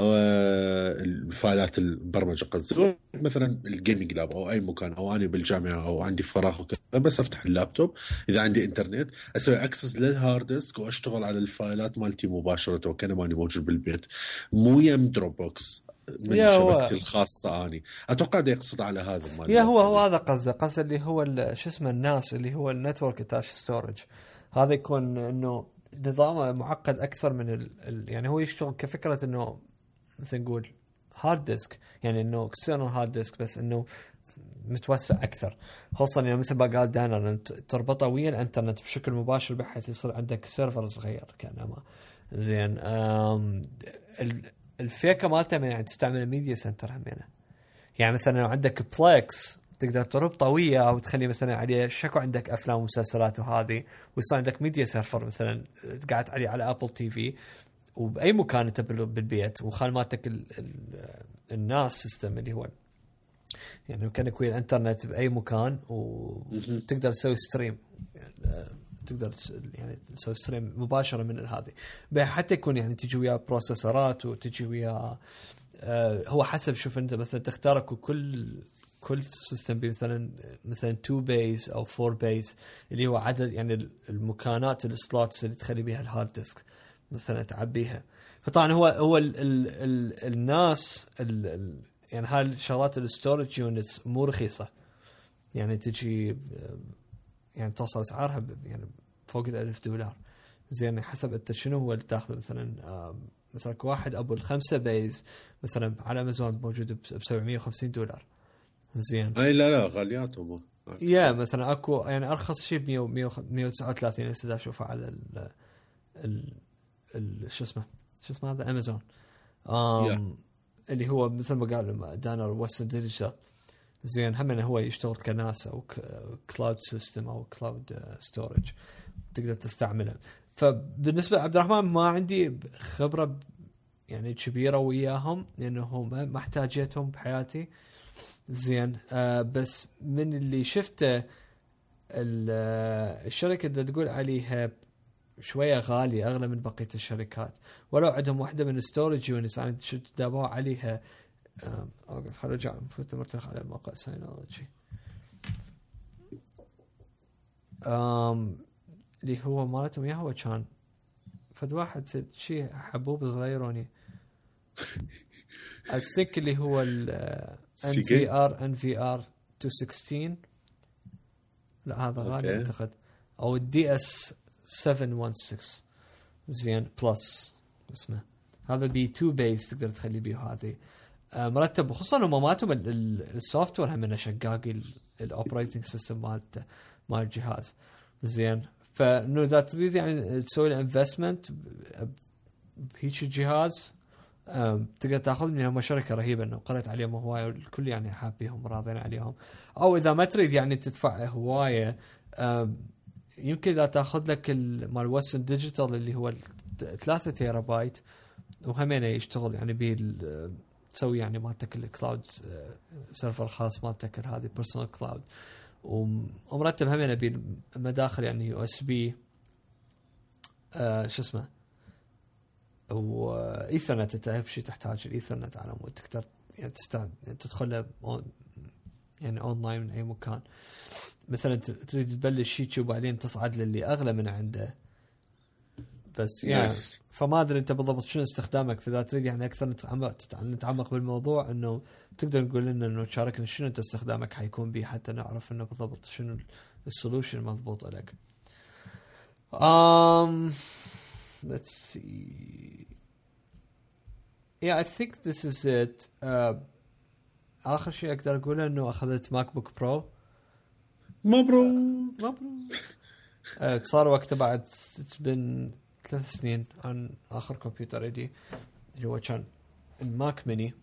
آه الفايلات البرمجه قصدي مثلا الجيمنج لاب او اي مكان او انا بالجامعه او عندي فراغ وكذا، بس افتح اللابتوب اذا عندي انترنت اسوي اكسس للهارد ديسك واشتغل على الفايلات مالتي مباشره وكانه ماني موجود بالبيت، مو يم دروب بوكس من شبكتي الخاصه. اني اتوقع ده يقصد على هذا مال يا هو هو هذا قصده قصده اللي هو شو اسمه الناس اللي هو النتورك اتاش ستورج. هذا يكون انه نظامه معقد أكثر من ال... ال... يعني هو يشتغل كفكرة إنه مثل نقول هارد ديسك، يعني إنه external هارد ديسك بس إنه متوسع أكثر، خصوصا يعني مثل ما قال دانر أنت تربطه ويا الإنترنت بشكل مباشر بحيث يصير عندك سيرفر صغير كأنما زين. أم... ال... الفيكة مالته يعني تستعمل ميديا سنتر همينة، يعني مثلا لو عندك بلاكس تقدر تربطه وياه وتخلي مثلا عليه شكو عندك افلام ومسلسلات وهذه، ويصير عندك ميديا سيرفر مثلا قاعد عليه على ابل تي في وباي مكان انت بالبيت، وخال مالتك ال ال الناس سيستم اللي هو يعني كانك ويا الانترنت باي مكان وتقدر تسوي ستريم، يعني تقدر يعني تسوي ستريم مباشره من هذه، حتى يكون يعني تجي وياه بروسيسورات وتجي وياه آه هو حسب شوف انت مثلا تختارك وكل كل سيستم مثلا مثلا تو بيز او فور بيز اللي هو عدد يعني المكانات السلوتس اللي تخلي بيها الهارد ديسك مثلا تعبيها. فطبعا هو هو ال ال ال الناس ال ال يعني هاي الشغلات الستورج يونتس مو رخيصه، يعني تجي يعني توصل اسعارها يعني فوق الألف دولار. زين حسب انت شنو هو اللي تاخذه مثلا مثلا واحد ابو الخمسه بيز مثلا على امازون موجود ب سبعمية وخمسين دولار. زين اي لا لا غالياتهم يا مثلا اكو يعني ارخص شيء ب مية وتسعة وثلاثين هسه اشوفه على ال ال ال شو اسمه شو اسمه هذا امازون امم اللي هو مثل ما قال دانر وسترن ديجيتال. زين هم هو يشتغل كناس او كلاود سيستم او كلاود ستورج تقدر تستعمله. فبالنسبه لعبد الرحمن ما عندي خبره يعني كبيره وياهم لانه ما احتاجيتهم بحياتي. زين آه بس من اللي شفته الشركة اللي تقول عليها شوية غالية أغلى من بقية الشركات، ولو عندهم واحدة من ستورج يونتس أنا شفت دابوا عليها آه أوقف خلينا نرجع نفوت مرتخ على موقع ساينولوجي آم اللي هو مالتهم يا هو كان فد واحد في شيء حبوب صغيروني I think اللي هو ال إن في آر إن في آر مئتين وستة عشر لا هذا غالي أعتقد أو الدي إس سبعمية وستة عشر زين بلس اسمه هذا بي تو بيز تقدر تخلي بيه هذه مرتب، وخصوصا انه مالتهم السوفت وير هم شقاقي الاوبريتنج سيستم مالته مال الجهاز زين. فانه اذا تريد يعني تسوي له انفستمنت بهيك الجهاز تقدر تاخذ منهم شركه رهيبه، انه قريت عليهم هوايه والكل يعني حابيهم راضين عليهم. او اذا ما تريد يعني تدفع هوايه يمكن اذا تاخذ لك مال ويسترن ديجيتال اللي هو ثلاثة تيرا بايت، وهمين يشتغل يعني به تسوي يعني مالتك الكلاود سيرفر خاص مالتك هذه بيرسونال كلاود، ومرتب همين بالمداخل يعني يو اس بي آه شو اسمه وايثرنت. تعرف شيء تحتاج الايثرنت على مود تقدر يعني تستعمل يعني تدخله يعني اونلاين من اي مكان. مثلا تريد تبلش شيء وبعدين تصعد للي اغلى من عنده بس يعني yes. فما ادري انت بالضبط شنو استخدامك، فاذا تريد يعني اكثر نتعمق نتعمق بالموضوع انه تقدر نقول لنا انه تشاركنا شنو انت استخدامك حيكون به حتى نعرف انه بالضبط شنو السولوشن مضبوط لك. um let's see yeah I think this is it. uh, اخر شيء اقدر اقوله انه اخذت ماك بوك برو. مبروك مبروك. uh, صار وقته بعد بين ثلاث سنين عن آخر كمبيوتر عندي اللي هو كان الماك ميني.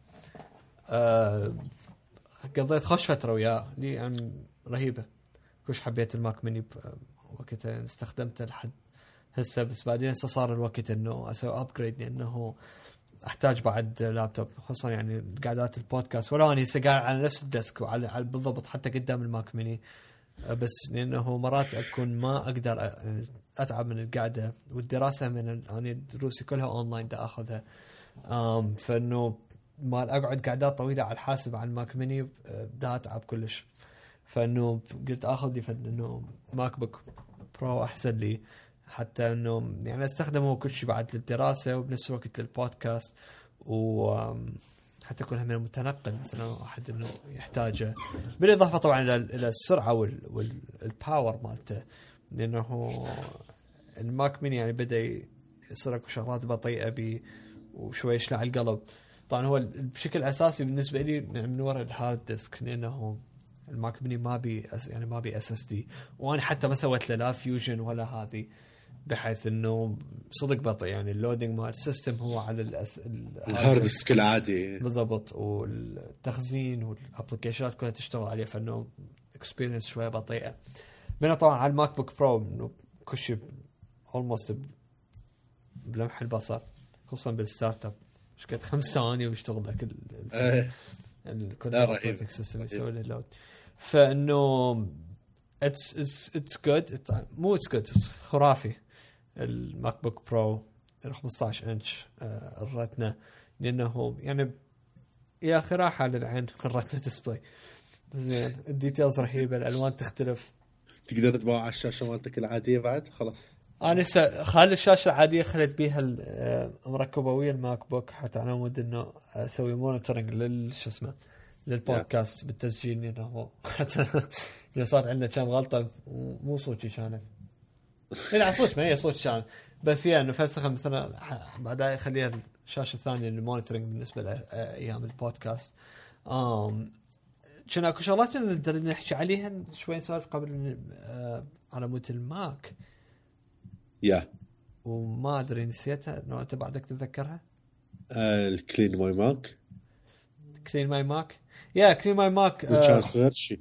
أه قضيت خوش فترة وياه لي يعني رهيبة، كوش حبيت الماك ميني وقتها استخدمته لحد هسه. بس بعدين هسه صار الوقت انه اسوي ابجريد لانه احتاج بعد لابتوب، خصوصا يعني قعدات البودكاست ولو اني هسه قاعد على نفس الديسك وعلى بالضبط حتى قدام الماك ميني، بس لانه مرات اكون ما اقدر اتعب من القعده والدراسه من يعني دروسي كلها اونلاين دا اخذها. امم فانه ما اقعد قعدات طويله على الحاسب على الماك ميني دا اتعب كلش، فانه قلت اخذ لي انه ماك بوك برو احسن لي حتى انه يعني استخدمه كل شيء بعد للدراسه وبنفس الوقت للبودكاست، وحتى يكون هم متنقل مثلا احد انه يحتاجه، بالاضافه طبعا الى السرعه والباور مالته، لانه الماك ميني يعني بدا يصير اكو شغلات بطيئه بي وشوي يشلع القلب. طبعا هو بشكل اساسي بالنسبه لي من وراء الهارد ديسك، لانه الماك ميني ما بي يعني ما بي اس اس دي، وانا حتى ما سويت له لا فيوجن ولا هذه، بحيث انه صدق بطيء يعني اللودينج مال السيستم هو على الأس... الهارد ديسك العادي بالضبط، والتخزين والابلكيشنات كلها تشتغل عليه، فانه اكسبيرينس شويه بطيئه. بينما طبعا على الماك بوك برو انه كل شيء اولموست بلمح البصر، خصوصا بالستارت اب ايش قد خمس ثواني ويشتغل لك ال ال كل الاوبريتنج سيستم يسوي له لود. فانه اتس اتس اتس جود، مو اتس جود خرافي الماك بوك برو خمسة عشر انش الرتنا، لانه يعني يا اخي راحه للعين الرتنا ديسبلاي زين، الديتيلز رهيبه، الالوان تختلف، تقدر تباع على الشاشه مالتك العاديه بعد خلاص. انا س... خلي الشاشه العاديه خليت بيها المركبه ويا الماك بوك حتى على مود انه اسوي مونيتورنج لل شو اسمه للبودكاست بالتسجيل، لانه هو حتى صار عندنا كم غلطه مو صوتي كانت لا صوت ما هي صوت كان، بس يعني انه فلسفه مثلا بعدها يخليها الشاشه الثانيه للمونيتورنج بالنسبه لايام البودكاست. امم كنا اكو شغلات نقدر نحكي عليها شوي نسولف قبل آه على مود الماك يا yeah. وما ادري نسيتها، انه انت بعدك تتذكرها. الكلين ماي ماك كلين ماي ماك يا كلين ماي ماك كان غير شيء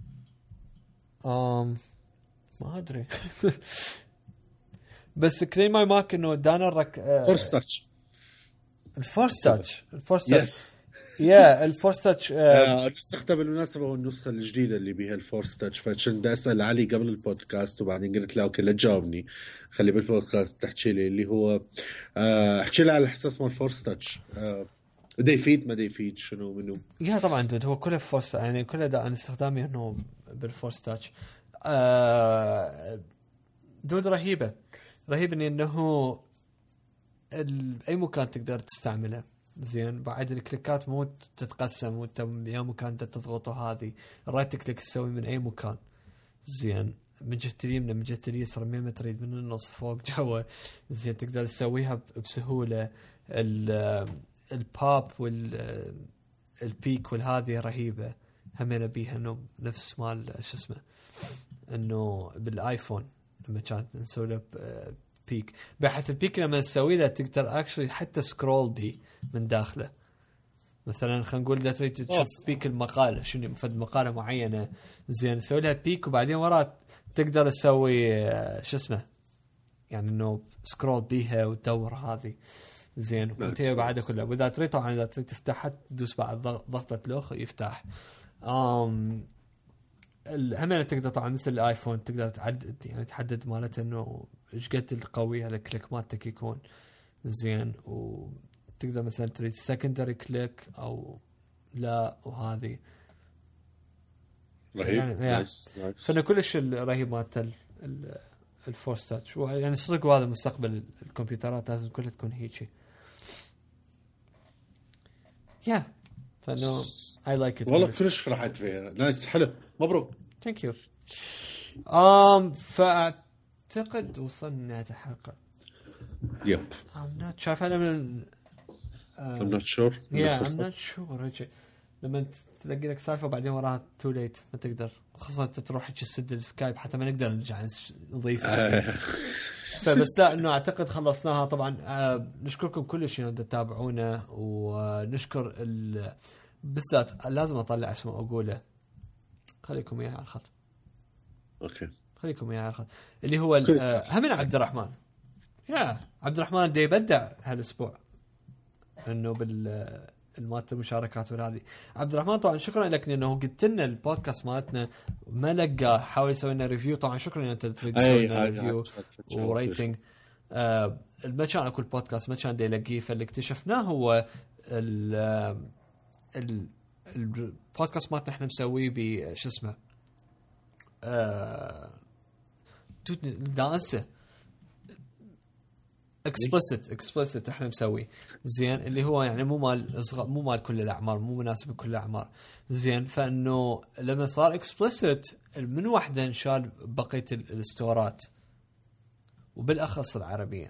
امم ما ادري بس كلين ماي ماك انه دانا الرك فورس تاتش الفورس تاتش الفورس تاتش يس يا الفورس تاتش النسخة بالمناسبة هو النسخة الجديدة اللي بيها الفورس تاتش، فكنت أسأل علي قبل البودكاست وبعدين قلت له أوكي لا تجاوبني خلي بالبودكاست تحكي لي اللي هو احكي لي على الحساس مال الفورس تاتش ده يفيد ما ده يفيد شنو منه. يا طبعا دود هو كله فورس يعني كله ده عن استخدامي انه بالفورس تاتش دود رهيبة رهيبة انه اي مكان تقدر تستعمله زين، بعد الكليكات مو تتقسم وانت يا مكان تضغطه، هذه الرايت كليك تسوي من اي مكان زين، من جهه اليمين من جهه اليسار من ما تريد، من النص فوق جوا زين، تقدر تسويها بسهوله. الباب وال البيك والهذه رهيبه همنا بيها انه نفس مال شو اسمه انه بالايفون لما كانت نسوي له بيك، بحيث البيك لما نسوي له تقدر اكشلي حتى سكرول بي من داخله. مثلا خلينا نقول اذا تريد تشوف بيك المقاله شنو مفد مقاله معينه زين نسوي لها بيك وبعدين وراء تقدر تسوي شو اسمه يعني انه سكرول بيها وتدور هذه زين وتي بعدها كلها. واذا تريد طبعا اذا تريد تفتحها تدوس بعد ضغطه لوخ يفتح. امم الهمين تقدر طبعا مثل الايفون تقدر تعدد يعني تحدد مالته انه ايش قد القوي الكليك مالتك يكون زين، وتقدر مثلا تريد سكندري كليك او لا. وهذه رهيب يعني نايس نايس. فانا كلش الرهيب مالته الفورس تاتش يعني صدق. وهذا مستقبل الكمبيوترات لازم كلها تكون هيك يا فانه I like it والله كلش فرحت فيها. نايس حلو مبروك. thank you. um فاعتقد وصلنا لهذه الحلقه. يب I'm not sure انا من uh, I'm not sure yeah I'm not sure رجع لما تلاقي لك سالفه بعدين وراها تو ليت ما تقدر خاصة تروح تسد السكايب حتى ما نقدر نرجع نضيفها. فبس لا انه اعتقد خلصناها طبعا. آه نشكركم كل شيء انتم تتابعونا ونشكر بالذات لازم اطلع اسمه اقوله خليكم اياه على الخط. اوكي خليكم اياه على الخط اللي هو آه همنا عبد الرحمن. يا عبد الرحمن دي يبدع هالاسبوع انه بال المات المشاركات وهذه. عبد الرحمن طبعا شكرا لك لانه قلت لنا البودكاست مالتنا ما لقى حاول يسوي لنا ريفيو. طبعا شكرا ان انت تريد تسوي لنا ريفيو وريتنج. آه المكان اكو البودكاست ما كان يلاقيه فاللي اكتشفناه هو ال ال البودكاست مالتنا احنا مسويه بش اسمه آه دانسه explicit explicit احنا مسوي زين اللي هو يعني مو مال مو مال كل الاعمار مو مناسب لكل الاعمار زين. فانه لما صار explicit من واحده انشال بقيه الستورات وبالاخص العربيه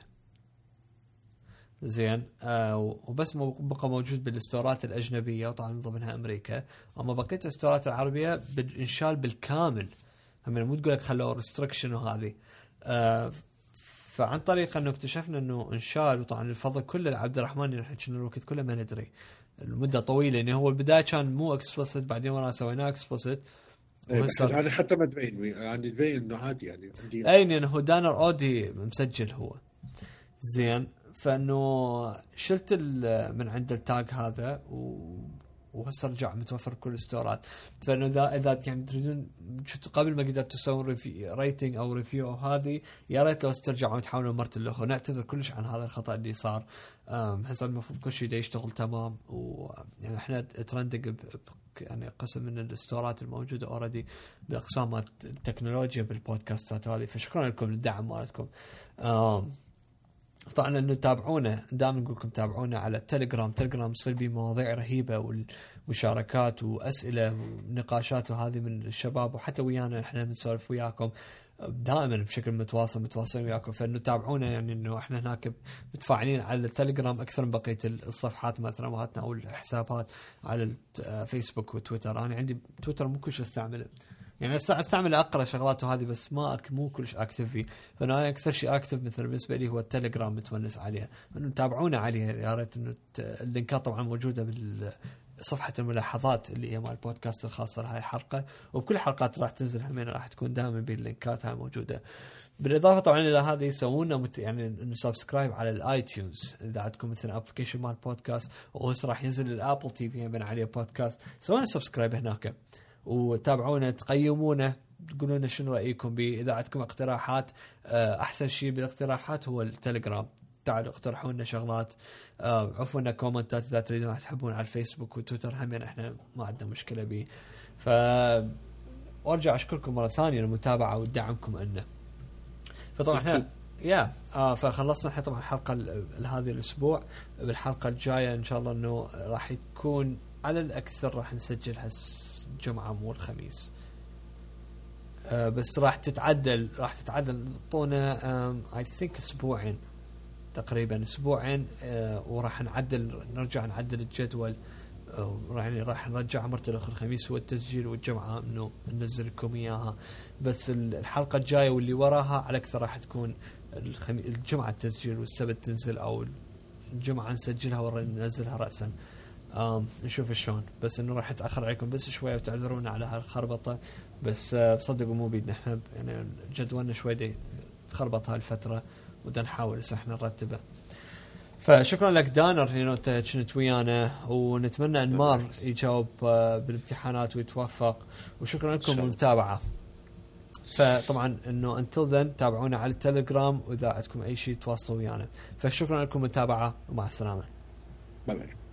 زين. آه وبس بقى موجود بالستورات الاجنبيه وطبعا من ضمنها امريكا. اما بقيه الستورات العربيه بالانشال بالكامل هم مو تقول لك خلوا ريستريكشن وهذه. آه فعن طريق انه اكتشفنا انه انشال وطبعا الفضل كله لعبد الرحمن نحن كنا الوقت كله ما ندري المده طويله انه هو البدايه كان مو اكسبلسيت بعدين ورا سويناه اكسبلسيت يعني حتى ما تبين يعني تبين انه عادي يعني عندي اي انه هو دانر اودي مسجل هو زين. فانه شلت من عند التاج هذا و وهسه رجع متوفر كل الستورات. فانه اذا اذا يعني تريدون قبل ما قدرت تسوون ريفيو ريتنج او ريفيو او هذه يا ريت لو ترجعون تحاولون مرة الاخ. نعتذر كلش عن هذا الخطا اللي صار. هسه المفروض كل شيء يشتغل تمام ويعني احنا ترندق يعني قسم من الستورات الموجوده اوريدي باقسام التكنولوجيا بالبودكاستات هذه. فشكرا لكم للدعم مالتكم. طبعا انه تابعونا دائما نقول لكم تابعونا على التليجرام. تليجرام يصير بيه مواضيع رهيبه والمشاركات واسئله ونقاشات وهذه من الشباب وحتى ويانا احنا بنسولف وياكم دائما بشكل متواصل متواصلين وياكم. فانه تابعونا يعني انه احنا هناك متفاعلين على التليجرام اكثر من بقيه الصفحات مثلا مالتنا او الحسابات على الفيسبوك وتويتر. انا عندي تويتر مو كلش استعمله يعني استعمل اقرا شغلات وهذه بس ما مو كلش اكتف فيه. فانا اكثر شيء اكتف مثل بالنسبه لي هو التليجرام متونس عليه انه تابعونا عليه. يا ريت انه اللينكات طبعا موجوده بالصفحه الملاحظات اللي هي مال البودكاست الخاصه لهاي الحلقه وبكل حلقات راح تنزل همين راح تكون دائما باللينكات هاي موجوده. بالاضافه طبعا الى هذه يسوونا مت... يعني سبسكرايب على الايتونز اذا عندكم مثلا ابلكيشن مال بودكاست وهسه راح ينزل الابل تي في بين عليه بودكاست سوونا سبسكرايب هناك وتابعونا تقيمونا تقولون لنا شنو رايكم به. اذا عندكم اقتراحات احسن شيء بالاقتراحات هو التليجرام. تعالوا اقترحوا لنا شغلات عفوا لنا كومنتات اذا تريدون تحبون على الفيسبوك وتويتر همين احنا ما عندنا مشكله به. ف وارجع اشكركم مره ثانيه للمتابعه ودعمكم لنا. فطبعا احنا يا آه فخلصنا احنا طبعا الحلقه هذه الاسبوع. بالحلقه الجايه ان شاء الله انه راح يكون على الاكثر راح نسجلها الجمعه مو الخميس. آه بس راح تتعدل راح تتعدل طونا اي ثينك اسبوعين تقريبا اسبوعين. آه وراح نعدل نرجع نعدل الجدول يعني راح نرجع مرة الأخرى الخميس هو التسجيل والجمعة إنه ننزل لكم إياها. بس الحلقة الجاية واللي وراها على أكثر راح تكون الخمي... الجمعة التسجيل والسبت تنزل، أو الجمعة نسجلها وننزلها رأسا. نشوف شلون، بس إنه راح يتأخر عليكم بس شوية وتعذرونا على هالخربطة. بس بصدقوا مو بيدنا احنا، يعني جدولنا شوي دي خربط هالفترة ودا نحاول إذا احنا نرتبه. فشكرا لك دانر انه انت كنت ويانا، ونتمنى ان مار يجاوب بالامتحانات ويتوفق، وشكرا لكم بالمتابعه. فطبعا انه until then تابعونا على التليجرام، واذا عندكم اي شيء تواصلوا ويانا. فشكرا لكم بالمتابعه ومع السلامه. باي باي.